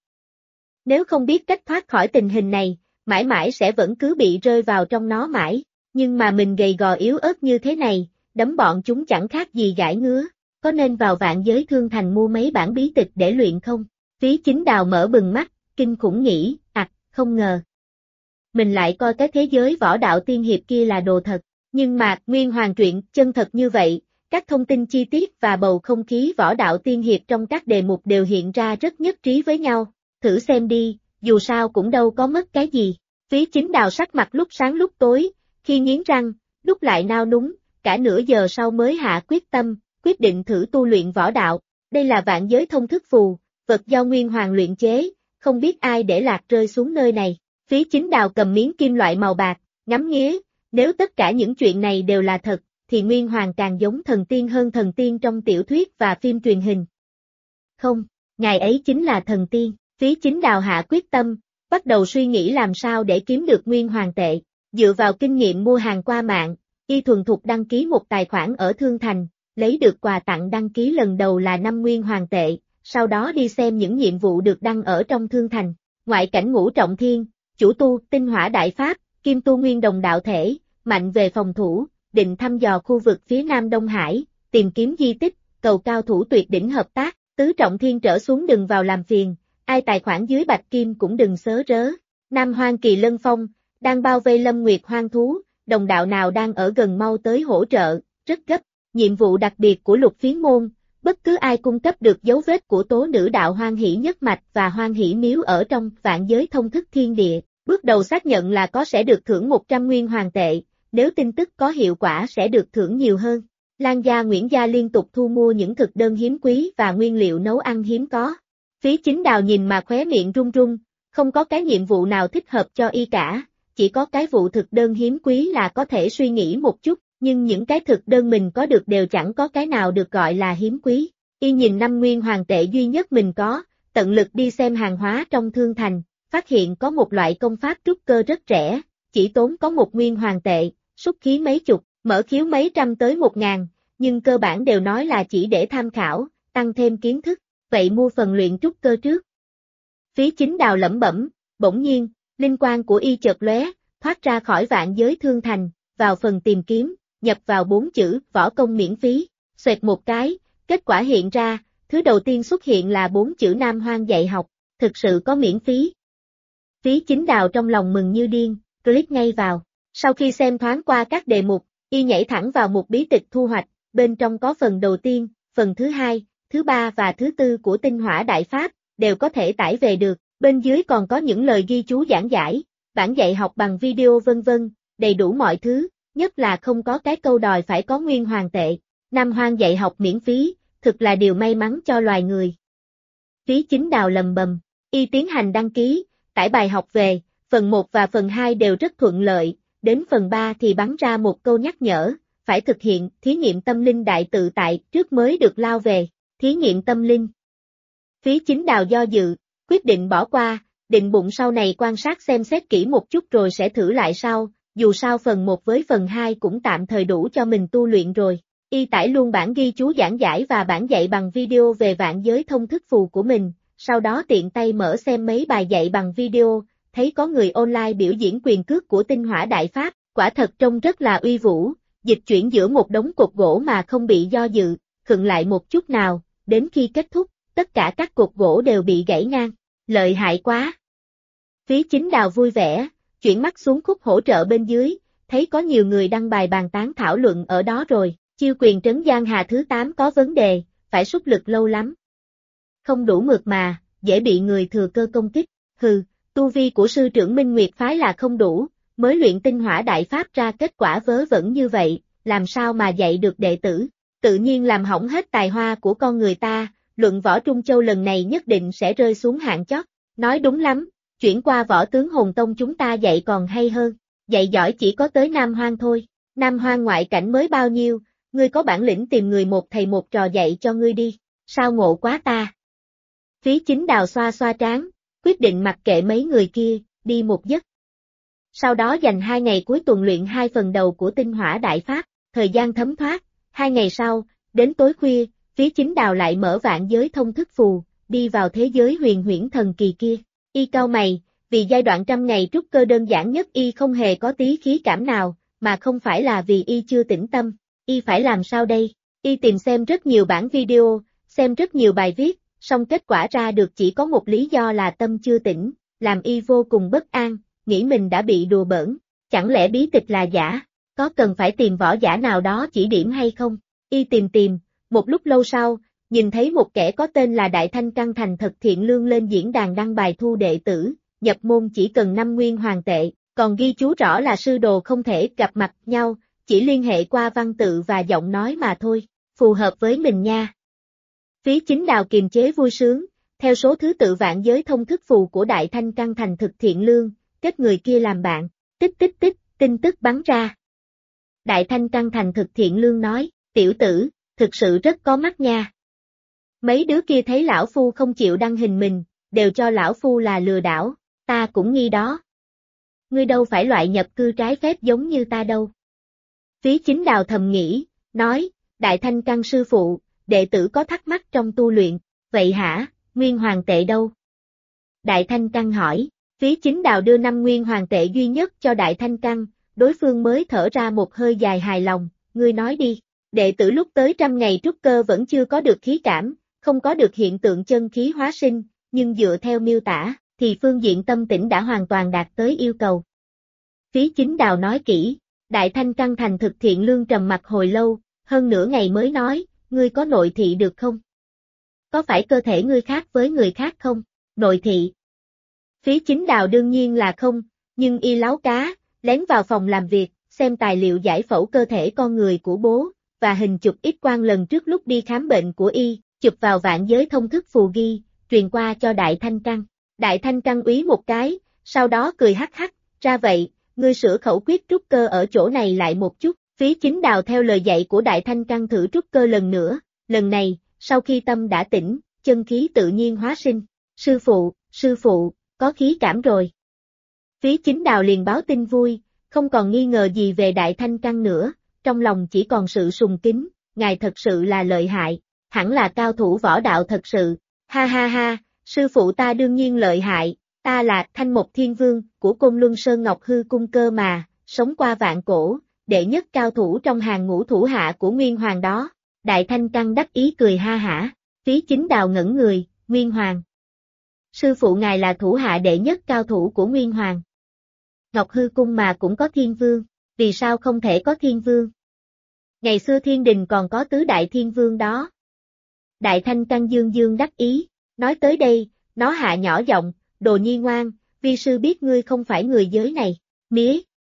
Nếu không biết cách thoát khỏi tình hình này, mãi mãi sẽ vẫn cứ bị rơi vào trong nó mãi, nhưng mà mình gầy gò yếu ớt như thế này, đấm bọn chúng chẳng khác gì gãi ngứa, có nên vào Vạn Giới Thương Thành mua mấy bản bí tịch để luyện không? Phí Chính Đào mở bừng mắt, kinh khủng nghĩ, không ngờ. Mình lại coi cái thế giới võ đạo tiên hiệp kia là đồ thật, nhưng mà Nguyên Hoàng truyện chân thật như vậy, các thông tin chi tiết và bầu không khí võ đạo tiên hiệp trong các đề mục đều hiện ra rất nhất trí với nhau, thử xem đi, dù sao cũng đâu có mất cái gì. Phí Chính Đào sắc mặt lúc sáng lúc tối, khi nghiến răng, lúc lại nao núng, cả nửa giờ sau mới hạ quyết tâm, quyết định thử tu luyện võ đạo. Đây là Vạn Giới Thông Thức Phù, vật do Nguyên Hoàng luyện chế, không biết ai để lạc rơi xuống nơi này. Phí Chính Đào cầm miếng kim loại màu bạc, ngắm nghía, nếu tất cả những chuyện này đều là thật, thì Nguyên Hoàng càng giống thần tiên hơn thần tiên trong tiểu thuyết và phim truyền hình. Không, ngài ấy chính là thần tiên. Phí Chính Đào hạ quyết tâm, bắt đầu suy nghĩ làm sao để kiếm được Nguyên Hoàng tệ. Dựa vào kinh nghiệm mua hàng qua mạng, y thuần thục đăng ký một tài khoản ở Thương Thành, lấy được quà tặng đăng ký lần đầu là 5 Nguyên Hoàng tệ, sau đó đi xem những nhiệm vụ được đăng ở trong Thương Thành. Ngoại cảnh Ngũ Trọng Thiên, chủ tu Tinh Hỏa Đại Pháp, kim tu Nguyên Đồng đạo thể, mạnh về phòng thủ, định thăm dò khu vực phía Nam Đông Hải, tìm kiếm di tích, cầu cao thủ tuyệt đỉnh hợp tác. Tứ Trọng Thiên trở xuống đừng vào làm phiền, ai tài khoản dưới bạch kim cũng đừng xớ rớ. Nam Hoang Kỳ Lân Phong, đang bao vây Lâm Nguyệt hoang thú, đồng đạo nào đang ở gần mau tới hỗ trợ, rất gấp. Nhiệm vụ đặc biệt của Lục Phiến Môn, bất cứ ai cung cấp được dấu vết của tố nữ đạo Hoan Hỷ Nhất Mạch và Hoan Hỷ Miếu ở trong Vạn Giới Thông Thức Thiên Địa, bước đầu xác nhận là có sẽ được thưởng 100 Nguyên Hoàng tệ, nếu tin tức có hiệu quả sẽ được thưởng nhiều hơn. Lan gia Nguyễn gia liên tục thu mua những thực đơn hiếm quý và nguyên liệu nấu ăn hiếm có. Phí Chính Đào nhìn mà khóe miệng run run, không có cái nhiệm vụ nào thích hợp cho y cả, chỉ có cái vụ thực đơn hiếm quý là có thể suy nghĩ một chút, nhưng những cái thực đơn mình có được đều chẳng có cái nào được gọi là hiếm quý. Y nhìn 5 Nguyên Hoàng tệ duy nhất mình có, tận lực đi xem hàng hóa trong Thương Thành, phát hiện có một loại công pháp trúc cơ rất rẻ, chỉ tốn có 1 Nguyên Hoàng tệ, xúc khí mấy chục, mở khiếu mấy trăm tới 1.000, nhưng cơ bản đều nói là chỉ để tham khảo, tăng thêm kiến thức, vậy mua phần luyện trúc cơ trước. Phí Chính Đào lẩm bẩm, bỗng nhiên, linh quang của y chợt lóe, thoát ra khỏi Vạn Giới Thương Thành, vào phần tìm kiếm, nhập vào 4 chữ, võ công miễn phí, xoẹt một cái, kết quả hiện ra, thứ đầu tiên xuất hiện là 4 chữ Nam Hoang dạy học, thực sự có miễn phí. Phí Chính Đào trong lòng mừng như điên, click ngay vào, sau khi xem thoáng qua các đề mục, y nhảy thẳng vào mục bí tịch thu hoạch, bên trong có phần đầu tiên, phần thứ hai, thứ ba và thứ tư của Tinh Hỏa Đại Pháp, đều có thể tải về được, bên dưới còn có những lời ghi chú giảng giải, bản dạy học bằng video vân vân, đầy đủ mọi thứ, nhất là không có cái câu đòi phải có Nguyên Hoàng tệ. Nam Hoang dạy học miễn phí, thực là điều may mắn cho loài người. Phí Chính Đào lầm bầm, y tiến hành đăng ký, tải bài học về, phần 1 và phần 2 đều rất thuận lợi, đến phần 3 thì bắn ra một câu nhắc nhở, phải thực hiện thí nghiệm tâm linh đại tự tại trước mới được lao về, thí nghiệm tâm linh. Phí Chính Đào do dự, quyết định bỏ qua, định bụng sau này quan sát xem xét kỹ một chút rồi sẽ thử lại sau, dù sao phần 1 với phần 2 cũng tạm thời đủ cho mình tu luyện rồi. Y tải luôn bản ghi chú giảng giải và bản dạy bằng video về Vạn Giới Thông Thức Phù của mình, sau đó tiện tay mở xem mấy bài dạy bằng video, thấy có người online biểu diễn quyền cước của Tinh Hỏa Đại Pháp, quả thật trông rất là uy vũ, dịch chuyển giữa một đống cột gỗ mà không bị do dự, khựng lại một chút nào, đến khi kết thúc, tất cả các cột gỗ đều bị gãy ngang, lợi hại quá. Phí Chính Đào vui vẻ, chuyển mắt xuống khúc hỗ trợ bên dưới, thấy có nhiều người đăng bài bàn tán thảo luận ở đó rồi, chiêu quyền trấn Giang Hà thứ 8 có vấn đề, phải xuất lực lâu lắm. Không đủ mượt mà, dễ bị người thừa cơ công kích, hừ, tu vi của sư trưởng Minh Nguyệt phái là không đủ, mới luyện Tinh Hỏa Đại Pháp ra kết quả vớ vẩn như vậy, làm sao mà dạy được đệ tử, tự nhiên làm hỏng hết tài hoa của con người ta, luận võ Trung Châu lần này nhất định sẽ rơi xuống hạng chót, nói đúng lắm, chuyển qua Võ Tướng Hồn Tông chúng ta dạy còn hay hơn, dạy giỏi chỉ có tới Nam Hoang thôi, Nam Hoang ngoại cảnh mới bao nhiêu, ngươi có bản lĩnh tìm người một thầy một trò dạy cho ngươi đi, sao ngộ quá ta. Phí Chính Đào xoa xoa trán, quyết định mặc kệ mấy người kia, đi một giấc. Sau đó dành 2 ngày cuối tuần luyện 2 phần đầu của Tinh Hỏa Đại Pháp, thời gian thấm thoát, 2 ngày sau, đến tối khuya, Phí Chính Đào lại mở Vạn Giới Thông Thức Phù, đi vào thế giới huyền huyễn thần kỳ kia. Y cau mày, vì giai đoạn 100 ngày trúc cơ đơn giản nhất y không hề có tí khí cảm nào, mà không phải là vì y chưa tĩnh tâm, y phải làm sao đây? Y tìm xem rất nhiều bản video, xem rất nhiều bài viết, song kết quả ra được chỉ có một lý do là tâm chưa tỉnh, làm y vô cùng bất an, nghĩ mình đã bị đùa bỡn, chẳng lẽ bí tịch là giả, có cần phải tìm võ giả nào đó chỉ điểm hay không? Y tìm, một lúc lâu sau, nhìn thấy một kẻ có tên là Đại Thanh Căn Thành Thật Thiện Lương lên diễn đàn đăng bài thu đệ tử, nhập môn chỉ cần 5 Nguyên Hoàng tệ, còn ghi chú rõ là sư đồ không thể gặp mặt nhau, chỉ liên hệ qua văn tự và giọng nói mà thôi, phù hợp với mình nha. Phí Chính Đào kiềm chế vui sướng, theo số thứ tự vạn giới thông thức phù của Đại Thanh Căn thành thực thiện lương, kết người kia làm bạn, tích tích tích, tin tức bắn ra. Đại Thanh Căn thành thực thiện lương nói, tiểu tử, thực sự rất có mắt nha. Mấy đứa kia thấy lão phu không chịu đăng hình mình, đều cho lão phu là lừa đảo, ta cũng nghi đó. Ngươi đâu phải loại nhập cư trái phép giống như ta đâu. Phí Chính Đào thầm nghĩ, nói, Đại Thanh Căn sư phụ, đệ tử có thắc mắc trong tu luyện, vậy hả, nguyên hoàng tệ đâu? Đại Thanh Căn hỏi, Phí Chính Đào đưa 5 nguyên hoàng tệ duy nhất cho Đại Thanh Căn, đối phương mới thở ra một hơi dài hài lòng, ngươi nói đi, đệ tử lúc tới 100 ngày trúc cơ vẫn chưa có được khí cảm, không có được hiện tượng chân khí hóa sinh, nhưng dựa theo miêu tả, thì phương diện tâm tĩnh đã hoàn toàn đạt tới yêu cầu. Phí Chính Đào nói kỹ, Đại Thanh Căn thành thực thiện lương trầm mặt hồi lâu, hơn nửa ngày mới nói, ngươi có nội thị được không? Có phải cơ thể ngươi khác với người khác không? Nội thị. Phí Chính Đào đương nhiên là không, nhưng y láo cá, lén vào phòng làm việc, xem tài liệu giải phẫu cơ thể con người của bố, và hình chụp X-quang lần trước lúc đi khám bệnh của y, chụp vào vạn giới thông thức phù ghi, truyền qua cho Đại Thanh Căn. Đại Thanh Căn úy một cái, sau đó cười hắc hắc, ra vậy, ngươi sửa khẩu quyết trúc cơ ở chỗ này lại một chút. Phí Chính Đào theo lời dạy của Đại Thanh Căn thử trúc cơ lần nữa, lần này, sau khi tâm đã tỉnh, chân khí tự nhiên hóa sinh. Sư phụ, có khí cảm rồi. Phí Chính Đào liền báo tin vui, không còn nghi ngờ gì về Đại Thanh Căn nữa, trong lòng chỉ còn sự sùng kính, ngài thật sự là lợi hại, hẳn là cao thủ võ đạo thật sự, ha ha ha, sư phụ ta đương nhiên lợi hại, ta là Thanh Mộc Thiên Vương của Côn Luân Sơn Ngọc Hư Cung cơ mà, sống qua vạn cổ, đệ nhất cao thủ trong hàng ngũ thủ hạ của Nguyên Hoàng đó. Đại Thanh Căn đắc ý cười ha hả, Phí Chính Đào ngẩn người, Nguyên Hoàng. Sư phụ ngài là thủ hạ đệ nhất cao thủ của Nguyên Hoàng. Ngọc Hư Cung mà cũng có Thiên Vương, vì sao không thể có Thiên Vương? Ngày xưa Thiên Đình còn có tứ đại Thiên Vương đó. Đại Thanh Căn dương dương đắc ý, nói tới đây, nó hạ nhỏ giọng, đồ nhi ngoan, vi sư biết ngươi không phải người giới này, mía.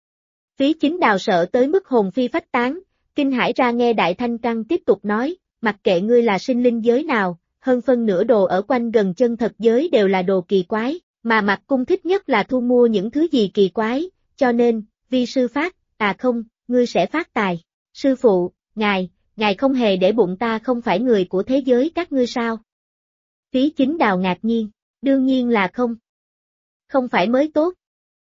Phí Chính Đào sợ tới mức hồn phi phách tán, kinh hãi ra nghe Đại Thanh Căn tiếp tục nói, mặc kệ ngươi là sinh linh giới nào, hơn phân nửa đồ ở quanh gần chân thật giới đều là đồ kỳ quái, mà Mặc Cung thích nhất là thu mua những thứ gì kỳ quái, cho nên, vi sư phát, không, ngươi sẽ phát tài. Sư phụ, ngài không hề để bụng ta không phải người của thế giới các ngươi sao? Phí Chính Đào ngạc nhiên, đương nhiên là không. Không phải mới tốt.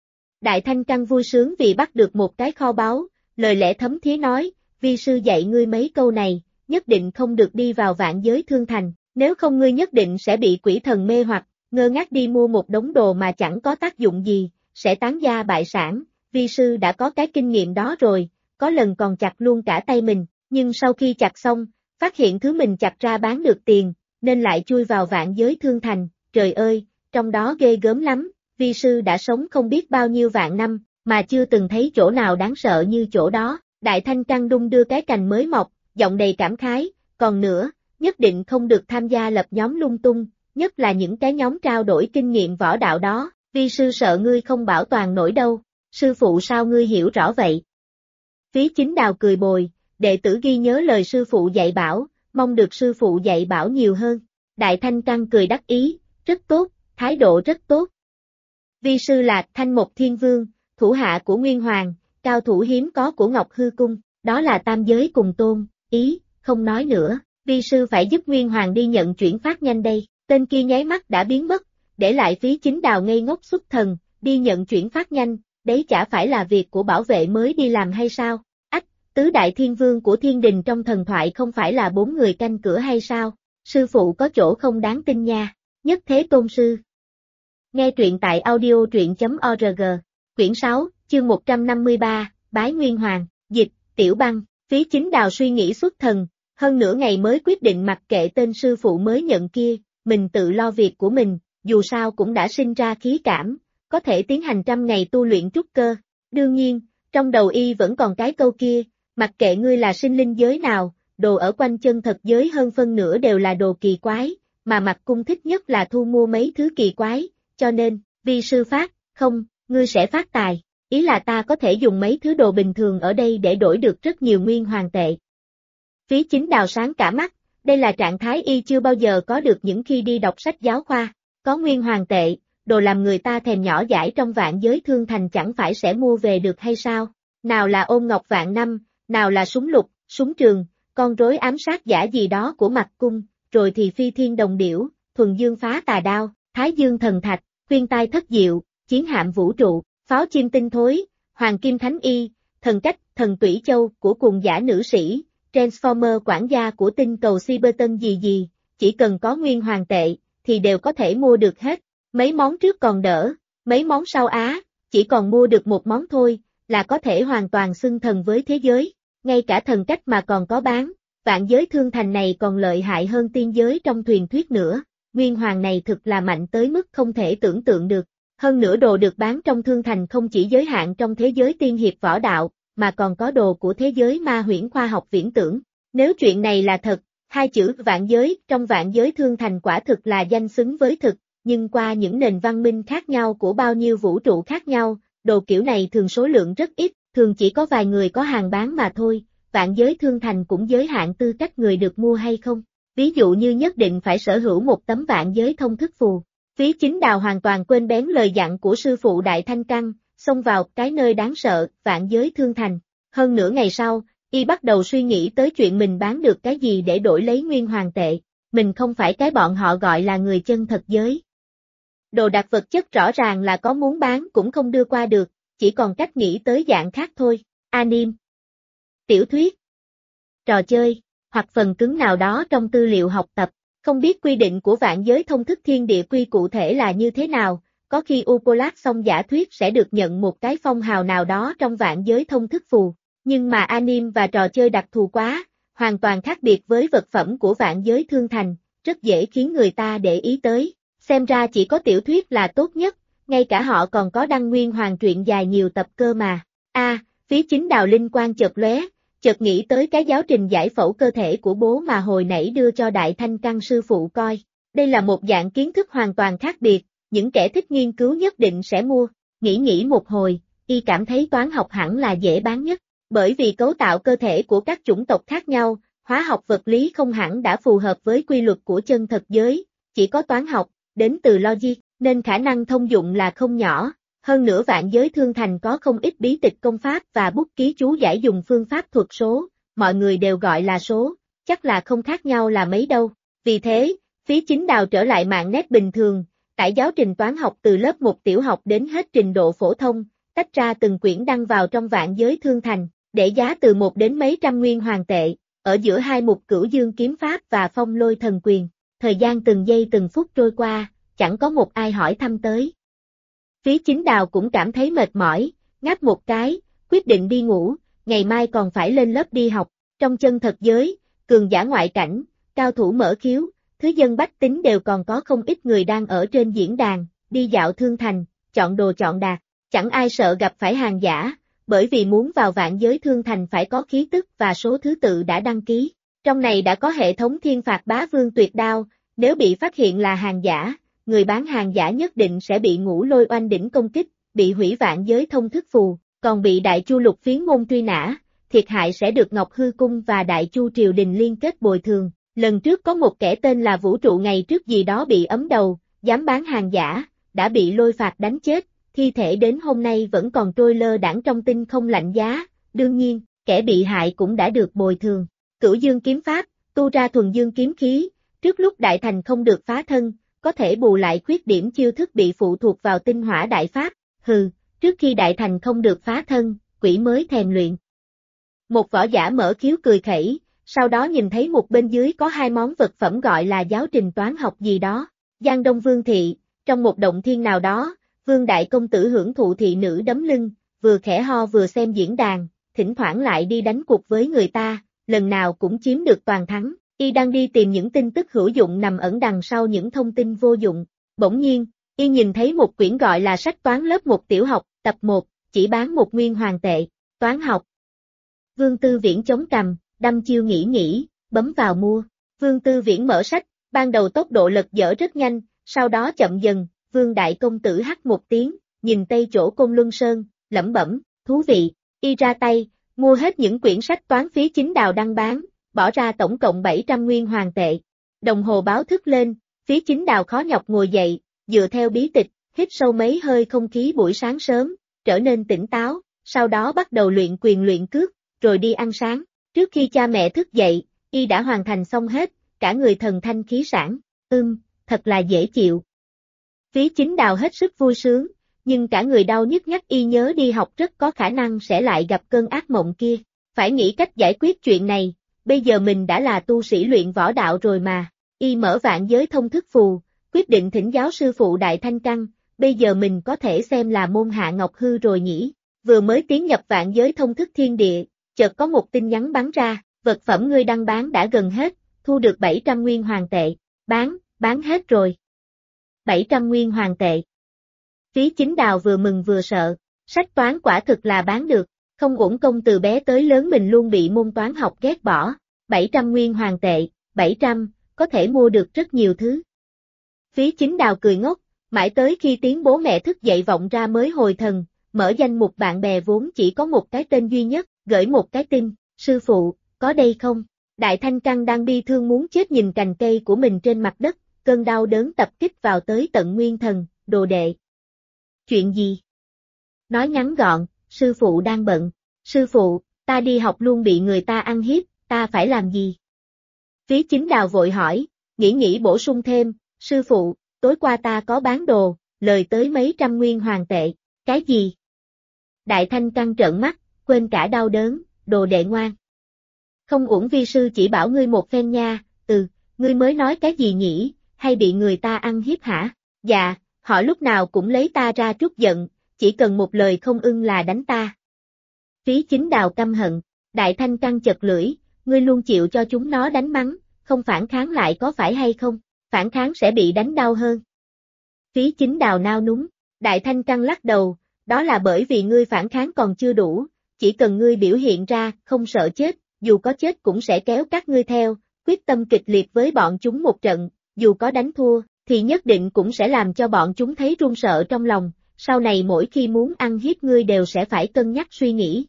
Đại Thanh Căn vui sướng vì bắt được một cái kho báu, lời lẽ thấm thía nói, vi sư dạy ngươi mấy câu này, nhất định không được đi vào vạn giới thương thành, nếu không ngươi nhất định sẽ bị quỷ thần mê hoặc, ngơ ngác đi mua một đống đồ mà chẳng có tác dụng gì, sẽ tán gia bại sản, vi sư đã có cái kinh nghiệm đó rồi, có lần còn chặt luôn cả tay mình, nhưng sau khi chặt xong, phát hiện thứ mình chặt ra bán được tiền, nên lại chui vào vạn giới thương thành, trời ơi, trong đó ghê gớm lắm, vi sư đã sống không biết bao nhiêu vạn năm, mà chưa từng thấy chỗ nào đáng sợ như chỗ đó. Đại Thanh Căn đung đưa cái cành mới mọc, giọng đầy cảm khái, còn nữa, nhất định không được tham gia lập nhóm lung tung, nhất là những cái nhóm trao đổi kinh nghiệm võ đạo đó, vi sư sợ ngươi không bảo toàn nổi đâu, sư phụ sao ngươi hiểu rõ vậy? Phí Chính Đào cười bồi, đệ tử ghi nhớ lời sư phụ dạy bảo, mong được sư phụ dạy bảo nhiều hơn. Đại Thanh Căn cười đắc ý, rất tốt, thái độ rất tốt. Vi sư là Thanh Mộc Thiên Vương, thủ hạ của Nguyên Hoàng, cao thủ hiếm có của Ngọc Hư Cung, đó là tam giới cùng tôn, không nói nữa, vi sư phải giúp Nguyên Hoàng đi nhận chuyển phát nhanh đây, tên kia nháy mắt đã biến mất, để lại Phí Chính Đào ngây ngốc xuất thần, đi nhận chuyển phát nhanh, đấy chả phải là việc của bảo vệ mới đi làm hay sao? Tứ đại thiên vương của thiên đình trong thần thoại không phải là 4 người canh cửa hay sao? Sư phụ có chỗ không đáng tin nha, Nhất Thế Tôn Sư. Nghe truyện tại audio.org, quyển 6, chương 153, Bái Nguyên Hoàng, dịch, Tiểu Băng. Phí Chính Đào suy nghĩ xuất thần, hơn nửa ngày mới quyết định mặc kệ tên sư phụ mới nhận kia, mình tự lo việc của mình, dù sao cũng đã sinh ra khí cảm, có thể tiến hành 100 ngày tu luyện trúc cơ. Đương nhiên, trong đầu y vẫn còn cái câu kia, mặc kệ ngươi là sinh linh giới nào, đồ ở quanh chân thật giới hơn phân nửa đều là đồ kỳ quái, mà Mặc Cung thích nhất là thu mua mấy thứ kỳ quái, cho nên, vi sư phát, không, ngươi sẽ phát tài, ý là ta có thể dùng mấy thứ đồ bình thường ở đây để đổi được rất nhiều nguyên hoàng tệ. Phí Chính Đào sáng cả mắt, Đây là trạng thái y chưa bao giờ có được những khi đi đọc sách giáo khoa. Có nguyên hoàng tệ, đồ làm người ta thèm nhỏ dãi trong vạn giới thương thành chẳng phải sẽ mua về được hay sao? Nào là ôn ngọc vạn năm, nào là súng lục, súng trường, con rối ám sát giả gì đó của Mặc Cung, rồi thì phi thiên đồng điểu, thuần dương phá tà đao, thái dương thần thạch, khuyên tai thất diệu, chiến hạm vũ trụ, pháo chim tinh thối, hoàng kim thánh y, thần cách, thần tủy châu của cùng giả nữ sĩ, Transformer quản gia của tinh cầu Cyberton gì gì, chỉ cần có nguyên hoàng tệ, thì đều có thể mua được hết. Mấy món trước còn đỡ, mấy món sau chỉ còn mua được một món thôi, là có thể hoàn toàn xưng thần với thế giới. Ngay cả thần cách mà còn có bán, vạn giới thương thành này còn lợi hại hơn tiên giới trong truyền thuyết nữa. Nguyên hoàng này thực là mạnh tới mức không thể tưởng tượng được. Hơn nữa đồ được bán trong thương thành không chỉ giới hạn trong thế giới tiên hiệp võ đạo, mà còn có đồ của thế giới ma huyễn khoa học viễn tưởng. Nếu chuyện này là thật, hai chữ vạn giới trong vạn giới thương thành quả thực là danh xứng với thực, nhưng qua những nền văn minh khác nhau của bao nhiêu vũ trụ khác nhau, đồ kiểu này thường số lượng rất ít, thường chỉ có vài người có hàng bán mà thôi. Vạn giới thương thành cũng giới hạn tư cách người được mua hay không. Ví dụ như nhất định phải sở hữu một tấm vạn giới thông thức phù. Phí Chính Đào hoàn toàn quên bén lời dặn của sư phụ Đại Thanh Căn, xông vào cái nơi đáng sợ, vạn giới thương thành. Hơn nửa ngày sau, y bắt đầu suy nghĩ tới chuyện mình bán được cái gì để đổi lấy nguyên hoàng tệ. Mình không phải cái bọn họ gọi là người chân thật giới. Đồ đạc vật chất rõ ràng là có muốn bán cũng không đưa qua được, chỉ còn cách nghĩ tới dạng khác thôi. Anime, tiểu thuyết, trò chơi, hoặc phần cứng nào đó trong tư liệu học tập. Không biết quy định của vạn giới thông thức thiên địa quy cụ thể là như thế nào, có khi Upolat xong giả thuyết sẽ được nhận một cái phong hào nào đó trong vạn giới thông thức phù. Nhưng mà anime và trò chơi đặc thù quá, hoàn toàn khác biệt với vật phẩm của vạn giới thương thành, rất dễ khiến người ta để ý tới. Xem ra chỉ có tiểu thuyết là tốt nhất, ngay cả họ còn có đăng nguyên hoàng truyện dài nhiều tập cơ mà. Phí Chính Đào linh quang chợt lóe, chợt nghĩ tới cái giáo trình giải phẫu cơ thể của bố mà hồi nãy đưa cho Đại Thanh Căn sư phụ coi. Đây là một dạng kiến thức hoàn toàn khác biệt, những kẻ thích nghiên cứu nhất định sẽ mua. Nghĩ một hồi, y cảm thấy toán học hẳn là dễ bán nhất, bởi vì cấu tạo cơ thể của các chủng tộc khác nhau, hóa học vật lý không hẳn đã phù hợp với quy luật của chân thật giới, chỉ có toán học, đến từ logic, nên khả năng thông dụng là không nhỏ. Hơn nữa vạn giới thương thành có không ít bí tịch công pháp và bút ký chú giải dùng phương pháp thuật số, mọi người đều gọi là số, chắc là không khác nhau là mấy đâu. Vì thế, Phí Chính Đào trở lại mạng net bình thường, tải giáo trình toán học từ lớp 1 tiểu học đến hết trình độ phổ thông, tách ra từng quyển đăng vào trong vạn giới thương thành, để giá từ 1 đến mấy trăm nguyên hoàng tệ, ở giữa hai mục Cửu Dương kiếm pháp và Phong Lôi thần quyền. Thời gian từng giây từng phút trôi qua, chẳng có một ai hỏi thăm tới. Phí Chính Đào cũng cảm thấy mệt mỏi, ngáp một cái, quyết định đi ngủ, ngày mai còn phải lên lớp đi học. Trong chân thật giới, cường giả ngoại cảnh, cao thủ mở khiếu, thứ dân bách tính đều còn có không ít người đang ở trên diễn đàn, đi dạo thương thành, chọn đồ chọn đạc. Chẳng ai sợ gặp phải hàng giả, bởi vì muốn vào vạn giới thương thành phải có khí tức và số thứ tự đã đăng ký. Trong này đã có hệ thống thiên phạt bá vương tuyệt đao, nếu bị phát hiện là hàng giả, người bán hàng giả nhất định sẽ bị Ngũ Lôi Oanh đỉnh công kích, bị hủy vạn giới thông thức phù, còn bị Đại Chu Lục Phiến môn truy nã, thiệt hại sẽ được Ngọc Hư Cung và Đại Chu triều đình liên kết bồi thường. Lần trước có một kẻ tên là Vũ Trụ ngày trước gì đó bị ấm đầu, dám bán hàng giả, đã bị lôi phạt đánh chết, thi thể đến hôm nay vẫn còn trôi lơ đãng trong tinh không lạnh giá, đương nhiên, kẻ bị hại cũng đã được bồi thường. Cửu Dương kiếm pháp, tu ra thuần dương kiếm khí, trước lúc đại thành không được phá thân, có thể bù lại khuyết điểm chiêu thức bị phụ thuộc vào tinh hỏa đại pháp, trước khi đại thành không được phá thân, quỷ mới thèm luyện. Một võ giả mở khiếu cười khẩy, sau đó nhìn thấy một bên dưới có hai món vật phẩm gọi là giáo trình toán học gì đó. Giang Đông Vương Thị, trong một động thiên nào đó, Vương Đại Công Tử hưởng thụ thị nữ đấm lưng, vừa khẽ ho vừa xem diễn đàn, thỉnh thoảng lại đi đánh cuộc với người ta, lần nào cũng chiếm được toàn thắng. Y đang đi tìm những tin tức hữu dụng nằm ẩn đằng sau những thông tin vô dụng. Bỗng nhiên, Y nhìn thấy một quyển gọi là sách toán lớp 1 tiểu học, tập 1, chỉ bán 1 nguyên hoàng tệ, toán học. Vương Tư Viễn chống cằm, đăm chiêu nghĩ, bấm vào mua. Vương Tư Viễn mở sách, ban đầu tốc độ lật dở rất nhanh, sau đó chậm dần, Vương Đại Công Tử hắt một tiếng, nhìn tây chỗ Côn Luân Sơn, lẩm bẩm, thú vị. Y ra tay, mua hết những quyển sách toán Phí Chính Đào đang bán, bỏ ra tổng cộng 700 nguyên hoàng tệ. Đồng hồ báo thức lên, Phí Chính Đào khó nhọc ngồi dậy, dựa theo bí tịch, hít sâu mấy hơi không khí buổi sáng sớm, trở nên tỉnh táo, sau đó bắt đầu luyện quyền luyện cước, rồi đi ăn sáng. Trước khi cha mẹ thức dậy, y đã hoàn thành xong hết, cả người thần thanh khí sảng, thật là dễ chịu. Phí Chính Đào hết sức vui sướng, nhưng cả người đau nhức nhắc y nhớ đi học rất có khả năng sẽ lại gặp cơn ác mộng kia. Phải nghĩ cách giải quyết chuyện này, bây giờ mình đã là tu sĩ luyện võ đạo rồi mà. Y mở vạn giới thông thức phù, quyết định thỉnh giáo sư phụ Đại Thanh Căn, bây giờ mình có thể xem là môn hạ Ngọc Hư rồi nhỉ. Vừa mới tiến nhập vạn giới thông thức thiên địa, chợt có một tin nhắn bắn ra, vật phẩm ngươi đang bán đã gần hết, thu được 700 nguyên hoàng tệ. Bán hết rồi. 700 nguyên hoàng tệ. Phí Chính Đào vừa mừng vừa sợ, sách toán quả thực là bán được, không uổng công từ bé tới lớn mình luôn bị môn toán học ghét bỏ. 700 nguyên hoàng tệ, 700, có thể mua được rất nhiều thứ. Phí Chính Đào cười ngốc, mãi tới khi tiếng bố mẹ thức dậy vọng ra mới hồi thần, mở danh mục bạn bè vốn chỉ có một cái tên duy nhất, gửi một cái tin, sư phụ, có đây không? Đại Thanh Căn đang bi thương muốn chết nhìn cành cây của mình trên mặt đất, cơn đau đớn tập kích vào tới tận nguyên thần, đồ đệ. Chuyện gì? Nói ngắn gọn, sư phụ đang bận. Sư phụ, ta đi học luôn bị người ta ăn hiếp, ta phải làm gì? Phí Chính Đào vội hỏi, nghĩ bổ sung thêm, sư phụ, tối qua ta có bán đồ, lời tới mấy trăm nguyên hoàng tệ, cái gì? Đại Thanh Căn trợn mắt, quên cả đau đớn, đồ đệ ngoan. Không uổng vi sư chỉ bảo ngươi một phen nha, ngươi mới nói cái gì nhỉ, hay bị người ta ăn hiếp hả? Dạ, họ lúc nào cũng lấy ta ra trút giận, chỉ cần một lời không ưng là đánh ta. Phí Chính Đào căm hận, Đại Thanh Căn chật lưỡi, ngươi luôn chịu cho chúng nó đánh mắng, không phản kháng lại có phải hay không? Phản kháng sẽ bị đánh đau hơn. Phí Chính Đào nao núng, Đại Thanh Căn lắc đầu, đó là bởi vì ngươi phản kháng còn chưa đủ, chỉ cần ngươi biểu hiện ra, không sợ chết, dù có chết cũng sẽ kéo các ngươi theo, quyết tâm kịch liệt với bọn chúng một trận, dù có đánh thua, thì nhất định cũng sẽ làm cho bọn chúng thấy run sợ trong lòng, sau này mỗi khi muốn ăn hiếp ngươi đều sẽ phải cân nhắc suy nghĩ.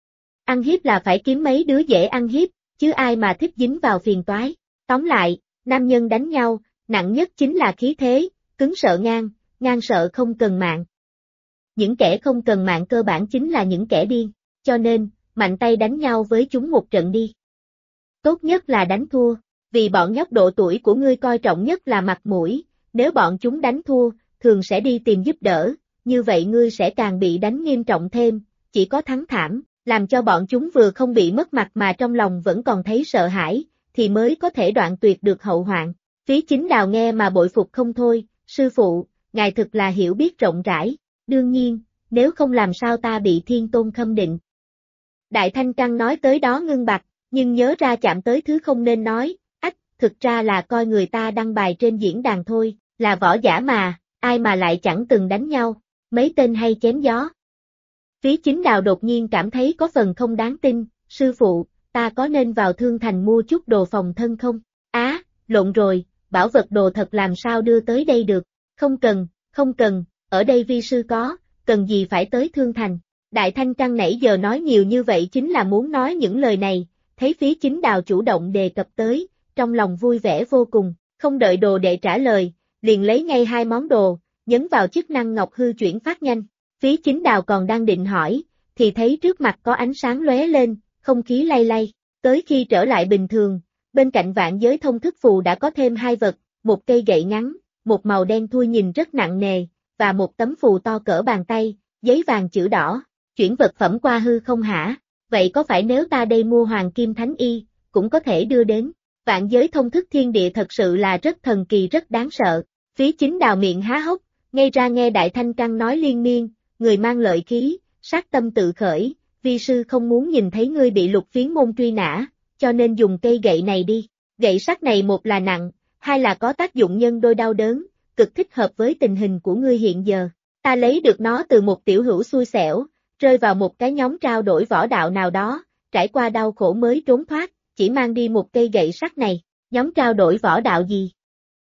Ăn hiếp là phải kiếm mấy đứa dễ ăn hiếp, chứ ai mà thích dính vào phiền toái. Tóm lại, nam nhân đánh nhau, nặng nhất chính là khí thế, cứng sợ ngang, ngang sợ không cần mạng. Những kẻ không cần mạng cơ bản chính là những kẻ điên, cho nên, mạnh tay đánh nhau với chúng một trận đi. Tốt nhất là đánh thua, vì bọn nhóc độ tuổi của ngươi coi trọng nhất là mặt mũi, nếu bọn chúng đánh thua, thường sẽ đi tìm giúp đỡ, như vậy ngươi sẽ càng bị đánh nghiêm trọng thêm, chỉ có thắng thảm, làm cho bọn chúng vừa không bị mất mặt mà trong lòng vẫn còn thấy sợ hãi, thì mới có thể đoạn tuyệt được hậu hoạn. Phí Chính Đào nghe mà bội phục không thôi, sư phụ, ngài thực là hiểu biết rộng rãi, đương nhiên, nếu không làm sao ta bị Thiên Tôn khâm định. Đại Thanh Căn nói tới đó ngưng bặt, nhưng nhớ ra chạm tới thứ không nên nói, thực ra là coi người ta đăng bài trên diễn đàn thôi, là võ giả mà, ai mà lại chẳng từng đánh nhau, mấy tên hay chém gió. Phí Chính Đào đột nhiên cảm thấy có phần không đáng tin, sư phụ, ta có nên vào Thương Thành mua chút đồ phòng thân không? Lộn rồi, bảo vật đồ thật làm sao đưa tới đây được, không cần, ở đây vi sư có, cần gì phải tới Thương Thành. Đại Thanh Căn nãy giờ nói nhiều như vậy chính là muốn nói những lời này, thấy Phí Chính Đào chủ động đề cập tới, trong lòng vui vẻ vô cùng, không đợi đồ đệ trả lời, liền lấy ngay hai món đồ, nhấn vào chức năng Ngọc Hư chuyển phát nhanh. Phí Chính Đào còn đang định hỏi, thì thấy trước mặt có ánh sáng lóe lên, không khí lay lay, tới khi trở lại bình thường, bên cạnh vạn giới thông thức phù đã có thêm hai vật, một cây gậy ngắn, một màu đen thui nhìn rất nặng nề, và một tấm phù to cỡ bàn tay, giấy vàng chữ đỏ, chuyển vật phẩm qua hư không hả? Vậy có phải nếu ta đây mua Hoàng Kim Thánh Y, cũng có thể đưa đến? Vạn giới thông thức thiên địa thật sự là rất thần kỳ rất đáng sợ. Phí Chính Đào miệng há hốc, ngay ra nghe Đại Thanh Căn nói liên miên, người mang lợi khí, sát tâm tự khởi, vi sư không muốn nhìn thấy ngươi bị Lục Phiến môn truy nã, cho nên dùng cây gậy này đi. Gậy sắt này một là nặng, hai là có tác dụng nhân đôi đau đớn, cực thích hợp với tình hình của ngươi hiện giờ. Ta lấy được nó từ một tiểu hữu xui xẻo, rơi vào một cái nhóm trao đổi võ đạo nào đó, trải qua đau khổ mới trốn thoát, chỉ mang đi một cây gậy sắt này. Nhóm trao đổi võ đạo gì?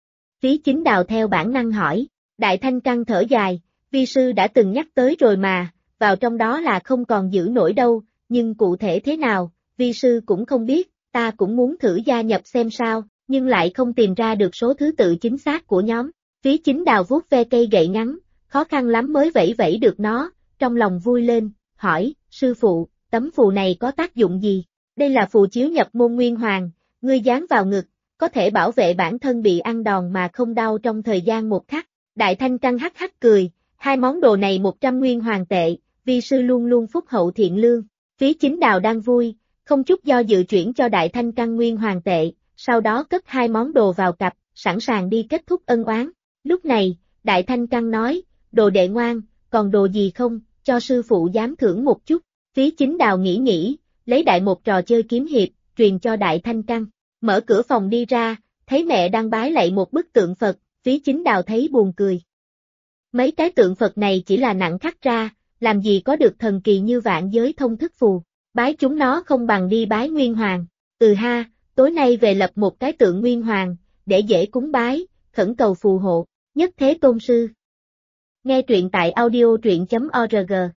Phí Chính Đào theo bản năng hỏi. Đại Thanh Căn thở dài, vi sư đã từng nhắc tới rồi mà, vào trong đó là không còn giữ nổi đâu, nhưng cụ thể thế nào, vi sư cũng không biết, ta cũng muốn thử gia nhập xem sao, nhưng lại không tìm ra được số thứ tự chính xác của nhóm. Phí Chính Đào vuốt ve cây gậy ngắn, khó khăn lắm mới vẫy vẫy được nó, trong lòng vui lên, hỏi, sư phụ, tấm phù này có tác dụng gì? Đây là phù chiếu nhập môn nguyên hoàng, ngươi dán vào ngực, có thể bảo vệ bản thân bị ăn đòn mà không đau trong thời gian một khắc. Đại Thanh Căn hắc hắc cười, hai món đồ này 100 nguyên hoàng tệ, vi sư luôn luôn phúc hậu thiện lương. Phí Chính Đào đang vui, không chút do dự chuyển cho Đại Thanh Căn nguyên hoàng tệ, sau đó cất hai món đồ vào cặp, sẵn sàng đi kết thúc ân oán. Lúc này, Đại Thanh Căn nói, đồ đệ ngoan, còn đồ gì không, cho sư phụ dám thưởng một chút. Phí Chính Đào nghĩ, lấy đại một trò chơi kiếm hiệp, truyền cho Đại Thanh Căn. Mở cửa phòng đi ra, thấy mẹ đang bái lạy một bức tượng Phật, Phí Chính Đào thấy buồn cười. Mấy cái tượng Phật này chỉ là nặng khắc ra, làm gì có được thần kỳ như vạn giới thông thức phù, bái chúng nó không bằng đi bái Nguyên Hoàng. Ha, tối nay về lập một cái tượng Nguyên Hoàng, để dễ cúng bái, khẩn cầu phù hộ, nhất thế tôn sư. Nghe truyện tại audio truyện.org